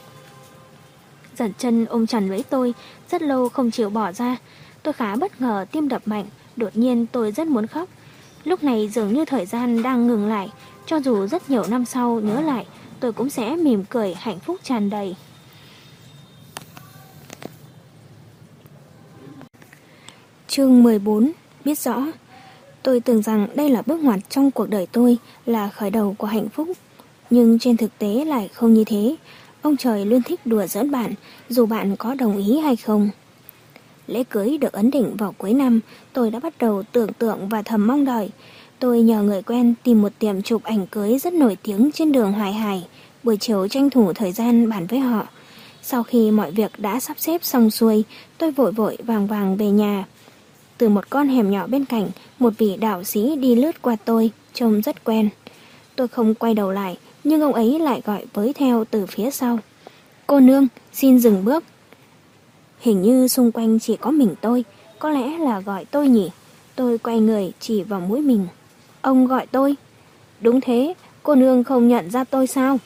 Dận Chân ôm chặt lấy tôi, rất lâu không chịu bỏ ra. Tôi khá bất ngờ, tim đập mạnh. Đột nhiên tôi rất muốn khóc. Lúc này dường như thời gian đang ngừng lại. Cho dù rất nhiều năm sau nhớ lại, tôi cũng sẽ mỉm cười hạnh phúc tràn đầy. Chương mười bốn. Biết rõ. Tôi tưởng rằng đây là bước ngoặt trong cuộc đời tôi, là khởi đầu của hạnh phúc. Nhưng trên thực tế lại không như thế. Ông trời luôn thích đùa giỡn bạn, dù bạn có đồng ý hay không. Lễ cưới được ấn định vào cuối năm, tôi đã bắt đầu tưởng tượng và thầm mong đợi. Tôi nhờ người quen tìm một tiệm chụp ảnh cưới rất nổi tiếng trên đường Hoài Hải, buổi chiều tranh thủ thời gian bàn với họ. Sau khi mọi việc đã sắp xếp xong xuôi, tôi vội vội vàng vàng về nhà. Từ một con hẻm nhỏ bên cạnh, một vị đạo sĩ đi lướt qua tôi, trông rất quen. Tôi không quay đầu lại, nhưng ông ấy lại gọi với theo từ phía sau. Cô nương, xin dừng bước. Hình như xung quanh chỉ có mình tôi, có lẽ là gọi tôi nhỉ. Tôi quay người chỉ vào mũi mình. Ông gọi tôi. Đúng thế, cô nương không nhận ra tôi sao?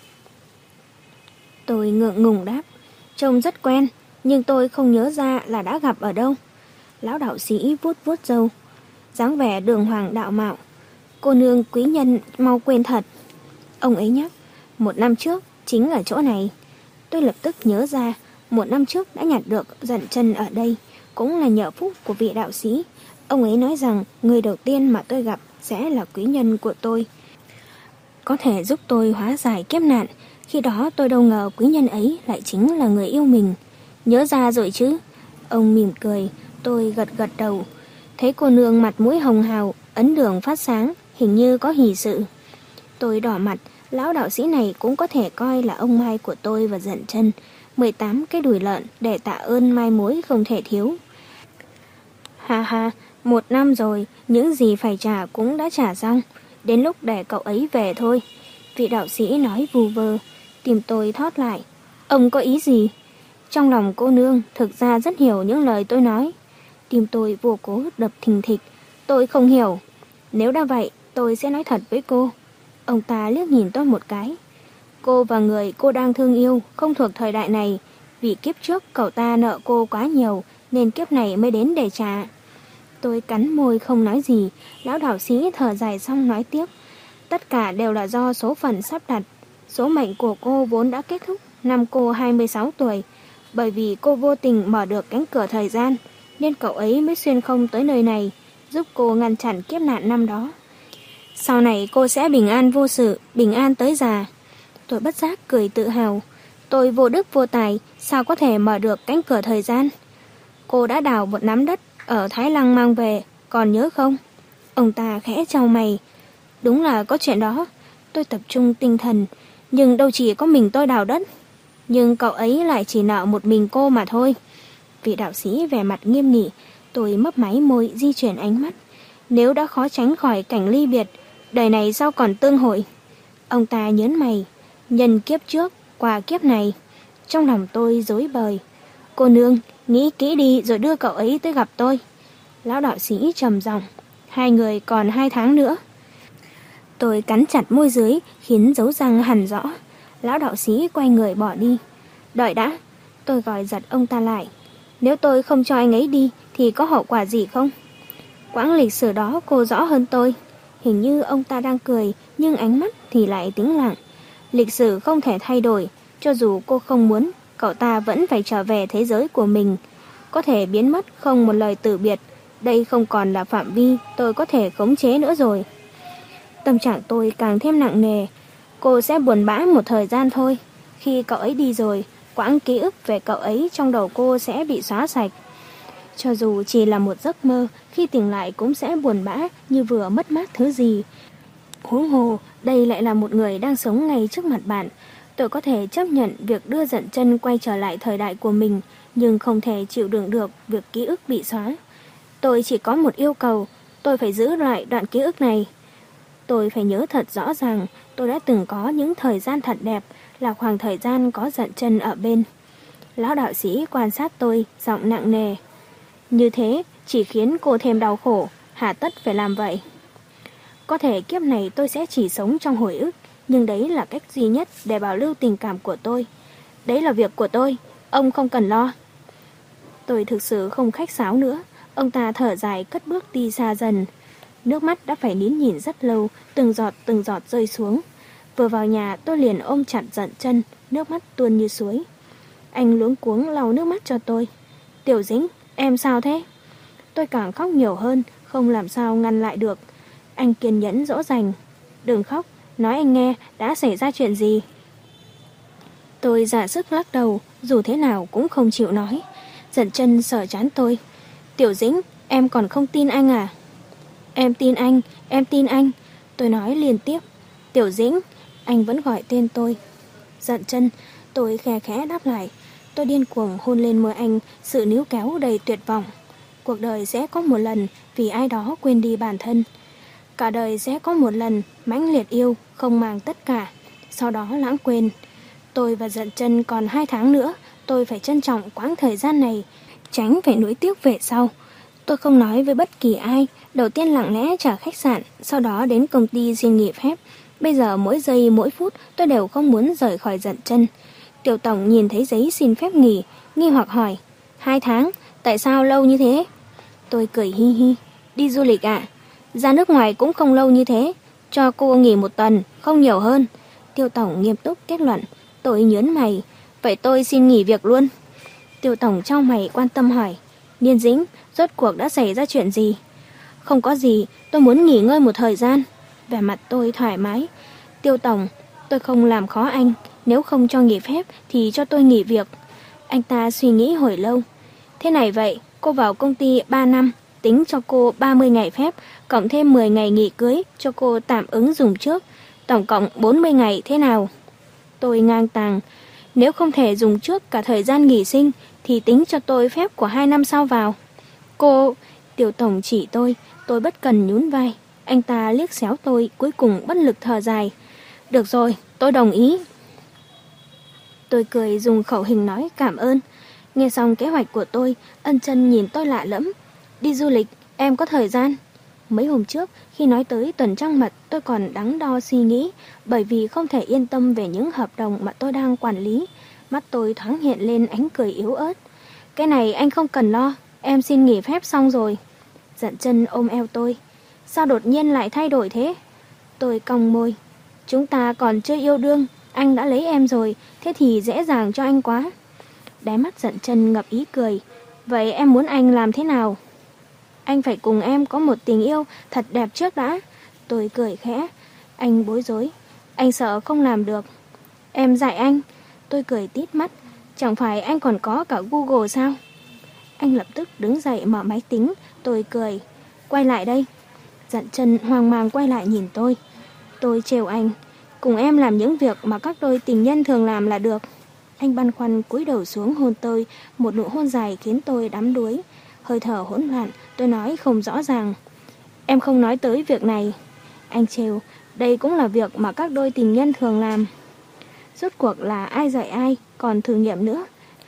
Tôi ngượng ngùng đáp. Trông rất quen, nhưng tôi không nhớ ra là đã gặp ở đâu. Lão đạo sĩ vuốt vuốt râu, dáng vẻ đường hoàng đạo mạo. Cô nương quý nhân mau quên thật. Ông ấy nhắc, một năm trước chính ở chỗ này. Tôi lập tức nhớ ra, một năm trước đã nhặt được Dận Chân ở đây, cũng là nhờ phúc của vị đạo sĩ. Ông ấy nói rằng người đầu tiên mà tôi gặp sẽ là quý nhân của tôi, có thể giúp tôi hóa giải kiếp nạn. Khi đó tôi đâu ngờ quý nhân ấy lại chính là người yêu mình. Nhớ ra rồi chứ? Ông mỉm cười. Tôi gật gật đầu. Thấy cô nương mặt mũi hồng hào, ấn đường phát sáng, hình như có hỷ sự. Tôi đỏ mặt. Lão đạo sĩ này cũng có thể coi là ông Mai của tôi và Dận Chân. mười tám cái đùi lợn để tạ ơn mai mối không thể thiếu. Ha ha, một năm rồi, những gì phải trả cũng đã trả xong. Đến lúc để cậu ấy về thôi. Vị đạo sĩ nói vù vơ. Tim tôi thót lại. Ông có ý gì? Trong lòng cô nương thực ra rất hiểu những lời tôi nói. Tim tôi vô cố đập thình thịch. Tôi không hiểu. Nếu đã vậy, tôi sẽ nói thật với cô. Ông ta liếc nhìn tôi một cái. Cô và người cô đang thương yêu không thuộc thời đại này. Vì kiếp trước cậu ta nợ cô quá nhiều, nên kiếp này mới đến để trả. Tôi cắn môi không nói gì. Lão đạo sĩ thở dài xong nói tiếp. Tất cả đều là do số phận sắp đặt. Số mệnh của cô vốn đã kết thúc năm cô hai mươi sáu tuổi. Bởi vì cô vô tình mở được cánh cửa thời gian, nên cậu ấy mới xuyên không tới nơi này, giúp cô ngăn chặn kiếp nạn năm đó. Sau này cô sẽ bình an vô sự, bình an tới già. Tôi bất giác cười tự hào. Tôi vô đức vô tài, sao có thể mở được cánh cửa thời gian? Cô đã đào một nắm đất ở Thái Lăng mang về, còn nhớ không? Ông ta khẽ chau mày. Đúng là có chuyện đó. Tôi tập trung tinh thần, nhưng đâu chỉ có mình tôi đào đất. Nhưng cậu ấy lại chỉ nợ một mình cô mà thôi. Vị đạo sĩ vẻ mặt nghiêm nghị. Tôi mấp máy môi di chuyển ánh mắt. Nếu đã khó tránh khỏi cảnh ly biệt, đời này sao còn tương hội? Ông ta nhớn mày. Nhân kiếp trước, qua kiếp này. Trong lòng tôi rối bời. Cô nương, nghĩ kỹ đi rồi đưa cậu ấy tới gặp tôi. Lão đạo sĩ trầm giọng. Hai người còn hai tháng nữa. Tôi cắn chặt môi dưới, khiến dấu răng hằn rõ. Lão đạo sĩ quay người bỏ đi. Đợi đã. Tôi gọi giật ông ta lại. Nếu tôi không cho anh ấy đi thì có hậu quả gì không? Quãng lịch sử đó cô rõ hơn tôi. Hình như ông ta đang cười, nhưng ánh mắt thì lại tĩnh lặng. Lịch sử không thể thay đổi. Cho dù cô không muốn, cậu ta vẫn phải trở về thế giới của mình. Có thể biến mất không một lời từ biệt. Đây không còn là phạm vi tôi có thể khống chế nữa rồi. Tâm trạng tôi càng thêm nặng nề. Cô sẽ buồn bã một thời gian thôi. Khi cậu ấy đi rồi, quãng ký ức về cậu ấy trong đầu cô sẽ bị xóa sạch. Cho dù chỉ là một giấc mơ, khi tỉnh lại cũng sẽ buồn bã như vừa mất mát thứ gì. Huống hồ, đây lại là một người đang sống ngay trước mặt bạn. Tôi có thể chấp nhận việc đưa Dận Chân quay trở lại thời đại của mình, nhưng không thể chịu đựng được việc ký ức bị xóa. Tôi chỉ có một yêu cầu, tôi phải giữ lại đoạn ký ức này. Tôi phải nhớ thật rõ ràng, tôi đã từng có những thời gian thật đẹp, là khoảng thời gian có Dận Chân ở bên. Lão đạo sĩ quan sát tôi, giọng nặng nề. Như thế chỉ khiến cô thêm đau khổ, hà tất phải làm vậy. Có thể kiếp này tôi sẽ chỉ sống trong hồi ức, nhưng đấy là cách duy nhất để bảo lưu tình cảm của tôi. Đấy là việc của tôi, ông không cần lo. Tôi thực sự không khách sáo nữa. Ông ta thở dài cất bước đi xa dần. Nước mắt đã phải nín nhìn rất lâu, từng giọt từng giọt rơi xuống. Vừa vào nhà tôi liền ôm chặt Dận Chân, nước mắt tuôn như suối. Anh luống cuống lau nước mắt cho tôi. Tiểu Dĩnh, em sao thế? Tôi càng khóc nhiều hơn, không làm sao ngăn lại được. Anh kiên nhẫn dỗ dành. Đừng khóc, nói anh nghe đã xảy ra chuyện gì. Tôi giả sức lắc đầu, dù thế nào cũng không chịu nói. Dận Chân sờ trán tôi. Tiểu Dĩnh, em còn không tin anh à? Em tin anh, em tin anh. Tôi nói liên tiếp. Tiểu Dĩnh, anh vẫn gọi tên tôi. Dận Chân, tôi khe khẽ đáp lại. Tôi điên cuồng hôn lên môi anh, sự níu kéo đầy tuyệt vọng. Cuộc đời sẽ có một lần vì ai đó quên đi bản thân. Cả đời sẽ có một lần mãnh liệt yêu, không màng tất cả, sau đó lãng quên. Tôi và Dận Chân còn hai tháng nữa, tôi phải trân trọng quãng thời gian này, tránh phải nuối tiếc về sau. Tôi không nói với bất kỳ ai, đầu tiên lặng lẽ trả khách sạn, sau đó đến công ty xin nghỉ phép. Bây giờ mỗi giây mỗi phút tôi đều không muốn rời khỏi Dận Chân. Tiểu tổng nhìn thấy giấy xin phép nghỉ, nghi hoặc hỏi, hai tháng, tại sao lâu như thế? Tôi cười hi hi, đi du lịch ạ. Ra nước ngoài cũng không lâu như thế, cho cô nghỉ một tuần, không nhiều hơn. Tiêu tổng nghiêm túc kết luận. Tôi nhớn mày, vậy tôi xin nghỉ việc luôn. Tiêu tổng trong mày quan tâm hỏi, Niên Dĩnh, rốt cuộc đã xảy ra chuyện gì? Không có gì, tôi muốn nghỉ ngơi một thời gian. Vẻ mặt tôi thoải mái. Tiêu tổng, tôi không làm khó anh, nếu không cho nghỉ phép thì cho tôi nghỉ việc. Anh ta suy nghĩ hồi lâu. Thế này vậy, cô vào công ty ba năm, tính cho cô ba mươi ngày phép, cộng thêm mười ngày nghỉ cưới cho cô tạm ứng dùng trước, tổng cộng bốn mươi ngày thế nào? Tôi ngang tàng, nếu không thể dùng trước cả thời gian nghỉ sinh thì tính cho tôi phép của hai năm sau vào. Cô, Tiểu tổng chỉ tôi, tôi bất cần nhún vai. Anh ta liếc xéo tôi, cuối cùng bất lực thở dài. Được rồi, tôi đồng ý. Tôi cười dùng khẩu hình nói cảm ơn. Nghe xong kế hoạch của tôi, Ân Chân nhìn tôi lạ lẫm. Đi du lịch, em có thời gian. Mấy hôm trước, khi nói tới tuần trăng mật, tôi còn đắn đo suy nghĩ, bởi vì không thể yên tâm về những hợp đồng mà tôi đang quản lý. Mắt tôi thoáng hiện lên ánh cười yếu ớt. Cái này anh không cần lo, em xin nghỉ phép xong rồi. Dận Chân ôm eo tôi. Sao đột nhiên lại thay đổi thế? Tôi cong môi. Chúng ta còn chưa yêu đương, anh đã lấy em rồi, thế thì dễ dàng cho anh quá. Đáy mắt Dận Chân ngập ý cười. Vậy em muốn anh làm thế nào? Anh phải cùng em có một tình yêu thật đẹp trước đã. Tôi cười khẽ. Anh bối rối. Anh sợ không làm được. Em dạy anh. Tôi cười tít mắt. Chẳng phải anh còn có cả Google sao? Anh lập tức đứng dậy mở máy tính. Tôi cười. Quay lại đây. Dặn chân hoang mang quay lại nhìn tôi. Tôi trêu anh. Cùng em làm những việc mà các đôi tình nhân thường làm là được. Anh băn khoăn cúi đầu xuống hôn tôi. Một nụ hôn dài khiến tôi đắm đuối. Hơi thở hỗn loạn. Tôi nói không rõ ràng. Em không nói tới việc này. Anh trêu. Đây cũng là việc mà các đôi tình nhân thường làm. Rốt cuộc là ai dạy ai, còn thử nghiệm nữa.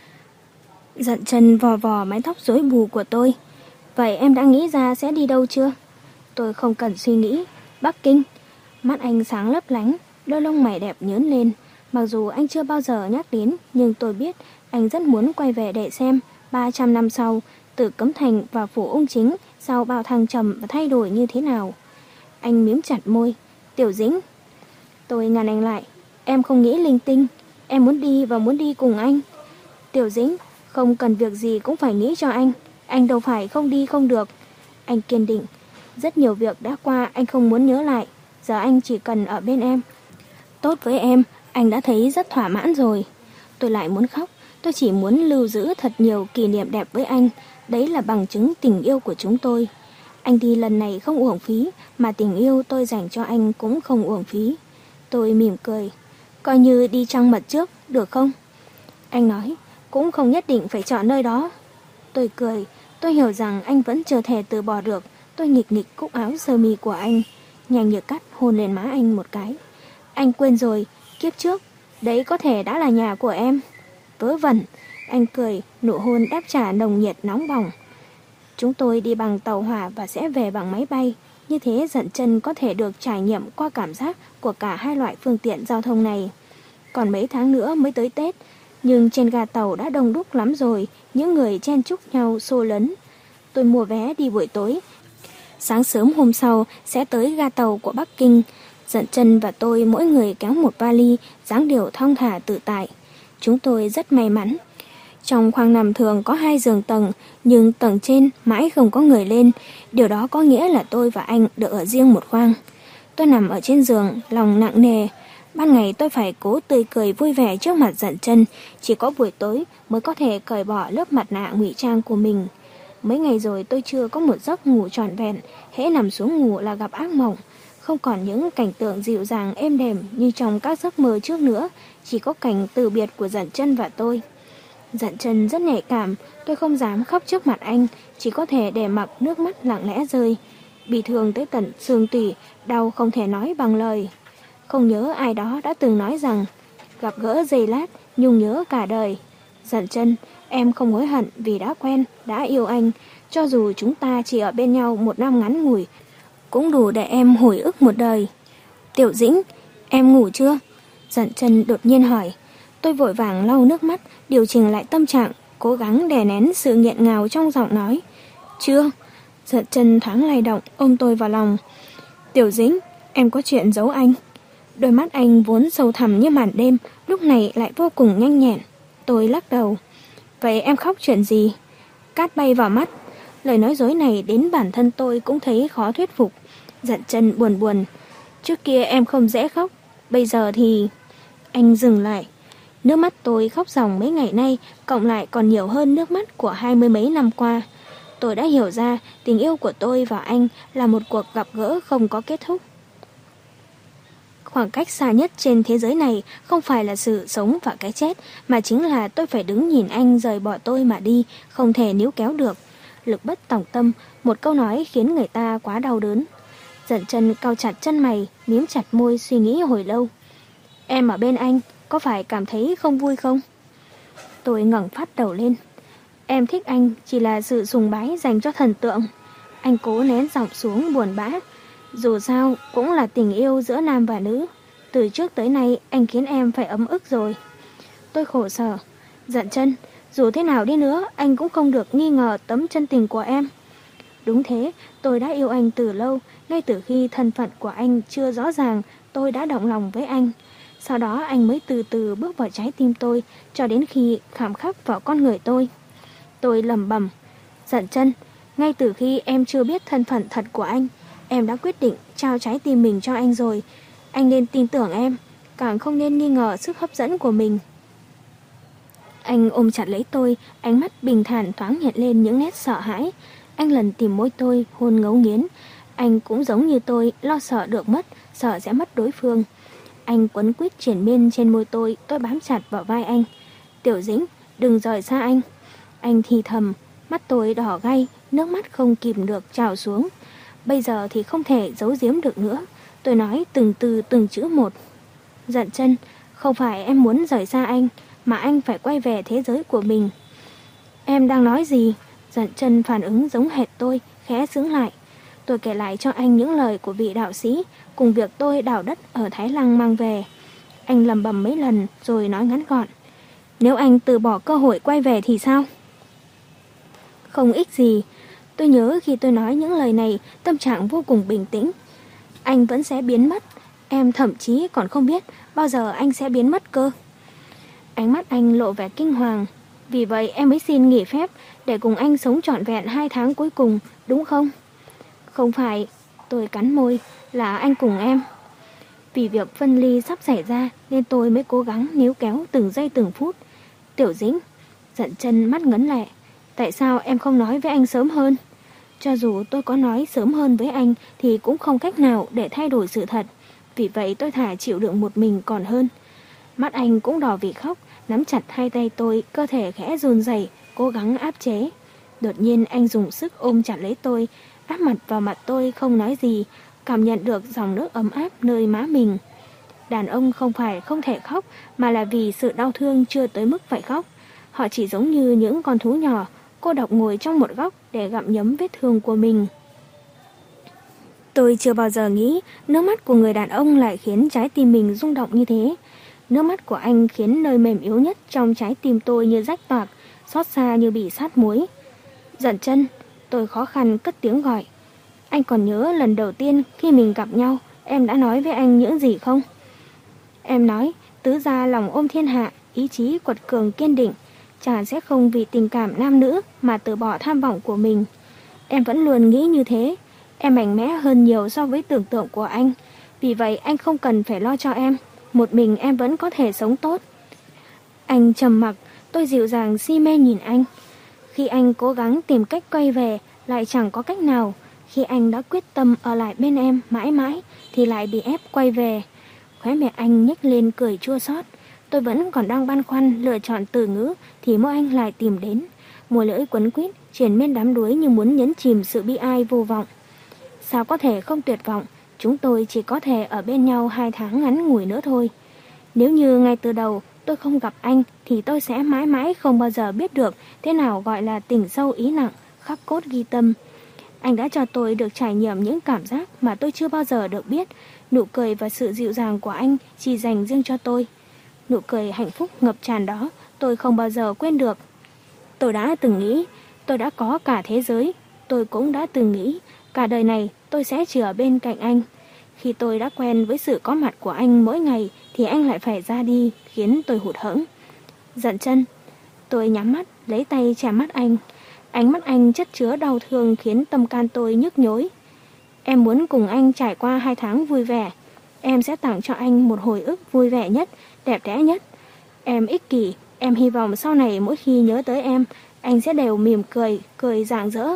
Dặn chân vò vò mái tóc rối bù của tôi. Vậy em đã nghĩ ra sẽ đi đâu chưa? Tôi không cần suy nghĩ. Bắc Kinh. Mắt anh sáng lấp lánh, đôi lông mày đẹp nhớn lên. Mặc dù anh chưa bao giờ nhắc đến, nhưng tôi biết anh rất muốn quay về để xem ba trăm năm sau, từ Cấm Thành và Phủ Ung Chính sau bao thăng trầm và thay đổi như thế nào. Anh mím chặt môi. Tiểu Dĩnh. Tôi ngăn anh lại. Em không nghĩ linh tinh. Em muốn đi và muốn đi cùng anh. Tiểu Dĩnh, không cần việc gì cũng phải nghĩ cho anh. Anh đâu phải không đi không được. Anh kiên định. Rất nhiều việc đã qua anh không muốn nhớ lại. Giờ anh chỉ cần ở bên em. Tốt với em, anh đã thấy rất thỏa mãn rồi. Tôi lại muốn khóc. Tôi chỉ muốn lưu giữ thật nhiều kỷ niệm đẹp với anh. Đấy là bằng chứng tình yêu của chúng tôi. Anh đi lần này không uổng phí, mà tình yêu tôi dành cho anh cũng không uổng phí. Tôi mỉm cười. Coi như đi trăng mật trước, được không? Anh nói, cũng không nhất định phải chọn nơi đó. Tôi cười. Tôi hiểu rằng anh vẫn chưa thể từ bỏ được. Tôi nghịch nghịch cúc áo sơ mi của anh, nhanh như cắt hôn lên má anh một cái. Anh quên rồi, kiếp trước, đấy có thể đã là nhà của em. Vớ vẩn. Anh cười, nụ hôn đáp trả nồng nhiệt nóng bỏng. Chúng tôi đi bằng tàu hỏa và sẽ về bằng máy bay. Như thế Dặn Chân có thể được trải nghiệm qua cảm giác của cả hai loại phương tiện giao thông này. Còn mấy tháng nữa mới tới Tết, nhưng trên ga tàu đã đông đúc lắm rồi, những người chen chúc nhau xô lấn. Tôi mua vé đi buổi tối. Sáng sớm hôm sau sẽ tới ga tàu của Bắc Kinh. Dặn Chân và tôi mỗi người kéo một vali, dáng điệu thong thả tự tại. Chúng tôi rất may mắn. Trong khoang nằm thường có hai giường tầng, nhưng tầng trên mãi không có người lên. Điều đó có nghĩa là tôi và anh được ở riêng một khoang. Tôi nằm ở trên giường, lòng nặng nề. Ban ngày tôi phải cố tươi cười vui vẻ trước mặt Dặn Chân, chỉ có buổi tối mới có thể cởi bỏ lớp mặt nạ ngụy trang của mình. Mấy ngày rồi tôi chưa có một giấc ngủ trọn vẹn, hễ nằm xuống ngủ là gặp ác mộng. Không còn những cảnh tượng dịu dàng êm đềm như trong các giấc mơ trước nữa, chỉ có cảnh từ biệt của Dặn Chân và tôi. Dặn Chân rất nhạy cảm, tôi không dám khóc trước mặt anh, chỉ có thể để mặc nước mắt lặng lẽ rơi. Bị thương tới tận xương tủy, đau không thể nói bằng lời. Không nhớ ai đó đã từng nói rằng, gặp gỡ giây lát, nhung nhớ cả đời. Dặn Chân, em không hối hận vì đã quen, đã yêu anh. Cho dù chúng ta chỉ ở bên nhau một năm ngắn ngủi, cũng đủ để em hồi ức một đời. Tiểu Dĩnh, em ngủ chưa? Dặn Chân đột nhiên hỏi. Tôi vội vàng lau nước mắt, điều chỉnh lại tâm trạng, cố gắng đè nén sự nghẹn ngào trong giọng nói. Chưa. Dặn Chân thoáng lay động, ôm tôi vào lòng. Tiểu Dĩnh, em có chuyện giấu anh. Đôi mắt anh vốn sâu thẳm như màn đêm, lúc này lại vô cùng nhanh nhẹn. Tôi lắc đầu. Vậy em khóc chuyện gì? Cát bay vào mắt. Lời nói dối này đến bản thân tôi cũng thấy khó thuyết phục. Dặn Chân buồn buồn. Trước kia em không dễ khóc, bây giờ thì... Anh dừng lại. Nước mắt tôi khóc ròng mấy ngày nay, cộng lại còn nhiều hơn nước mắt của hai mươi mấy năm qua. Tôi đã hiểu ra tình yêu của tôi và anh là một cuộc gặp gỡ không có kết thúc. Khoảng cách xa nhất trên thế giới này không phải là sự sống và cái chết, mà chính là tôi phải đứng nhìn anh rời bỏ tôi mà đi, không thể níu kéo được. Lực bất tòng tâm, một câu nói khiến người ta quá đau đớn. Dặn Chân cau chặt chân mày, mím chặt môi suy nghĩ hồi lâu. Em ở bên anh, có phải cảm thấy không vui không? Tôi ngẩng phát đầu lên. Em thích anh chỉ là sự sùng bái dành cho thần tượng. Anh cố nén giọng xuống buồn bã. Dù sao cũng là tình yêu giữa nam và nữ. Từ trước tới nay anh khiến em phải ấm ức rồi. Tôi khổ sở. Dặn Chân, dù thế nào đi nữa anh cũng không được nghi ngờ tấm chân tình của em. Đúng thế, tôi đã yêu anh từ lâu. Ngay từ khi thân phận của anh chưa rõ ràng, tôi đã động lòng với anh. Sau đó anh mới từ từ bước vào trái tim tôi, cho đến khi khảm khắc vào con người tôi. Tôi lẩm bẩm. Dặn Chân, ngay từ khi em chưa biết thân phận thật của anh, Em đã quyết định trao trái tim mình cho anh rồi. Anh nên tin tưởng em, càng không nên nghi ngờ sức hấp dẫn của mình. Anh ôm chặt lấy tôi, ánh mắt bình thản thoáng hiện lên những nét sợ hãi. Anh lần tìm môi tôi, hôn ngấu nghiến. Anh cũng giống như tôi, lo sợ được mất, sợ sẽ mất đối phương. Anh quấn quýt triển miên trên môi tôi, tôi bám chặt vào vai anh. Tiểu Dĩnh, đừng rời xa anh. Anh thì thầm, mắt tôi đỏ gay, nước mắt không kìm được trào xuống. Bây giờ thì không thể giấu giếm được nữa. Tôi nói từng từ từng chữ một. Dận Chân, không phải em muốn rời xa anh, mà anh phải quay về thế giới của mình. Em đang nói gì? Dận Chân phản ứng giống hệt tôi, khẽ sững lại. Tôi kể lại cho anh những lời của vị đạo sĩ, cùng việc tôi đào đất ở Thái Lăng mang về. Anh lầm bầm mấy lần rồi nói ngắn gọn. Nếu anh từ bỏ cơ hội quay về thì sao? Không ích gì. Tôi nhớ khi tôi nói những lời này, tâm trạng vô cùng bình tĩnh. Anh vẫn sẽ biến mất. Em thậm chí còn không biết bao giờ anh sẽ biến mất cơ. Ánh mắt anh lộ vẻ kinh hoàng. Vì vậy em mới xin nghỉ phép để cùng anh sống trọn vẹn hai tháng cuối cùng, đúng không? Không phải, tôi cắn môi, là anh cùng em. Vì việc phân ly sắp xảy ra nên tôi mới cố gắng níu kéo từng giây từng phút. Tiểu Dĩnh, Dận Chân mắt ngấn lệ. Tại sao em không nói với anh sớm hơn? Cho dù tôi có nói sớm hơn với anh thì cũng không cách nào để thay đổi sự thật. Vì vậy tôi thà chịu đựng một mình còn hơn. Mắt anh cũng đỏ vì khóc, nắm chặt hai tay tôi, cơ thể khẽ run rẩy, cố gắng áp chế. Đột nhiên anh dùng sức ôm chặt lấy tôi, áp mặt vào mặt tôi không nói gì, cảm nhận được dòng nước ấm áp nơi má mình. Đàn ông không phải không thể khóc, mà là vì sự đau thương chưa tới mức phải khóc. Họ chỉ giống như những con thú nhỏ, cô độc ngồi trong một góc để gặm nhấm vết thương của mình. Tôi chưa bao giờ nghĩ nước mắt của người đàn ông lại khiến trái tim mình rung động như thế. Nước mắt của anh khiến nơi mềm yếu nhất trong trái tim tôi như rách toạc, xót xa như bị sát muối. Dận Chân, tôi khó khăn cất tiếng gọi. Anh còn nhớ lần đầu tiên khi mình gặp nhau, em đã nói với anh những gì không? Em nói, tứ gia lòng ôm thiên hạ, ý chí quật cường kiên định, chàng sẽ không vì tình cảm nam nữ mà từ bỏ tham vọng của mình. Em vẫn luôn nghĩ như thế. Em mạnh mẽ hơn nhiều so với tưởng tượng của anh. Vì vậy anh không cần phải lo cho em. Một mình em vẫn có thể sống tốt. Anh trầm mặc, tôi dịu dàng si mê nhìn anh. Khi anh cố gắng tìm cách quay về, lại chẳng có cách nào. Khi anh đã quyết tâm ở lại bên em mãi mãi, thì lại bị ép quay về. Khóe miệng anh nhếch lên cười chua xót. Tôi vẫn còn đang băn khoăn lựa chọn từ ngữ, thì môi anh lại tìm đến. Môi lưỡi quấn quýt, triển miên đắm đuối như muốn nhấn chìm sự bi ai vô vọng. Sao có thể không tuyệt vọng? Chúng tôi chỉ có thể ở bên nhau hai tháng ngắn ngủi nữa thôi. Nếu như ngay từ đầu tôi không gặp anh, thì tôi sẽ mãi mãi không bao giờ biết được thế nào gọi là tình sâu ý nặng, khắc cốt ghi tâm. Anh đã cho tôi được trải nghiệm những cảm giác mà tôi chưa bao giờ được biết. Nụ cười và sự dịu dàng của anh chỉ dành riêng cho tôi. Nụ cười hạnh phúc ngập tràn đó tôi không bao giờ quên được. Tôi đã từng nghĩ tôi đã có cả thế giới. Tôi cũng đã từng nghĩ cả đời này tôi sẽ chỉ ở bên cạnh anh. Khi tôi đã quen với sự có mặt của anh mỗi ngày thì anh lại phải ra đi, khiến tôi hụt hẫng. Dận Chân. Tôi nhắm mắt, lấy tay chạm mắt anh. Ánh mắt anh chất chứa đau thương khiến tâm can tôi nhức nhối. Em muốn cùng anh trải qua hai tháng vui vẻ. Em sẽ tặng cho anh một hồi ức vui vẻ nhất, đẹp đẽ nhất. Em ích kỷ, em hy vọng sau này mỗi khi nhớ tới em, anh sẽ đều mỉm cười, cười rạng rỡ.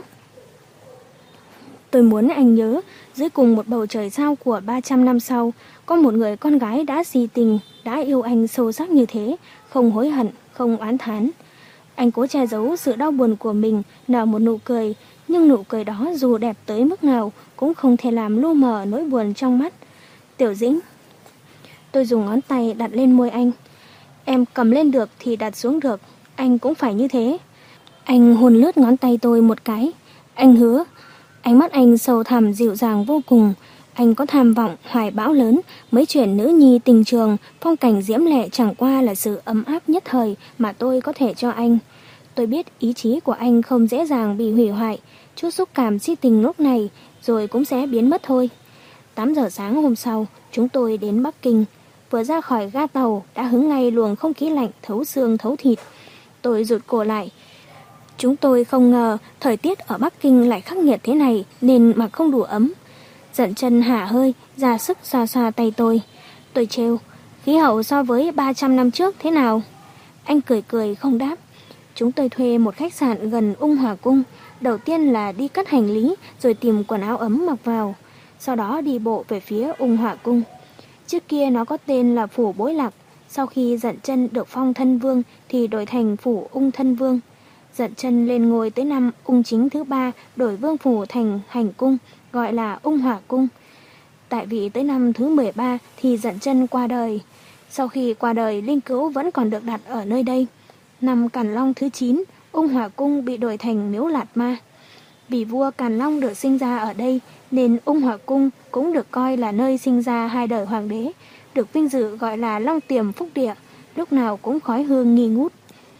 Tôi muốn anh nhớ, dưới cùng một bầu trời sao của ba trăm năm sau, có một người con gái đã si tình, đã yêu anh sâu sắc như thế, không hối hận, không oán thán. Anh cố che giấu sự đau buồn của mình, nở một nụ cười, nhưng nụ cười đó dù đẹp tới mức nào cũng không thể làm lu mờ nỗi buồn trong mắt. Tiểu Dĩnh. Tôi dùng ngón tay đặt lên môi anh. Em cầm lên được thì đặt xuống được, anh cũng phải như thế. Anh hôn lướt ngón tay tôi một cái. Anh hứa. Ánh mắt anh sâu thẳm dịu dàng vô cùng. Anh có tham vọng, hoài bão lớn, mấy chuyện nữ nhi tình trường, phong cảnh diễm lệ chẳng qua là sự ấm áp nhất thời mà tôi có thể cho anh. Tôi biết ý chí của anh không dễ dàng bị hủy hoại, chút xúc cảm si tình lúc này rồi cũng sẽ biến mất thôi. tám giờ sáng hôm sau, chúng tôi đến Bắc Kinh. Vừa ra khỏi ga tàu đã hứng ngay luồng không khí lạnh thấu xương thấu thịt. Tôi rụt cổ lại. Chúng tôi không ngờ thời tiết ở Bắc Kinh lại khắc nghiệt thế này nên mặc không đủ ấm. Giận chân hả hơi, ra sức xoa xoa tay tôi. Tôi trêu, khí hậu so với ba trăm năm trước thế nào? Anh cười cười không đáp. Chúng tôi thuê một khách sạn gần Ung Hòa Cung. Đầu tiên là đi cất hành lý rồi tìm quần áo ấm mặc vào. Sau đó đi bộ về phía Ung Hòa Cung. Trước kia nó có tên là Phủ Bối Lạc. Sau khi Dận Chân được phong thân vương thì đổi thành Phủ Ung Thân Vương. Dận Chân lên ngôi tới năm Ung Chính thứ ba, đổi vương phủ thành hành cung, gọi là Ung Hỏa Cung. Tại vị tới năm thứ mười ba thì Dận Chân qua đời. Sau khi qua đời, linh cữu vẫn còn được đặt ở nơi đây. Năm Càn Long thứ chín, Ung Hỏa Cung bị đổi thành Miếu Lạt Ma. Vì vua Càn Long được sinh ra ở đây nên Ung Hỏa Cung cũng được coi là nơi sinh ra hai đời hoàng đế, được vinh dự gọi là Long Tiềm Phúc Địa, lúc nào cũng khói hương nghi ngút.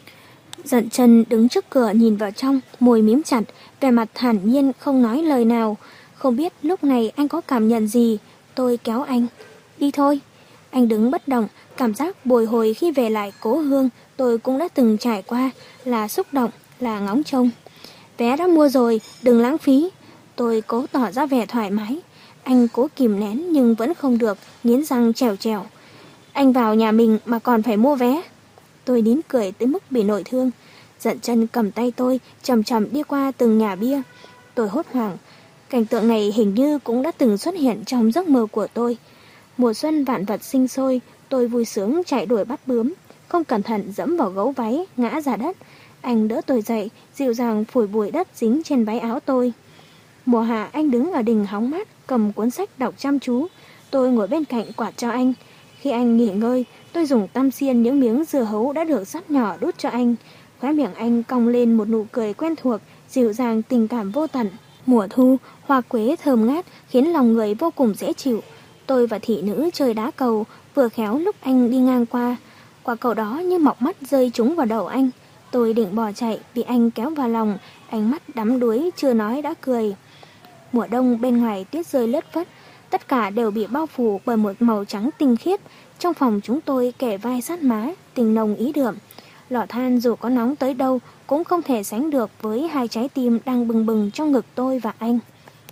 Dận Chân đứng trước cửa nhìn vào trong, môi mím chặt, vẻ mặt thản nhiên không nói lời nào. Không biết lúc này anh có cảm nhận gì. Tôi kéo anh. Đi thôi. Anh đứng bất động, cảm giác bồi hồi khi về lại cố hương tôi cũng đã từng trải qua, là xúc động, là ngóng trông. Vé đã mua rồi, đừng lãng phí. Tôi cố tỏ ra vẻ thoải mái. Anh cố kìm nén nhưng vẫn không được, nghiến răng trèo trèo. Anh vào nhà mình mà còn phải mua vé. Tôi nín cười tới mức bị nội thương. Dận Chân cầm tay tôi, chậm chậm đi qua từng nhà bia. Tôi hốt hoảng. Cảnh tượng này hình như cũng đã từng xuất hiện trong giấc mơ của tôi. Mùa xuân vạn vật sinh sôi, tôi vui sướng chạy đuổi bắt bướm, không cẩn thận dẫm vào gấu váy, ngã ra đất. Anh đỡ tôi dậy, dịu dàng phủi bụi đất dính trên váy áo tôi. Mùa hạ anh đứng ở đình hóng mát, cầm cuốn sách đọc chăm chú. Tôi ngồi bên cạnh quạt cho anh. Khi anh nghỉ ngơi, tôi dùng tăm xiên những miếng dưa hấu đã được sắp nhỏ đút cho anh. Khóe miệng anh cong lên một nụ cười quen thuộc, dịu dàng tình cảm vô tận. Mùa thu, hoa quế thơm ngát khiến lòng người vô cùng dễ chịu. Tôi và thị nữ chơi đá cầu, vừa khéo lúc anh đi ngang qua. Quả cầu đó như mọc mắt rơi trúng vào đầu anh. Tôi định bỏ chạy bị anh kéo vào lòng, ánh mắt đắm đuối chưa nói đã cười. Mùa đông bên ngoài tuyết rơi lất phất, tất cả đều bị bao phủ bởi một màu trắng tinh khiết. Trong phòng chúng tôi kề vai sát má, tình nồng ý đượm. Lò than dù có nóng tới đâu cũng không thể sánh được với hai trái tim đang bừng bừng trong ngực tôi và anh.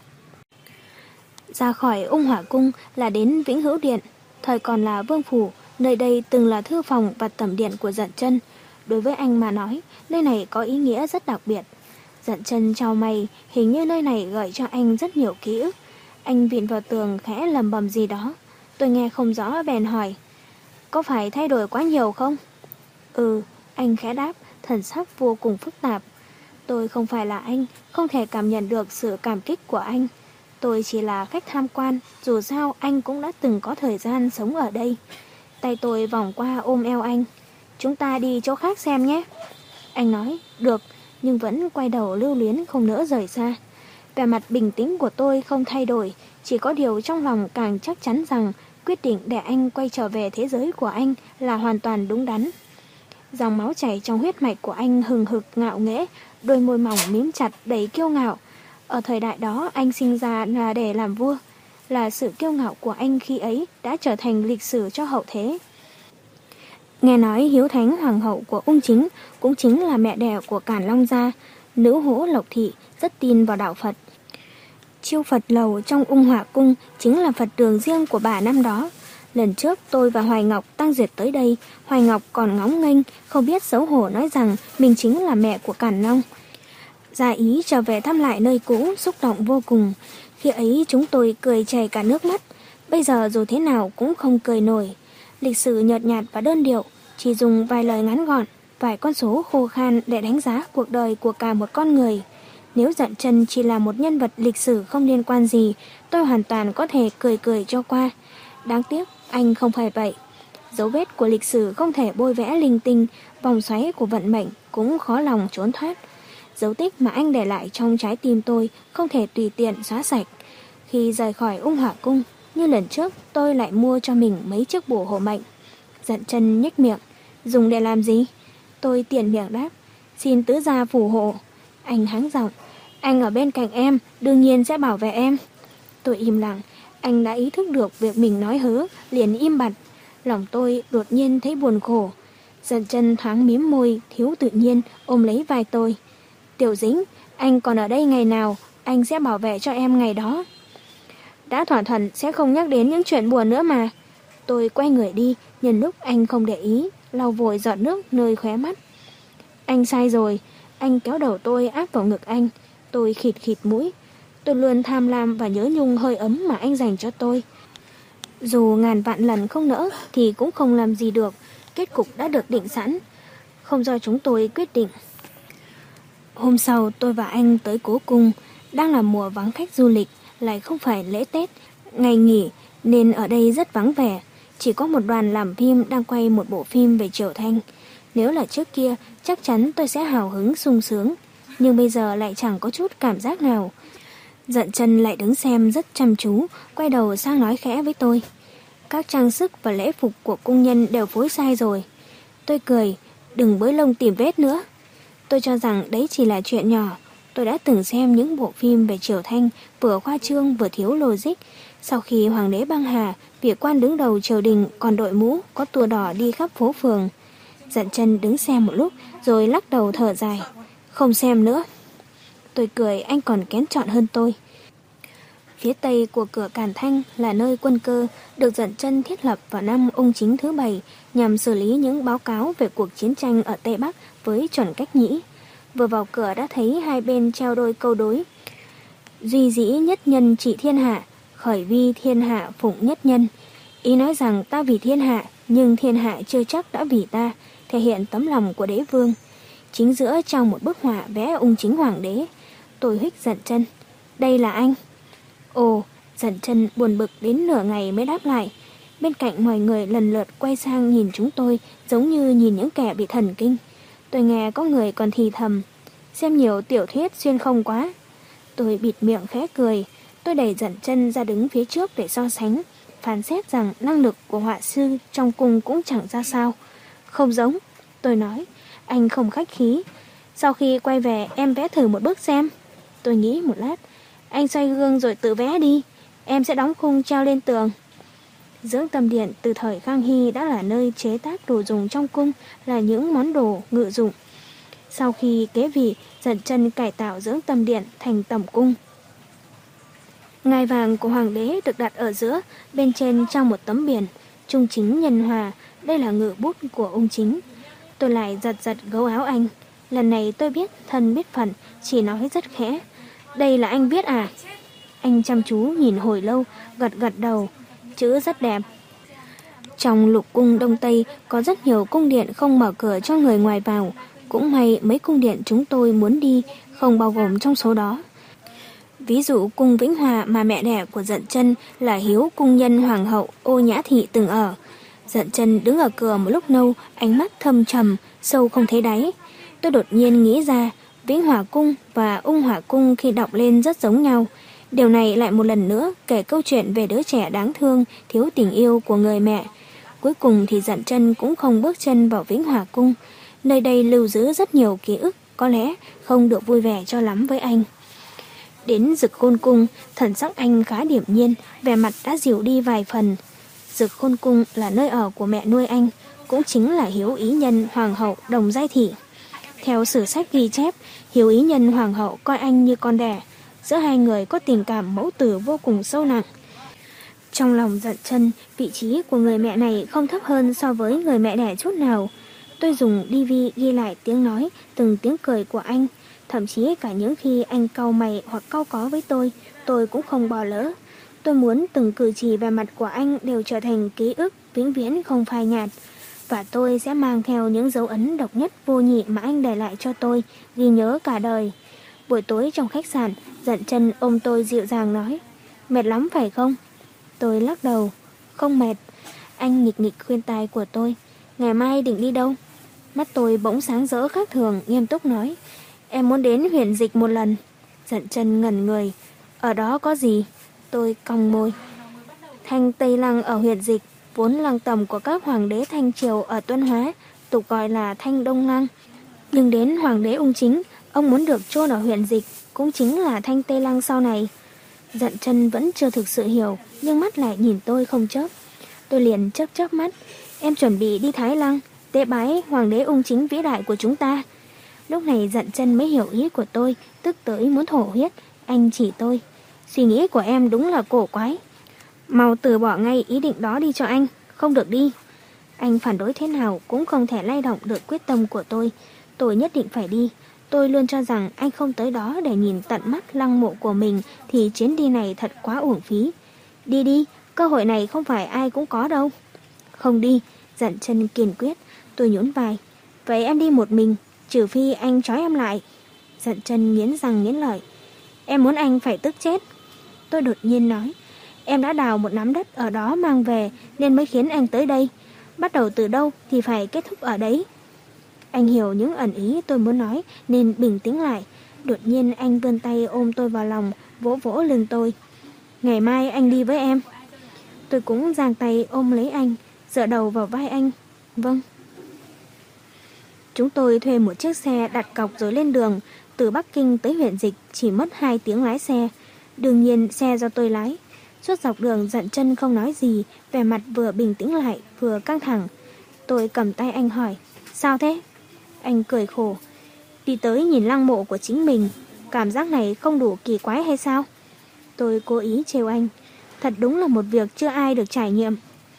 Ra khỏi Ung Hỏa Cung là đến Vĩnh Hữu Điện. Thời còn là vương phủ, nơi đây từng là thư phòng và tẩm điện của Dận Chân. Đối với anh mà nói, nơi này có ý nghĩa rất đặc biệt. Dận Chân chau mày, hình như nơi này gợi cho anh rất nhiều ký ức. Anh vịn vào tường khẽ lầm bầm gì đó. Tôi nghe không rõ bèn hỏi, có phải thay đổi quá nhiều không? Ừ, anh khẽ đáp, thần sắc vô cùng phức tạp. Tôi không phải là anh, không thể cảm nhận được sự cảm kích của anh. Tôi chỉ là khách tham quan, dù sao anh cũng đã từng có thời gian sống ở đây. Tay tôi vòng qua ôm eo anh. Chúng ta đi chỗ khác xem nhé. Anh nói, được, nhưng vẫn quay đầu lưu luyến không nỡ rời xa. Vẻ mặt bình tĩnh của tôi không thay đổi, chỉ có điều trong lòng càng chắc chắn rằng quyết định để anh quay trở về thế giới của anh là hoàn toàn đúng đắn. Dòng máu chảy trong huyết mạch của anh hừng hực ngạo nghễ, đôi môi mỏng mím chặt đầy kiêu ngạo. Ở thời đại đó anh sinh ra là để làm vua, là sự kiêu ngạo của anh khi ấy đã trở thành lịch sử cho hậu thế. Nghe nói Hiếu Thánh Hoàng hậu của Ung Chính cũng chính là mẹ đẻ của Càn Long gia, nữ hỗ Lộc Thị rất tin vào đạo Phật. Chiêu Phật lầu trong Ung Hỏa Cung chính là Phật đường riêng của bà năm đó. Lần trước tôi và Hoài Ngọc Tăng Duyệt tới đây, Hoài Ngọc còn ngóng nghênh, không biết xấu hổ nói rằng mình chính là mẹ của Càn Long. Gia ý trở về thăm lại nơi cũ, xúc động vô cùng. Khi ấy chúng tôi cười chảy cả nước mắt, bây giờ dù thế nào cũng không cười nổi. Lịch sử nhợt nhạt và đơn điệu, chỉ dùng vài lời ngắn gọn, vài con số khô khan để đánh giá cuộc đời của cả một con người. Nếu Dận Chân chỉ là một nhân vật lịch sử không liên quan gì, tôi hoàn toàn có thể cười cười cho qua. Đáng tiếc, anh không phải vậy. Dấu vết của lịch sử không thể bôi vẽ linh tinh, vòng xoáy của vận mệnh cũng khó lòng trốn thoát. Dấu tích mà anh để lại trong trái tim tôi không thể tùy tiện xóa sạch. Khi rời khỏi Ung Hỏa Cung, như lần trước tôi lại mua cho mình mấy chiếc bùa hộ mệnh. Dận Chân nhếch miệng, dùng để làm gì? Tôi tiện miệng đáp, xin tứ gia phù hộ. Anh hắng giọng, anh ở bên cạnh em, đương nhiên sẽ bảo vệ em. Tôi im lặng, anh đã ý thức được việc mình nói hớ, liền im bặt. Lòng tôi đột nhiên thấy buồn khổ. Dận Chân thoáng mím môi, thiếu tự nhiên, ôm lấy vai tôi. Tiểu Dĩnh, anh còn ở đây ngày nào, anh sẽ bảo vệ cho em ngày đó. Đã thỏa thuận sẽ không nhắc đến những chuyện buồn nữa mà. Tôi quay người đi, nhân lúc anh không để ý, lau vội giọt nước nơi khóe mắt. Anh sai rồi. Anh kéo đầu tôi áp vào ngực anh. Tôi khịt khịt mũi. Tôi luôn tham lam và nhớ nhung hơi ấm mà anh dành cho tôi. Dù ngàn vạn lần không nỡ thì cũng không làm gì được. Kết cục đã được định sẵn, không do chúng tôi quyết định. Hôm sau tôi và anh tới Cố Cung. Đang là mùa vắng khách du lịch, lại không phải lễ Tết, ngày nghỉ, nên ở đây rất vắng vẻ. Chỉ có một đoàn làm phim đang quay một bộ phim về Triều Thanh. Nếu là trước kia, chắc chắn tôi sẽ hào hứng sung sướng. Nhưng bây giờ lại chẳng có chút cảm giác nào. Dận Chân lại đứng xem rất chăm chú, quay đầu sang nói khẽ với tôi. Các trang sức và lễ phục của cung nhân đều phối sai rồi. Tôi cười, đừng bới lông tìm vết nữa. Tôi cho rằng đấy chỉ là chuyện nhỏ. Tôi đã từng xem những bộ phim về Triều Thanh, vừa khoa trương vừa thiếu logic. Sau khi Hoàng đế băng hà, vị quan đứng đầu triều đình còn đội mũ, có tua đỏ đi khắp phố phường. Dận Chân đứng xem một lúc, rồi lắc đầu thở dài. Không xem nữa. Tôi cười, anh còn kén chọn hơn tôi. Phía tây của cửa Càn Thanh là nơi quân cơ được Dận Chân thiết lập vào năm Ung Chính thứ bảy nhằm xử lý những báo cáo về cuộc chiến tranh ở Tây Bắc với chuẩn cách nhĩ. Vừa vào cửa đã thấy hai bên treo đôi câu đối. Duy dĩ nhất nhân trị thiên hạ, khởi vi thiên hạ phụng nhất nhân. Ý nói rằng ta vì thiên hạ, nhưng thiên hạ chưa chắc đã vì ta, thể hiện tấm lòng của đế vương. Chính giữa trong một bức họa vẽ Ung Chính hoàng đế. Tôi huých Dận Chân. Đây là anh. Ồ, Dận Chân buồn bực đến nửa ngày mới đáp lại. Bên cạnh mọi người lần lượt quay sang nhìn chúng tôi, giống như nhìn những kẻ bị thần kinh. Tôi nghe có người còn thì thầm. Xem nhiều tiểu thuyết xuyên không quá. Tôi bịt miệng khẽ cười. Tôi đẩy Dận Chân ra đứng phía trước để so sánh, phán xét rằng năng lực của họa sư trong cung cũng chẳng ra sao. Không giống. Tôi nói. Anh không khách khí. Sau khi quay về em vẽ thử một bức xem. Tôi nghĩ một lát. Anh xoay gương rồi tự vẽ đi. Em sẽ đóng khung treo lên tường. Dưỡng Tâm Điện từ thời Khang Hy đã là nơi chế tác đồ dùng trong cung, là những món đồ ngự dụng. Sau khi kế vị, Dận Chân cải tạo Dưỡng Tâm Điện thành tẩm cung. Ngai vàng của hoàng đế được đặt ở giữa, bên trên trong một tấm biển. Trung chính nhân hòa, đây là ngự bút của Ung Chính. Tôi lại giật giật gấu áo anh. Lần này tôi biết thân biết phận, chỉ nói rất khẽ. Đây là anh viết à? Anh chăm chú nhìn hồi lâu, gật gật đầu. Chữ rất đẹp. Trong lục cung Đông Tây có rất nhiều cung điện không mở cửa cho người ngoài vào. Cũng may mấy cung điện chúng tôi muốn đi không bao gồm trong số đó. Ví dụ cung Vĩnh Hòa mà mẹ đẻ của Dận Chân là hiếu cung nhân hoàng hậu Ô Nhã Thị từng ở. Dận Chân đứng ở cửa một lúc lâu, ánh mắt thâm trầm, sâu không thấy đáy. Tôi đột nhiên nghĩ ra, Vĩnh Hòa cung và Ung Hòa cung khi đọc lên rất giống nhau. Điều này lại một lần nữa kể câu chuyện về đứa trẻ đáng thương, thiếu tình yêu của người mẹ. Cuối cùng thì Dận Chân cũng không bước chân vào Vĩnh Hòa cung. Nơi đây lưu giữ rất nhiều ký ức, có lẽ không được vui vẻ cho lắm với anh. Đến Dực Khôn cung, thần sắc anh khá điềm nhiên, vẻ mặt đã dịu đi vài phần. Dực Khôn cung là nơi ở của mẹ nuôi anh, cũng chính là hiếu ý nhân hoàng hậu Đồng Giai Thị. Theo sử sách ghi chép, hiếu ý nhân hoàng hậu coi anh như con đẻ. Giữa hai người có tình cảm mẫu tử vô cùng sâu nặng. Trong lòng Dận Chân, vị trí của người mẹ này không thấp hơn so với người mẹ đẻ chút nào. Tôi dùng đê vê ghi lại tiếng nói, từng tiếng cười của anh. Thậm chí cả những khi anh cau mày hoặc cau có với tôi, tôi cũng không bỏ lỡ. Tôi muốn từng cử chỉ về mặt của anh đều trở thành ký ức vĩnh viễn không phai nhạt. Và tôi sẽ mang theo những dấu ấn độc nhất vô nhị mà anh để lại cho tôi, ghi nhớ cả đời. Buổi tối trong khách sạn, Dận Chân ôm tôi dịu dàng nói. Mệt lắm phải không? Tôi lắc đầu. Không mệt. Anh nghịch nghịch khuyên tai của tôi. Ngày mai định đi đâu? Mắt tôi bỗng sáng rỡ khác thường, nghiêm túc nói. Em muốn đến Huyền Dịch một lần. Dận Chân ngẩn người. Ở đó có gì? Tôi cong môi. Thanh Tây Lăng ở Huyền Dịch, vốn lăng tầm của các hoàng đế Thanh Triều ở Tuân Hóa, tục gọi là Thanh Đông Lăng. Nhưng đến hoàng đế Ung Chính, ông muốn được chôn ở Huyền Dịch, cũng chính là Thanh Tây Lăng sau này. Dận Chân vẫn chưa thực sự hiểu, nhưng mắt lại nhìn tôi không chớp. Tôi liền chớp chớp mắt. Em chuẩn bị đi Thái Lăng, tế bái hoàng đế Ung Chính vĩ đại của chúng ta. Lúc này Dận Chân mới hiểu ý của tôi, tức tới muốn thổ huyết. Anh chỉ tôi. Suy nghĩ của em đúng là cổ quái. Mau từ bỏ ngay ý định đó đi cho anh, không được đi. Anh phản đối thế nào cũng không thể lay động được quyết tâm của tôi. Tôi nhất định phải đi. Tôi luôn cho rằng anh không tới đó để nhìn tận mắt lăng mộ của mình thì chuyến đi này thật quá uổng phí. Đi đi, cơ hội này không phải ai cũng có đâu. Không đi, Dận Chân kiên quyết. Tôi nhún vai. Vậy em đi một mình, trừ phi anh trói em lại. Dận Chân nghiến răng nghiến lợi. Em muốn anh phải tức chết. Tôi đột nhiên nói. Em đã đào một nắm đất ở đó mang về nên mới khiến anh tới đây. Bắt đầu từ đâu thì phải kết thúc ở đấy. Anh hiểu những ẩn ý tôi muốn nói nên bình tĩnh lại. Đột nhiên anh vươn tay ôm tôi vào lòng, vỗ vỗ lưng tôi. Ngày mai anh đi với em. Tôi cũng giang tay ôm lấy anh, dựa đầu vào vai anh. Vâng. Chúng tôi thuê một chiếc xe đặt cọc rồi lên đường. Từ Bắc Kinh tới huyện Dịch chỉ mất hai tiếng lái xe. Đương nhiên xe do tôi lái. Suốt dọc đường Dận Chân không nói gì, vẻ mặt vừa bình tĩnh lại vừa căng thẳng. Tôi cầm tay anh hỏi, sao thế? Anh cười khổ. Đi tới nhìn lăng mộ của chính mình, cảm giác này không đủ kỳ quái hay sao? Tôi cố ý trêu anh. Thật đúng là một việc chưa ai được trải nghiệm.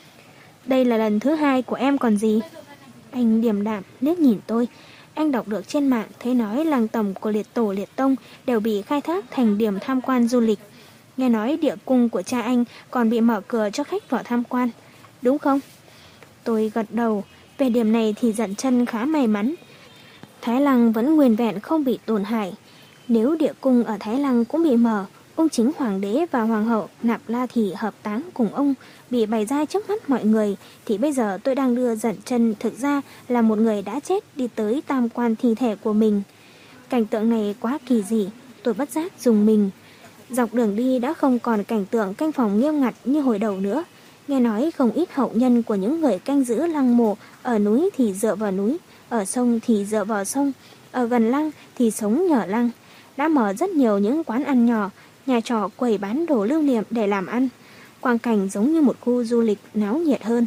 Đây là lần thứ hai của em còn gì. Anh điềm đạm liếc nhìn tôi. Anh đọc được trên mạng thấy nói làng tẩm của liệt tổ liệt tông đều bị khai thác thành điểm tham quan du lịch. Nghe nói địa cung của cha anh còn bị mở cửa cho khách vào tham quan, đúng không? Tôi gật đầu. Về điểm này thì Dận Chân khá may mắn. Thái Lăng vẫn nguyên vẹn không bị tổn hại. Nếu địa cung ở Thái Lăng cũng bị mở, ông chính hoàng đế và hoàng hậu Nạp La Thị hợp táng cùng ông bị bày ra trước mắt mọi người, thì bây giờ tôi đang đưa Dận Chân thực ra là một người đã chết đi tới tam quan thi thể của mình. Cảnh tượng này quá kỳ dị, tôi bất giác rùng mình. Dọc đường đi đã không còn cảnh tượng canh phòng nghiêm ngặt như hồi đầu nữa. Nghe nói không ít hậu nhân của những người canh giữ lăng mộ, ở núi thì dựa vào núi, ở sông thì dựa vào sông, ở gần lăng thì sống nhờ lăng. Đã mở rất nhiều những quán ăn nhỏ, nhà trọ quầy bán đồ lưu niệm để làm ăn. Quang cảnh giống như một khu du lịch náo nhiệt hơn.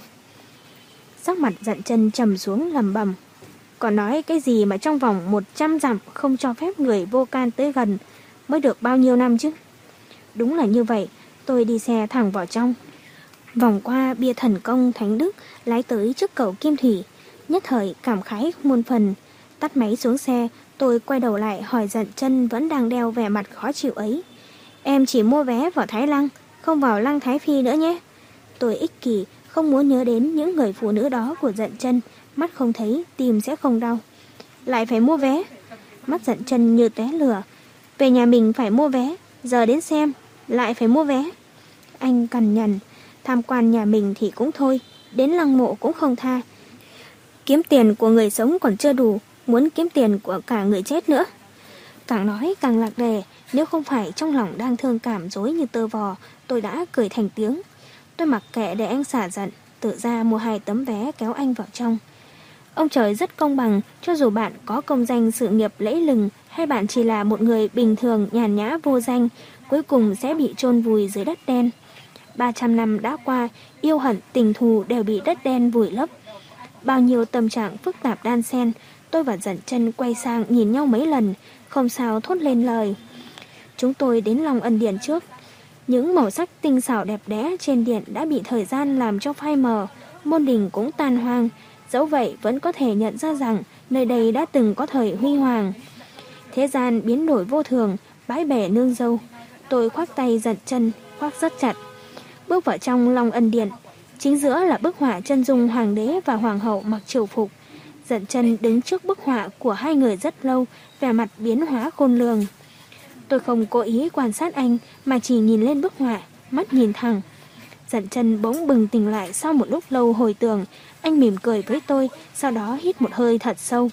Sắc mặt Dận Chân trầm xuống lẩm bẩm. Còn nói cái gì mà trong vòng một trăm dặm không cho phép người vô can tới gần, mới được bao nhiêu năm chứ? Đúng là như vậy. Tôi đi xe thẳng vào trong, vòng qua bia Thần Công Thánh Đức, lái tới trước cầu Kim Thủy. Nhất thời cảm khái muôn phần. Tắt máy xuống xe, tôi quay đầu lại hỏi Dận Chân vẫn đang đeo vẻ mặt khó chịu ấy. Em chỉ mua vé vào Thái Lăng, không vào Lăng Thái Phi nữa nhé. Tôi ích kỷ, không muốn nhớ đến những người phụ nữ đó của Dận Chân. Mắt không thấy, tim sẽ không đau. Lại phải mua vé? Mắt Dận Chân như té lửa. Về nhà mình phải mua vé, giờ đến xem, lại phải mua vé. Anh cằn nhằn. Tham quan nhà mình thì cũng thôi, đến lăng mộ cũng không tha. Kiếm tiền của người sống còn chưa đủ, muốn kiếm tiền của cả người chết nữa. Càng nói càng lạc đề. Nếu không phải trong lòng đang thương cảm rối như tơ vò, tôi đã cười thành tiếng. Tôi mặc kệ để anh xả giận, tự ra mua hai tấm vé kéo anh vào trong. Ông trời rất công bằng, cho dù bạn có công danh sự nghiệp lẫy lừng hay bạn chỉ là một người bình thường nhàn nhã vô danh, cuối cùng sẽ bị chôn vùi dưới đất đen. ba trăm năm đã qua, yêu hận tình thù đều bị đất đen vùi lấp. Bao nhiêu tâm trạng phức tạp đan xen, tôi và Dận Chân quay sang nhìn nhau mấy lần, không sao thốt lên lời. Chúng tôi đến Long Ân Điện trước. Những màu sắc tinh xảo đẹp đẽ trên điện đã bị thời gian làm cho phai mờ, môn đình cũng tan hoang. Dẫu vậy vẫn có thể nhận ra rằng nơi đây đã từng có thời huy hoàng. Thế gian biến đổi vô thường, bãi bể nương dâu. Tôi khoác tay Dận Chân, khoác rất chặt. Bước vào trong Long Ân Điện, chính giữa là bức họa chân dung hoàng đế và hoàng hậu mặc triều phục. Dận Chân đứng trước bức họa của hai người rất lâu, vẻ mặt biến hóa khôn lường. Tôi không cố ý quan sát anh mà chỉ nhìn lên bức họa, mắt nhìn thẳng. Dận Chân bỗng bừng tỉnh lại sau một lúc lâu hồi tưởng. Anh mỉm cười với tôi, sau đó hít một hơi thật sâu.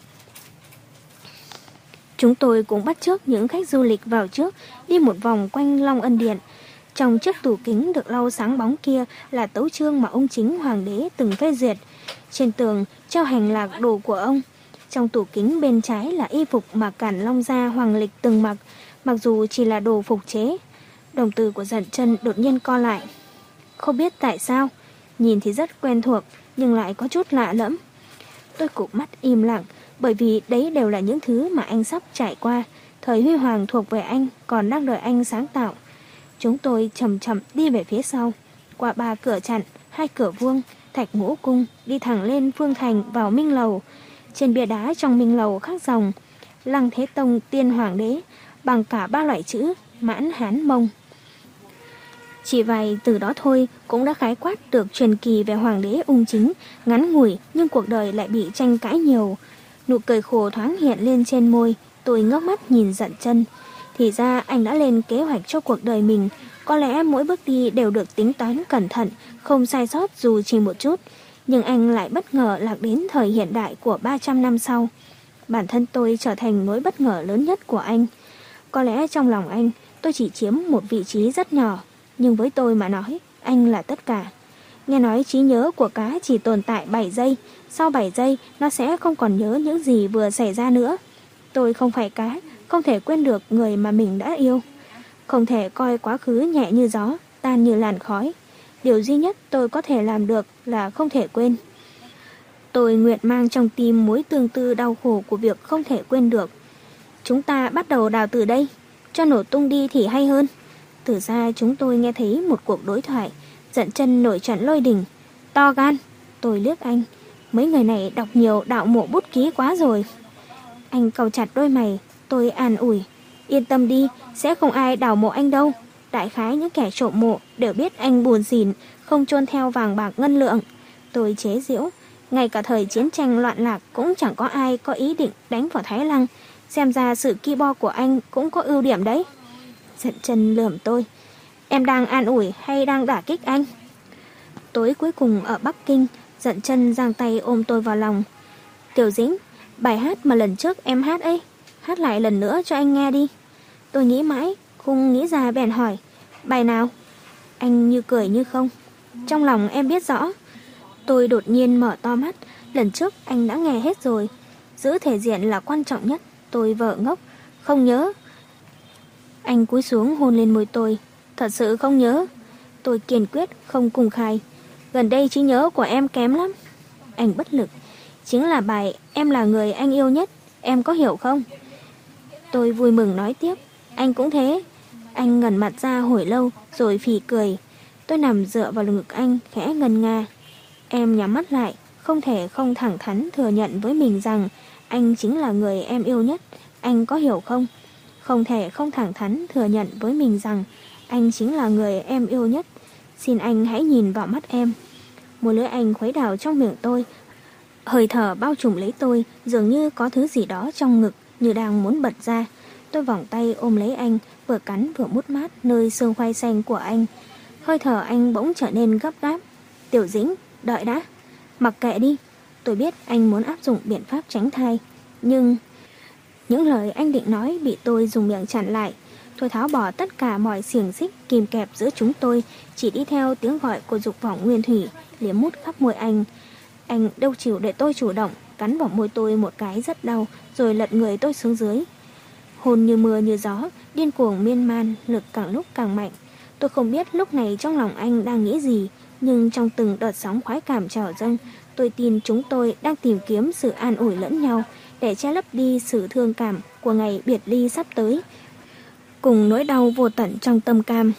Chúng tôi cũng bắt chước những khách du lịch vào trước, đi một vòng quanh Long Ân Điện. Trong chiếc tủ kính được lau sáng bóng kia là tấu chương mà ông chính hoàng đế từng phê duyệt. Trên tường treo hành lạc đồ của ông. Trong tủ kính bên trái là y phục mà Cản Long gia hoàng lịch từng mặc, mặc dù chỉ là đồ phục chế. Đồng tử của Dận Chân đột nhiên co lại. Không biết tại sao, nhìn thì rất quen thuộc nhưng lại có chút lạ lẫm. Tôi cụp mắt im lặng, bởi vì đấy đều là những thứ mà anh sắp trải qua. Thời huy hoàng thuộc về anh, còn đang đợi anh sáng tạo. Chúng tôi chậm chậm đi về phía sau, qua ba cửa chặn, hai cửa vuông, Thạch Ngũ Cung, đi thẳng lên Phương Thành vào Minh Lầu. Trên bia đá trong Minh Lầu khắc dòng Lăng Thế Tông Tiên Hoàng Đế bằng cả ba loại chữ Mãn Hán Mông. Chỉ vài từ đó thôi cũng đã khái quát được truyền kỳ về Hoàng đế ung chính, ngắn ngủi nhưng cuộc đời lại bị tranh cãi nhiều. Nụ cười khổ thoáng hiện lên trên môi, tôi ngước mắt nhìn Dận Chân. Thì ra anh đã lên kế hoạch cho cuộc đời mình, có lẽ mỗi bước đi đều được tính toán cẩn thận, không sai sót dù chỉ một chút. Nhưng anh lại bất ngờ lạc đến thời hiện đại của ba trăm năm sau. Bản thân tôi trở thành nỗi bất ngờ lớn nhất của anh. Có lẽ trong lòng anh, tôi chỉ chiếm một vị trí rất nhỏ, nhưng với tôi mà nói, anh là tất cả. Nghe nói trí nhớ của cá chỉ tồn tại bảy giây, sau bảy giây nó sẽ không còn nhớ những gì vừa xảy ra nữa. Tôi không phải cá, không thể quên được người mà mình đã yêu. Không thể coi quá khứ nhẹ như gió, tan như làn khói. Điều duy nhất tôi có thể làm được là không thể quên. Tôi nguyện mang trong tim mối tương tư đau khổ của việc không thể quên được. Chúng ta bắt đầu đào từ đây, cho nổ tung đi thì hay hơn. Từ xa chúng tôi nghe thấy một cuộc đối thoại. Dận Chân nổi trận lôi đình. To gan. Tôi liếc anh. Mấy người này đọc nhiều đạo mộ bút ký quá rồi. Anh cau chặt đôi mày. Tôi an ủi. Yên tâm đi, sẽ không ai đào mộ anh đâu. Đại khái những kẻ trộm mộ đều biết anh buồn xỉn, không chôn theo vàng bạc ngân lượng. Tôi chế giễu. Ngay cả thời chiến tranh loạn lạc cũng chẳng có ai có ý định đánh vào Thái Lăng. Xem ra sự ki bo của anh cũng có ưu điểm đấy. Dận Chân lườm tôi. Em đang an ủi hay đang đả kích anh? Tối cuối cùng ở Bắc Kinh, Dận Chân giang tay ôm tôi vào lòng. Tiểu Dĩnh, bài hát mà lần trước em hát ấy, hát lại lần nữa cho anh nghe đi. Tôi nghĩ mãi, không nghĩ ra bèn hỏi. Bài nào? Anh như cười như không. Trong lòng em biết rõ. Tôi đột nhiên mở to mắt. Lần trước anh đã nghe hết rồi. Giữ thể diện là quan trọng nhất. Tôi vợ ngốc. Không nhớ. Anh cúi xuống hôn lên môi tôi. Thật sự không nhớ. Tôi kiên quyết không cùng khai. Gần đây trí nhớ của em kém lắm. Anh bất lực. Chính là bài Em là người anh yêu nhất. Em có hiểu không? Tôi vui mừng nói tiếp. Anh cũng thế. Anh ngẩn mặt ra hồi lâu rồi phì cười. Tôi nằm dựa vào ngực anh khẽ ngân nga. Em nhắm mắt lại, không thể không thẳng thắn thừa nhận với mình rằng anh chính là người em yêu nhất. Anh có hiểu không? Không thể không thẳng thắn thừa nhận với mình rằng anh chính là người em yêu nhất. Xin anh hãy nhìn vào mắt em. Một lưỡi anh khuấy đảo trong miệng tôi. Hơi thở bao trùm lấy tôi, dường như có thứ gì đó trong ngực như đang muốn bật ra. Tôi vòng tay ôm lấy anh, vừa cắn vừa mút mát nơi xương khoai xanh của anh. Hơi thở anh bỗng trở nên gấp gáp. Tiểu Dĩnh, đợi đã. Mặc kệ đi. Tôi biết anh muốn áp dụng biện pháp tránh thai. Nhưng những lời anh định nói bị tôi dùng miệng chặn lại. Tôi tháo bỏ tất cả mọi xiềng xích kìm kẹp giữa chúng tôi, chỉ đi theo tiếng gọi của dục vọng nguyên thủy, liếm mút khắp môi anh. Anh đâu chịu để tôi chủ động, cắn vào môi tôi một cái rất đau, rồi lật người tôi xuống dưới. Hôn như mưa như gió, điên cuồng miên man, lực càng lúc càng mạnh. Tôi không biết lúc này trong lòng anh đang nghĩ gì, nhưng trong từng đợt sóng khoái cảm trào dâng, tôi tin chúng tôi đang tìm kiếm sự an ủi lẫn nhau để che lấp đi sự thương cảm của ngày biệt ly sắp tới, cùng nỗi đau vô tận trong tâm cam.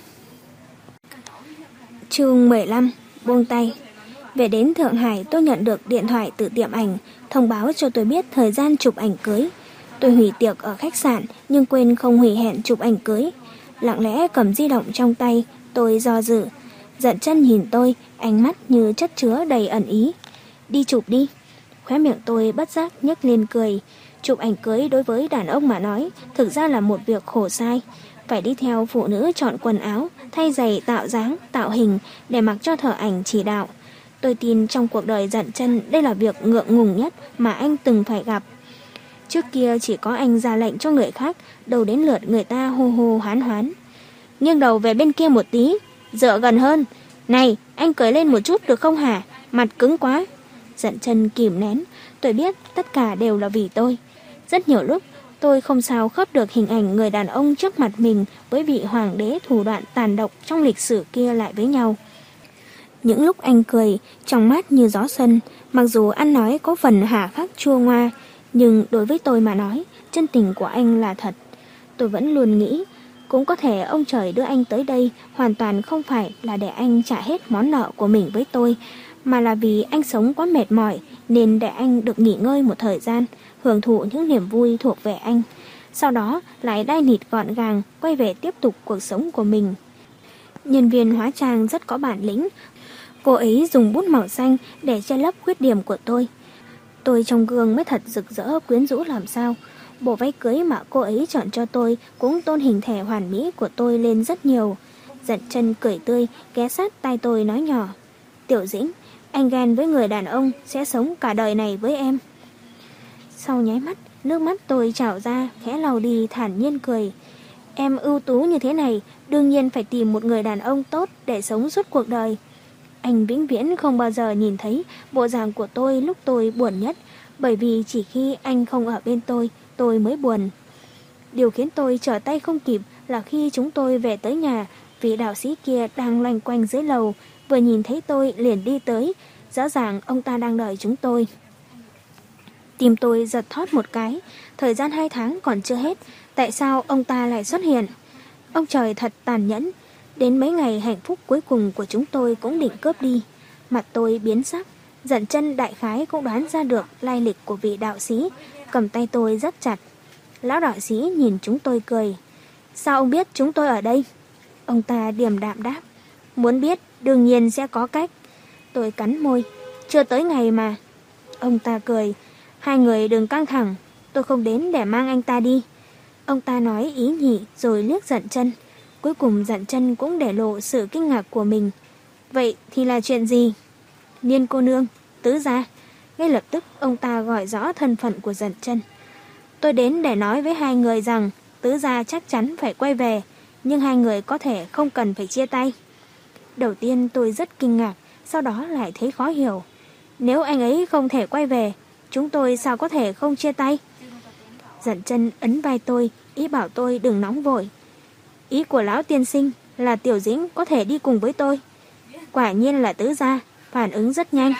Chương mười lăm. Buông tay. Về đến Thượng Hải, tôi nhận được điện thoại từ tiệm ảnh, thông báo cho tôi biết thời gian chụp ảnh cưới. Tôi hủy tiệc ở khách sạn, nhưng quên không hủy hẹn chụp ảnh cưới. Lặng lẽ cầm di động trong tay, tôi do dự. Dận Chân nhìn tôi, ánh mắt như chất chứa đầy ẩn ý. Đi chụp đi. Khóe miệng tôi bất giác nhếch lên cười. Chụp ảnh cưới đối với đàn ông mà nói, thực ra là một việc khổ sai. Phải đi theo phụ nữ chọn quần áo, thay giày tạo dáng, tạo hình để mặc cho thợ ảnh chỉ đạo. Tôi tin trong cuộc đời Dận Chân đây là việc ngượng ngùng nhất mà anh từng phải gặp. Trước kia chỉ có anh ra lệnh cho người khác, đầu đến lượt người ta hô hô hoán hoán. Nghiêng đầu về bên kia một tí, dựa gần hơn. Này, anh cười lên một chút được không hả? Mặt cứng quá. Dận Chân kìm nén. Tôi biết tất cả đều là vì tôi. Rất nhiều lúc tôi không sao khớp được hình ảnh người đàn ông trước mặt mình với vị hoàng đế thủ đoạn tàn độc trong lịch sử kia lại với nhau. Những lúc anh cười, trong mắt như gió xuân, mặc dù ăn nói có phần hà khắc chua ngoa, nhưng đối với tôi mà nói, chân tình của anh là thật. Tôi vẫn luôn nghĩ, Cũng có thể ông trời đưa anh tới đây hoàn toàn không phải là để anh trả hết món nợ của mình với tôi, mà là vì anh sống quá mệt mỏi nên để anh được nghỉ ngơi một thời gian, hưởng thụ những niềm vui thuộc về anh. Sau đó lại đai nịt gọn gàng quay về tiếp tục cuộc sống của mình. Nhân viên hóa trang rất có bản lĩnh. Cô ấy dùng bút màu xanh để che lấp khuyết điểm của tôi. Tôi trong gương mới thật rực rỡ quyến rũ làm sao. Bộ váy cưới mà cô ấy chọn cho tôi cũng tôn hình thể hoàn mỹ của tôi lên rất nhiều. Dận Chân cười tươi ghé sát tai tôi nói nhỏ: Tiểu Dĩnh, anh ghen với người đàn ông sẽ sống cả đời này với em. Sau nháy mắt, nước mắt tôi trào ra, khẽ lau đi thản nhiên cười. Em ưu tú như thế này, đương nhiên phải tìm một người đàn ông tốt để sống suốt cuộc đời. Anh vĩnh viễn không bao giờ nhìn thấy bộ dạng của tôi lúc tôi buồn nhất, bởi vì chỉ khi anh không ở bên tôi, tôi mới buồn. Điều khiến tôi trở tay không kịp là khi chúng tôi về tới nhà, vị đạo sĩ kia đang loanh quanh dưới lầu, vừa nhìn thấy tôi liền đi tới, rõ ràng ông ta đang đợi chúng tôi. Tim tôi giật thót một cái, thời gian hai tháng còn chưa hết, tại sao ông ta lại xuất hiện? Ông trời thật tàn nhẫn, đến mấy ngày hạnh phúc cuối cùng của chúng tôi cũng định cướp đi. Mặt tôi biến sắc, Dận Chân đại khái cũng đoán ra được lai lịch của vị đạo sĩ, cầm tay tôi rất chặt. Lão đạo sĩ nhìn chúng tôi cười. Sao ông biết chúng tôi ở đây? Ông ta điềm đạm đáp. Muốn biết, đương nhiên sẽ có cách. Tôi cắn môi. Chưa tới ngày mà. Ông ta cười. Hai người đừng căng thẳng, tôi không đến để mang anh ta đi. Ông ta nói ý nhị rồi liếc Dận Chân. Cuối cùng Dận Chân cũng để lộ sự kinh ngạc của mình. Vậy thì là chuyện gì? Niên cô nương, tứ gia. Ngay lập tức ông ta gọi rõ thân phận của Dận Chân. Tôi đến để nói với hai người rằng tứ gia chắc chắn phải quay về, nhưng hai người có thể không cần phải chia tay. Đầu tiên tôi rất kinh ngạc, sau đó lại thấy khó hiểu. Nếu anh ấy không thể quay về, chúng tôi sao có thể không chia tay? Dận Chân ấn vai tôi, ý bảo tôi đừng nóng vội. Ý của lão tiên sinh là Tiểu Dĩnh có thể đi cùng với tôi. Quả nhiên là tứ gia, phản ứng rất nhanh.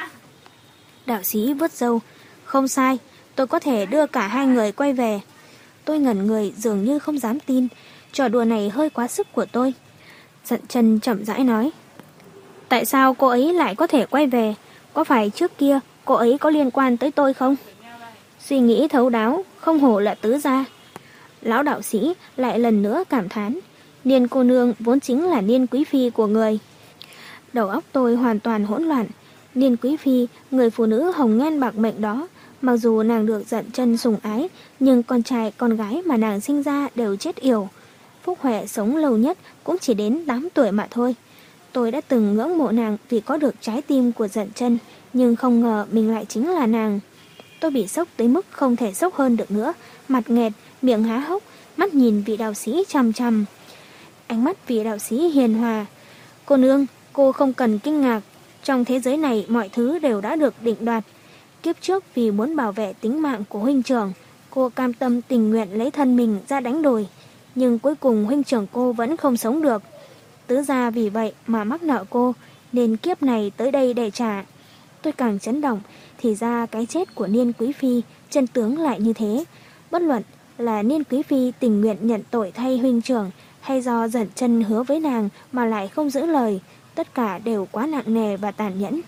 Đạo sĩ vuốt râu. Không sai, tôi có thể đưa cả hai người quay về. Tôi ngẩn người dường như không dám tin, trò đùa này hơi quá sức của tôi. Dận Chân chậm rãi nói. Tại sao cô ấy lại có thể quay về? Có phải trước kia cô ấy có liên quan tới tôi không? Suy nghĩ thấu đáo, không hổ là tứ gia. Lão đạo sĩ lại lần nữa cảm thán. Niên cô nương vốn chính là Niên quý phi của người. Đầu óc tôi hoàn toàn hỗn loạn. Niên quý phi, người phụ nữ hồng nhan bạc mệnh đó, mặc dù nàng được Dận Chân sủng ái, nhưng con trai con gái mà nàng sinh ra đều chết yểu. Phúc Huệ sống lâu nhất cũng chỉ đến tám tuổi mà thôi. Tôi đã từng ngưỡng mộ nàng vì có được trái tim của Dận Chân, nhưng không ngờ mình lại chính là nàng. Tôi bị sốc tới mức không thể sốc hơn được nữa, mặt nghẹt, miệng há hốc, mắt nhìn vị đạo sĩ chằm chằm. Ánh mắt vị đạo sĩ hiền hòa. Cô nương, cô không cần kinh ngạc, trong thế giới này mọi thứ đều đã được định đoạt. Kiếp trước vì muốn bảo vệ tính mạng của huynh trưởng, cô cam tâm tình nguyện lấy thân mình ra đánh đổi, nhưng cuối cùng huynh trưởng cô vẫn không sống được. Tứ gia vì vậy mà mắc nợ cô, nên kiếp này tới đây để trả. Tôi càng chấn động, thì ra cái chết của Niên quý phi chân tướng lại như thế. Bất luận là Niên quý phi tình nguyện nhận tội thay huynh trưởng, hay do Dận Chân hứa với nàng mà lại không giữ lời, tất cả đều quá nặng nề và tàn nhẫn.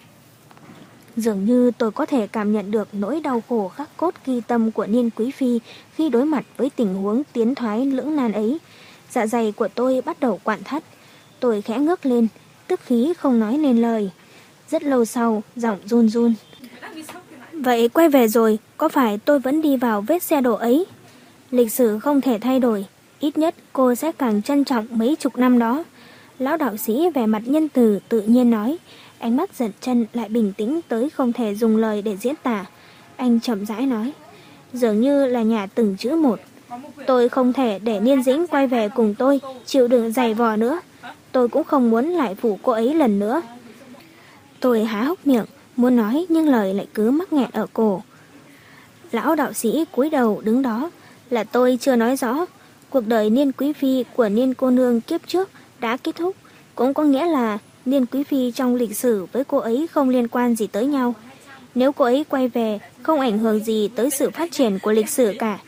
Dường như tôi có thể cảm nhận được nỗi đau khổ khắc cốt ghi tâm của Niên quý phi khi đối mặt với tình huống tiến thoái lưỡng nan ấy. Dạ dày của tôi bắt đầu quặn thắt. Tôi khẽ ngước lên, tức khí không nói nên lời. Rất lâu sau, giọng run run. Vậy quay về rồi, có phải tôi vẫn đi vào vết xe đổ ấy? Lịch sử không thể thay đổi, ít nhất cô sẽ càng trân trọng mấy chục năm đó. Lão đạo sĩ vẻ mặt nhân từ tự nhiên nói. Ánh mắt Dận Chân lại bình tĩnh tới không thể dùng lời để diễn tả. Anh chậm rãi nói. Dường như là nhà từng chữ một. Tôi không thể để Niên Dĩnh quay về cùng tôi, chịu đựng giày vò nữa. Tôi cũng không muốn lại phủ cô ấy lần nữa. Tôi há hốc miệng, muốn nói nhưng lời lại cứ mắc nghẹn ở cổ. Lão đạo sĩ cúi đầu đứng đó. Là tôi chưa nói rõ. Cuộc đời Niên quý phi của Niên cô nương kiếp trước đã kết thúc. Cũng có nghĩa là Niên quý phi trong lịch sử với cô ấy không liên quan gì tới nhau. Nếu cô ấy quay về, không ảnh hưởng gì tới sự phát triển của lịch sử cả.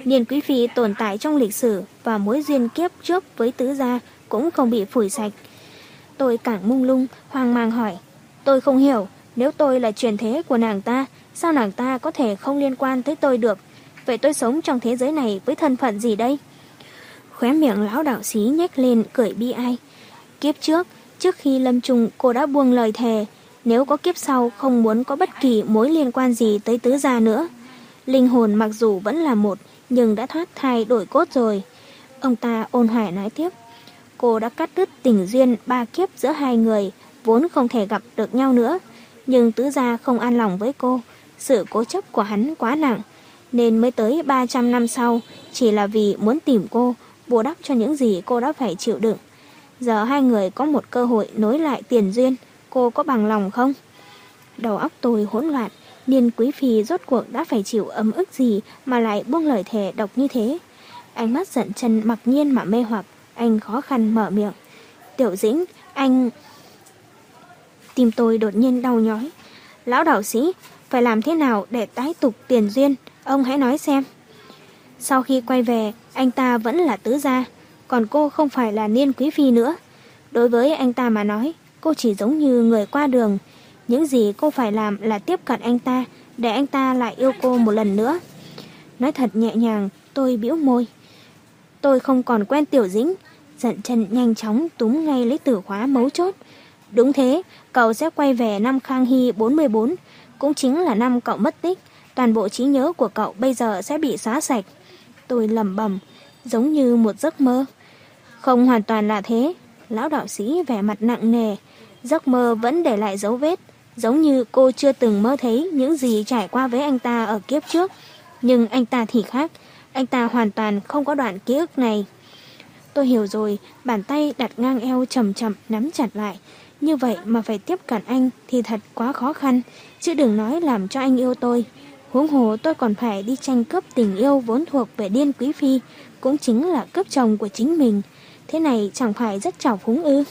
Niên quý phi tồn tại trong lịch sử và mối duyên kiếp trước với tứ gia cũng không bị phủi sạch. Tôi càng mông lung, hoang mang hỏi. Tôi không hiểu, nếu tôi là truyền thế của nàng ta, sao nàng ta có thể không liên quan tới tôi được? Vậy tôi sống trong thế giới này với thân phận gì đây? Khóe miệng lão đạo sĩ nhếch lên cười bi ai. Kiếp trước, trước khi lâm chung cô đã buông lời thề, nếu có kiếp sau không muốn có bất kỳ mối liên quan gì tới tứ gia nữa. Linh hồn mặc dù vẫn là một, nhưng đã thoát thai đổi cốt rồi. Ông ta ôn hòa nói tiếp. Cô đã cắt đứt tình duyên ba kiếp giữa hai người, vốn không thể gặp được nhau nữa. Nhưng tứ gia không an lòng với cô, sự cố chấp của hắn quá nặng, nên mới tới ba trăm năm sau, chỉ là vì muốn tìm cô, bù đắp cho những gì cô đã phải chịu đựng. Giờ hai người có một cơ hội nối lại tiền duyên, cô có bằng lòng không? Đầu óc tôi hỗn loạn, Niên quý phi rốt cuộc đã phải chịu ấm ức gì mà lại buông lời thề độc như thế. Ánh mắt giận chân mặc nhiên mà mê hoặc, anh khó khăn mở miệng. Tiểu Dĩnh, anh... Tim tôi đột nhiên đau nhói. Lão đạo sĩ, phải làm thế nào để tái tục tiền duyên, ông hãy nói xem. Sau khi quay về, anh ta vẫn là tứ gia, còn cô không phải là Niên quý phi nữa. Đối với anh ta mà nói, cô chỉ giống như người qua đường. Những gì cô phải làm là tiếp cận anh ta, để anh ta lại yêu cô một lần nữa. Nói thật nhẹ nhàng, tôi bĩu môi. Tôi không còn quen Tiểu Dĩnh. Giận chân nhanh chóng túm ngay lấy từ khóa mấu chốt. Đúng thế, cậu sẽ quay về năm Khang Hy bốn mươi bốn, cũng chính là năm cậu mất tích. Toàn bộ trí nhớ của cậu bây giờ sẽ bị xóa sạch. Tôi lẩm bẩm, giống như một giấc mơ. Không hoàn toàn là thế. Lão đạo sĩ vẻ mặt nặng nề. Giấc mơ vẫn để lại dấu vết, giống như cô chưa từng mơ thấy những gì trải qua với anh ta ở kiếp trước. Nhưng anh ta thì khác, anh ta hoàn toàn không có đoạn ký ức này. Tôi hiểu rồi, bàn tay đặt ngang eo chậm chậm nắm chặt lại. Như vậy mà phải tiếp cận anh thì thật quá khó khăn, chứ đừng nói làm cho anh yêu tôi. Huống hồ tôi còn phải đi tranh cướp tình yêu vốn thuộc về Niên quý phi, cũng chính là cướp chồng của chính mình. Thế này chẳng phải rất trào phúng ư?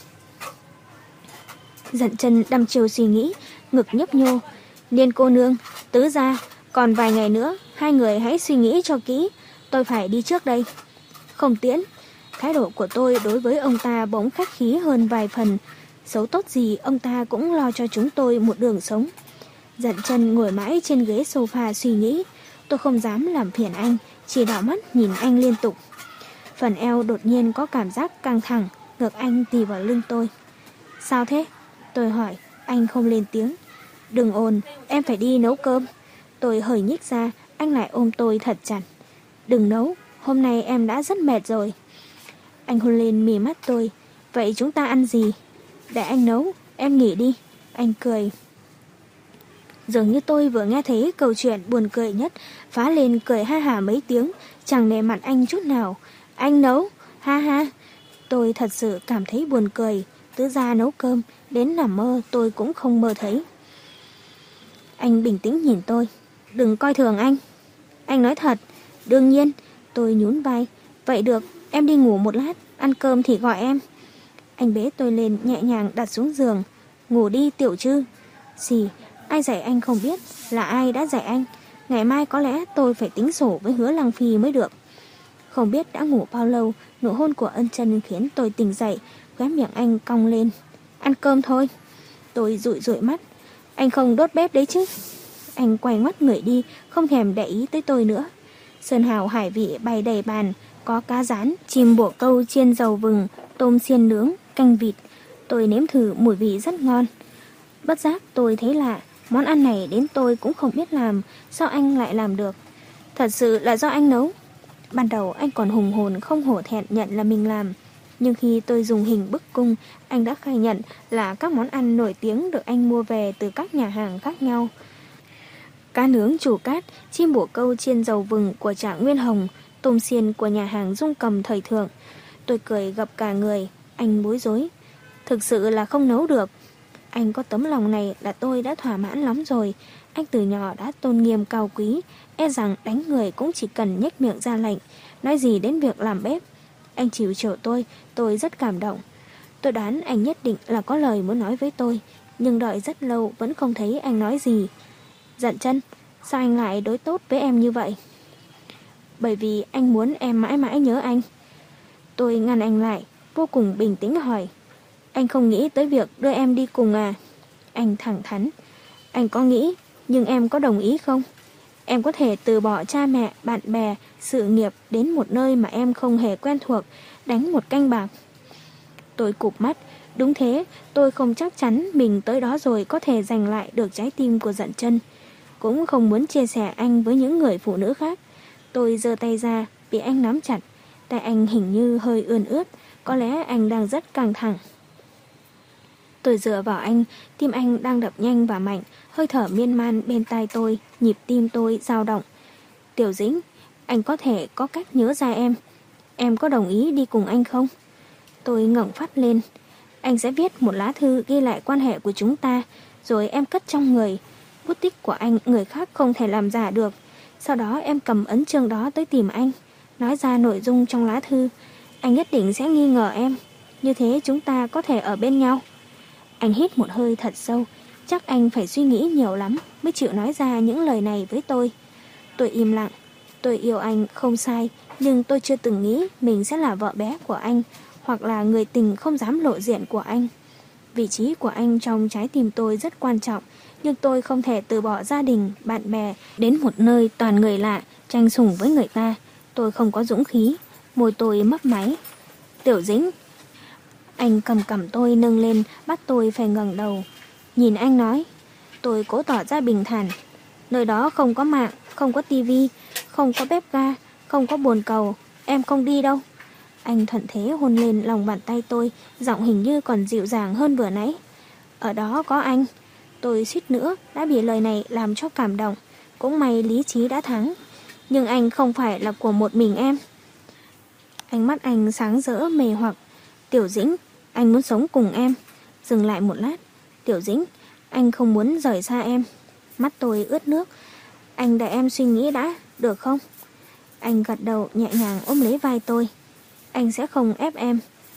Giận chân đăm chiều suy nghĩ, ngực nhấp nhô. Niên cô nương, tứ gia, còn vài ngày nữa, hai người hãy suy nghĩ cho kỹ. Tôi phải đi trước đây. Không tiễn. Thái độ của tôi đối với ông ta bỗng khách khí hơn vài phần. Xấu tốt gì ông ta cũng lo cho chúng tôi một đường sống. Giận chân ngồi mãi trên ghế sofa suy nghĩ. Tôi không dám làm phiền anh, chỉ đảo mắt nhìn anh liên tục. Phần eo đột nhiên có cảm giác căng thẳng, ngực anh tì vào lưng tôi. Sao thế? Tôi hỏi, anh không lên tiếng. Đừng ồn, em phải đi nấu cơm. Tôi hởi nhích ra, anh lại ôm tôi thật chặt. Đừng nấu, hôm nay em đã rất mệt rồi. Anh hôn lên mí mắt tôi. Vậy chúng ta ăn gì? Để anh nấu, em nghỉ đi. Anh cười. Dường như tôi vừa nghe thấy câu chuyện buồn cười nhất, phá lên cười ha hả mấy tiếng, chẳng nề mặt anh chút nào. Anh nấu, ha ha. Tôi thật sự cảm thấy buồn cười. Tứ gia nấu cơm, đến nằm mơ tôi cũng không mơ thấy. Anh bình tĩnh nhìn tôi. Đừng coi thường anh. Anh nói thật. Đương nhiên. Tôi nhún vai. Vậy được, em đi ngủ một lát, ăn cơm thì gọi em. Anh bế tôi lên nhẹ nhàng đặt xuống giường. Ngủ đi Tiểu Trư. Xì, ai dạy anh không biết, là ai đã dạy anh. Ngày mai có lẽ tôi phải tính sổ với Hứa Lăng Phi mới được. Không biết đã ngủ bao lâu, nụ hôn của Ân Chân khiến tôi tỉnh dậy, khóe miệng anh cong lên. Ăn cơm thôi. Tôi dụi dụi mắt. Anh không đốt bếp đấy chứ? Anh quay ngoắt người đi, không thèm để ý tới tôi nữa. Sơn hào hải vị bày đầy bàn, có cá rán, chim bổ câu chiên dầu vừng, tôm xiên nướng, canh vịt. Tôi nếm thử mùi vị rất ngon. Bất giác tôi thấy lạ, món ăn này đến tôi cũng không biết làm, sao anh lại làm được? Thật sự là do anh nấu. Ban đầu anh còn hùng hồn không hổ thẹn nhận là mình làm. Nhưng khi tôi dùng hình bức cung, anh đã khai nhận là các món ăn nổi tiếng được anh mua về từ các nhà hàng khác nhau. Cá nướng Chủ Cát, chim bổ câu chiên dầu vừng của Trạng Nguyên Hồng, tôm xiên của nhà hàng Dung Cầm thời thượng. Tôi cười gập cả người, anh bối rối. Thực sự là không nấu được. Anh có tấm lòng này là tôi đã thỏa mãn lắm rồi. Anh từ nhỏ đã tôn nghiêm cao quý, e rằng đánh người cũng chỉ cần nhếch miệng ra lệnh, nói gì đến việc làm bếp. Anh chịu chiều tôi, tôi rất cảm động. Tôi đoán anh nhất định là có lời muốn nói với tôi, nhưng đợi rất lâu vẫn không thấy anh nói gì. Giận chân, sao anh lại đối tốt với em như vậy? bởi vì anh muốn em mãi mãi nhớ anh. Tôi ngăn anh lại, vô cùng bình tĩnh hỏi, anh không nghĩ tới việc đưa em đi cùng à? Anh thẳng thắn, anh có nghĩ, nhưng em có đồng ý không? Em có thể từ bỏ cha mẹ, bạn bè, sự nghiệp đến một nơi mà em không hề quen thuộc, đánh một canh bạc. Tôi cụp mắt, đúng thế, tôi không chắc chắn mình tới đó rồi có thể giành lại được trái tim của Dận Chân. Cũng không muốn chia sẻ anh với những người phụ nữ khác. Tôi giơ tay ra, bị anh nắm chặt. Tay anh hình như hơi ươn ướt, có lẽ anh đang rất căng thẳng. Tôi dựa vào anh, tim anh đang đập nhanh và mạnh, hơi thở miên man bên tai tôi, nhịp tim tôi dao động. Tiểu Dĩnh, anh có thể có cách nhớ ra em. Em có đồng ý đi cùng anh không? Tôi ngẩng phát lên. Anh sẽ viết một lá thư ghi lại quan hệ của chúng ta, rồi em cất trong người. Bút tích của anh người khác không thể làm giả được. Sau đó em cầm ấn chương đó tới tìm anh, nói ra nội dung trong lá thư. Anh nhất định sẽ nghi ngờ em. Như thế chúng ta có thể ở bên nhau. Anh hít một hơi thật sâu. Chắc anh phải suy nghĩ nhiều lắm mới chịu nói ra những lời này với tôi. Tôi im lặng. Tôi yêu anh không sai, nhưng tôi chưa từng nghĩ mình sẽ là vợ bé của anh, hoặc là người tình không dám lộ diện của anh. Vị trí của anh trong trái tim tôi rất quan trọng, nhưng tôi không thể từ bỏ gia đình, bạn bè đến một nơi toàn người lạ, tranh sủng với người ta. Tôi không có dũng khí. Môi tôi mấp máy. Tiểu Dĩnh. Anh cầm cằm tôi nâng lên, bắt tôi phải ngẩng đầu. Nhìn anh nói. Tôi cố tỏ ra bình thản. Nơi đó không có mạng, không có tivi, không có bếp ga, không có bồn cầu. Em không đi đâu. Anh thuận thế hôn lên lòng bàn tay tôi, giọng hình như còn dịu dàng hơn vừa nãy. Ở đó có anh. Tôi suýt nữa đã bị lời này làm cho cảm động. Cũng may lý trí đã thắng. Nhưng anh không phải là của một mình em. Ánh mắt anh sáng rỡ mê hoặc. Tiểu Dĩnh, anh muốn sống cùng em. Dừng lại một lát. Tiểu Dĩnh, anh không muốn rời xa em. Mắt tôi ướt nước. Anh để em suy nghĩ đã, được không? Anh gật đầu nhẹ nhàng ôm lấy vai tôi. Anh sẽ không ép em.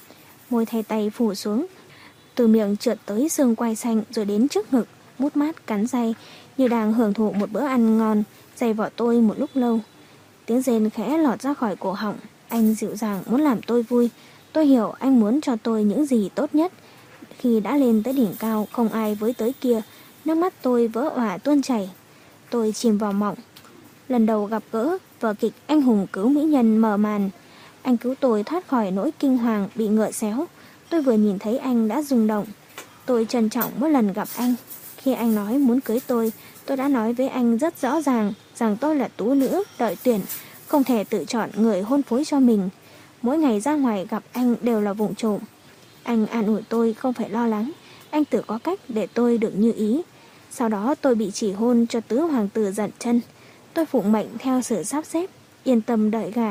Môi thay tay phủ xuống, từ miệng trượt tới xương quai xanh rồi đến trước ngực, mút mát cắn day như đang hưởng thụ một bữa ăn ngon, dày vỏ tôi một lúc lâu. Tiếng rên khẽ lọt ra khỏi cổ họng. Anh dịu dàng muốn làm tôi vui. Tôi hiểu anh muốn cho tôi những gì tốt nhất. Khi đã lên tới đỉnh cao không ai với tới kia, nước mắt tôi vỡ òa tuôn chảy. Tôi chìm vào mộng. Lần đầu gặp gỡ, vở kịch anh hùng cứu mỹ nhân mở màn. Anh cứu tôi thoát khỏi nỗi kinh hoàng bị ngựa xéo. Tôi vừa nhìn thấy anh đã rung động. Tôi trân trọng mỗi lần gặp anh. Khi anh nói muốn cưới tôi, tôi đã nói với anh rất rõ ràng rằng tôi là tú nữ đợi tuyển, không thể tự chọn người hôn phối cho mình. Mỗi ngày ra ngoài gặp anh đều là vụng trộm. Anh an ủi tôi không phải lo lắng. Anh tự có cách để tôi được như ý. Sau đó tôi bị chỉ hôn cho tứ hoàng tử Dận Chân. Tôi phụng mệnh theo sự sắp xếp, yên tâm đợi gả.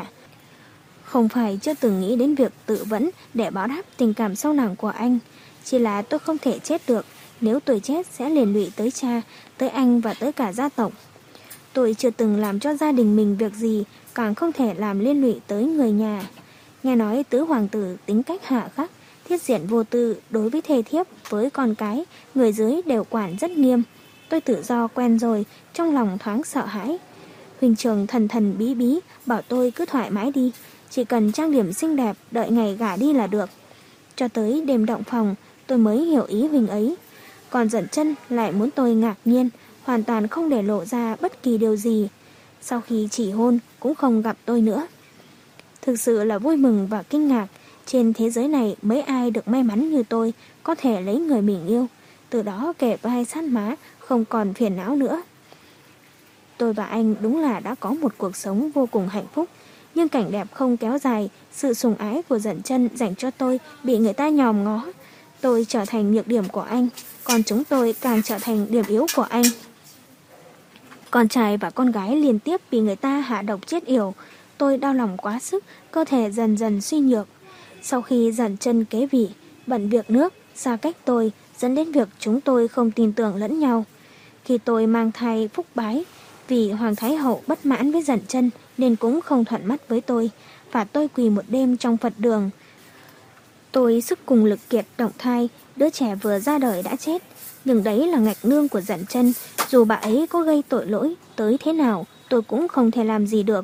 Không phải chưa từng nghĩ đến việc tự vẫn để báo đáp tình cảm sâu nặng của anh. Chỉ là tôi không thể chết được. Nếu tôi chết sẽ liên lụy tới cha, tới anh và tới cả gia tộc. Tôi chưa từng làm cho gia đình mình việc gì, càng không thể làm liên lụy tới người nhà. Nghe nói tứ hoàng tử tính cách hạ khắc, thiết diện vô tư đối với thê thiếp, với con cái, người dưới đều quản rất nghiêm. Tôi tự do quen rồi, trong lòng thoáng sợ hãi. Huynh trưởng thần thần bí bí bảo tôi cứ thoải mái đi, chỉ cần trang điểm xinh đẹp đợi ngày gả đi là được. Cho tới đêm động phòng tôi mới hiểu ý huynh ấy. Còn Dận Chân lại muốn tôi ngạc nhiên, hoàn toàn không để lộ ra bất kỳ điều gì. Sau khi chỉ hôn cũng không gặp tôi nữa. Thực sự là vui mừng và kinh ngạc. Trên thế giới này mấy ai được may mắn như tôi có thể lấy người mình yêu. Từ đó kề vai sát má, không còn phiền não nữa. Tôi và anh đúng là đã có một cuộc sống vô cùng hạnh phúc. Nhưng cảnh đẹp không kéo dài. Sự sủng ái của Dận Chân dành cho tôi bị người ta nhòm ngó. Tôi trở thành nhược điểm của anh, còn chúng tôi càng trở thành điểm yếu của anh. Con trai và con gái liên tiếp bị người ta hạ độc chết yểu. Tôi đau lòng quá sức, cơ thể dần dần suy nhược. Sau khi Dận Chân kế vị, bận việc nước, xa cách tôi, dẫn đến việc chúng tôi không tin tưởng lẫn nhau. Khi tôi mang thai Phúc Bái, vì Hoàng Thái Hậu bất mãn với Dận Chân nên cũng không thuận mắt với tôi, và tôi quỳ một đêm trong Phật đường. Tôi sức cùng lực kiệt động thai, đứa trẻ vừa ra đời đã chết. Nhưng đấy là ngạch nương của Dận Chân, dù bà ấy có gây tội lỗi tới thế nào tôi cũng không thể làm gì được.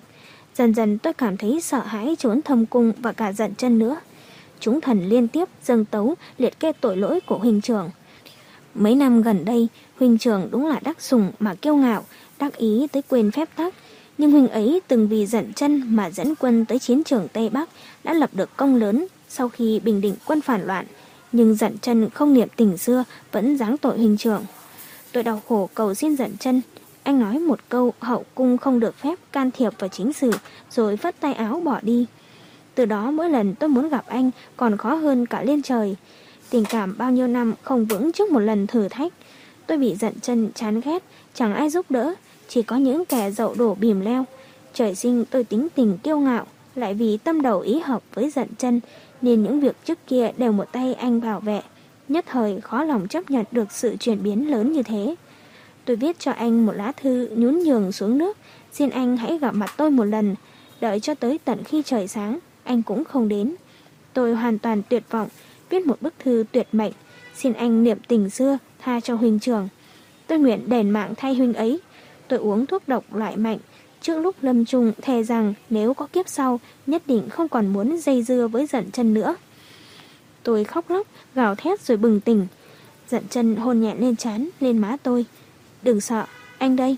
Dần dần tôi cảm thấy sợ hãi trốn thâm cung và cả Dận Chân nữa. Chúng thần liên tiếp dâng tấu liệt kê tội lỗi của huynh trưởng. Mấy năm gần đây, huynh trưởng đúng là đắc sủng mà kiêu ngạo, đắc ý tới quên phép tắc. Nhưng huynh ấy từng vì Dận Chân mà dẫn quân tới chiến trường Tây Bắc, đã lập được công lớn sau khi bình định quân phản loạn. Nhưng Dận Chân không niệm tình xưa, vẫn giáng tội huynh trưởng. Tôi đau khổ cầu xin Dận Chân. Anh nói một câu hậu cung không được phép can thiệp vào chính sự, rồi phất tay áo bỏ đi. Từ đó mỗi lần tôi muốn gặp anh còn khó hơn cả lên trời. Tình cảm bao nhiêu năm không vững trước một lần thử thách. Tôi bị Dận Chân chán ghét, chẳng ai giúp đỡ, chỉ có những kẻ dậu đổ bìm leo. Trời sinh tôi tính tình kiêu ngạo, lại vì tâm đầu ý hợp với Dận Chân, nên những việc trước kia đều một tay anh bảo vệ. Nhất thời khó lòng chấp nhận được sự chuyển biến lớn như thế. Tôi viết cho anh một lá thư nhún nhường xuống nước, xin anh hãy gặp mặt tôi một lần. Đợi cho tới tận khi trời sáng, anh cũng không đến. Tôi hoàn toàn tuyệt vọng, viết một bức thư tuyệt mệnh, xin anh niệm tình xưa, tha cho huynh trưởng. Tôi nguyện đền mạng thay huynh ấy. Tôi uống thuốc độc loại mạnh, trước lúc lâm chung thề rằng nếu có kiếp sau, nhất định không còn muốn dây dưa với Dận Chân nữa. Tôi khóc lóc, gào thét rồi bừng tỉnh. Dận Chân hôn nhẹ lên trán, lên má tôi. Đừng sợ, anh đây.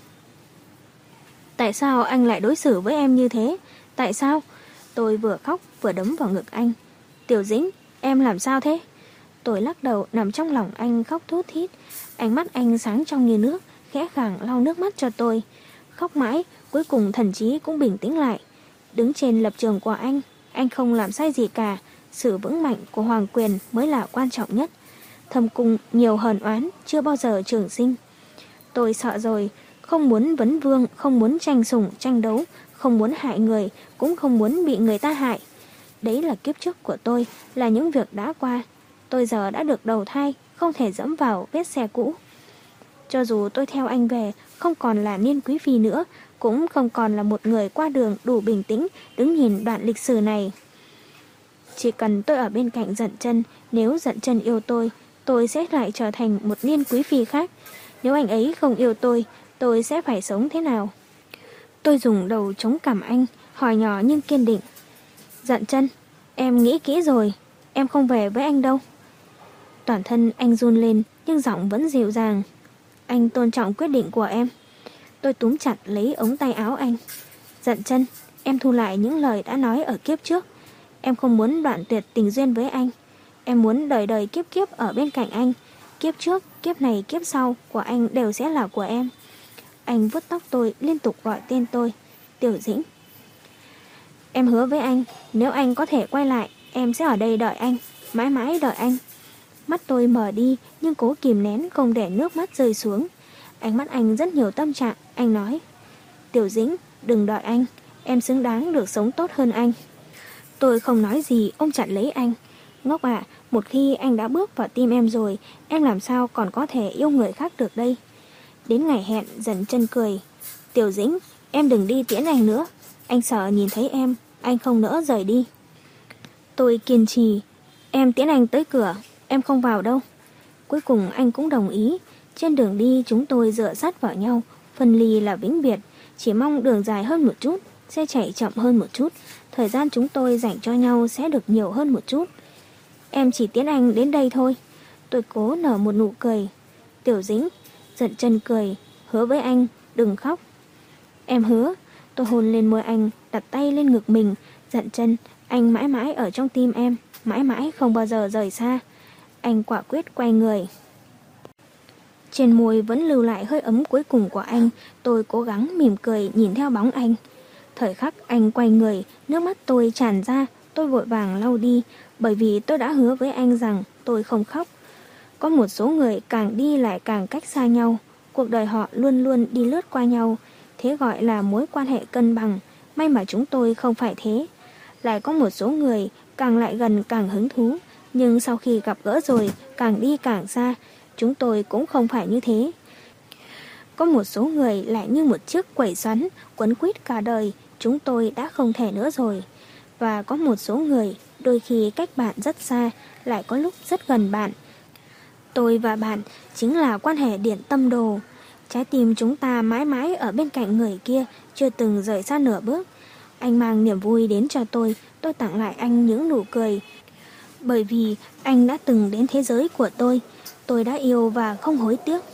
Tại sao anh lại đối xử với em như thế? Tại sao? Tôi vừa khóc vừa đấm vào ngực anh. Tiểu Dĩnh, em làm sao thế? Tôi lắc đầu nằm trong lòng anh khóc thút thít. Ánh mắt anh sáng trong như nước, khẽ khàng lau nước mắt cho tôi. Khóc mãi, cuối cùng thần trí cũng bình tĩnh lại. Đứng trên lập trường của anh, anh không làm sai gì cả. Sự vững mạnh của hoàng quyền mới là quan trọng nhất. Thâm cung nhiều hờn oán, chưa bao giờ trường sinh. Tôi sợ rồi, không muốn vấn vương, không muốn tranh sủng, tranh đấu, không muốn hại người, cũng không muốn bị người ta hại. Đấy là kiếp trước của tôi, là những việc đã qua. Tôi giờ đã được đầu thai, không thể dẫm vào vết xe cũ. Cho dù tôi theo anh về, không còn là Niên Quý Phi nữa, cũng không còn là một người qua đường đủ bình tĩnh đứng nhìn đoạn lịch sử này. Chỉ cần tôi ở bên cạnh Dận Chân, nếu Dận Chân yêu tôi, tôi sẽ lại trở thành một Niên Quý Phi khác. Nếu anh ấy không yêu tôi, tôi sẽ phải sống thế nào? Tôi dùng đầu chống cằm anh, hỏi nhỏ nhưng kiên định. Dận Chân, em nghĩ kỹ rồi, em không về với anh đâu. Toàn thân anh run lên, nhưng giọng vẫn dịu dàng. Anh tôn trọng quyết định của em. Tôi túm chặt lấy ống tay áo anh. Dận Chân, em thu lại những lời đã nói ở kiếp trước. Em không muốn đoạn tuyệt tình duyên với anh. Em muốn đời đời kiếp kiếp ở bên cạnh anh. Kiếp trước, kiếp này, kiếp sau của anh đều sẽ là của em. Anh vuốt tóc tôi, liên tục gọi tên tôi. Tiểu Dĩnh. Em hứa với anh, nếu anh có thể quay lại, em sẽ ở đây đợi anh, mãi mãi đợi anh. Mắt tôi mở đi, nhưng cố kìm nén không để nước mắt rơi xuống. Ánh mắt anh rất nhiều tâm trạng, anh nói. Tiểu Dĩnh, đừng đợi anh, em xứng đáng được sống tốt hơn anh. Tôi không nói gì, ôm chặt lấy anh. Ngốc ạ, một khi anh đã bước vào tim em rồi, em làm sao còn có thể yêu người khác được đây. Đến ngày hẹn, Dận Chân cười. Tiểu Dĩnh, em đừng đi tiễn anh nữa. Anh sợ nhìn thấy em, anh không nỡ rời đi. Tôi kiên trì. Em tiễn anh tới cửa, em không vào đâu. Cuối cùng anh cũng đồng ý. Trên đường đi chúng tôi dựa sát vào nhau, phân ly là vĩnh biệt. Chỉ mong đường dài hơn một chút, xe chạy chậm hơn một chút, thời gian chúng tôi dành cho nhau sẽ được nhiều hơn một chút. Em chỉ tiễn anh đến đây thôi. Tôi cố nở một nụ cười. Tiểu Dĩnh. Dận Chân cười. Hứa với anh, đừng khóc. Em hứa. Tôi hôn lên môi anh, đặt tay lên ngực mình. Dận Chân, anh mãi mãi ở trong tim em, mãi mãi không bao giờ rời xa. Anh quả quyết quay người. Trên môi vẫn lưu lại hơi ấm cuối cùng của anh. Tôi cố gắng mỉm cười nhìn theo bóng anh. Thời khắc anh quay người, nước mắt tôi tràn ra. Tôi vội vàng lau đi, bởi vì tôi đã hứa với anh rằng tôi không khóc. Có một số người càng đi lại càng cách xa nhau. Cuộc đời họ luôn luôn đi lướt qua nhau. Thế gọi là mối quan hệ cân bằng. May mà chúng tôi không phải thế. Lại có một số người càng lại gần càng hứng thú. Nhưng sau khi gặp gỡ rồi, càng đi càng xa. Chúng tôi cũng không phải như thế. Có một số người lại như một chiếc quẩy xoắn, quấn quýt cả đời. Chúng tôi đã không thể nữa rồi. Và có một số người đôi khi cách bạn rất xa, lại có lúc rất gần bạn. Tôi và bạn chính là quan hệ điện tâm đồ. Trái tim chúng ta mãi mãi ở bên cạnh người kia, chưa từng rời xa nửa bước. Anh mang niềm vui đến cho tôi, tôi tặng lại anh những nụ cười. Bởi vì anh đã từng đến thế giới của tôi, tôi đã yêu và không hối tiếc.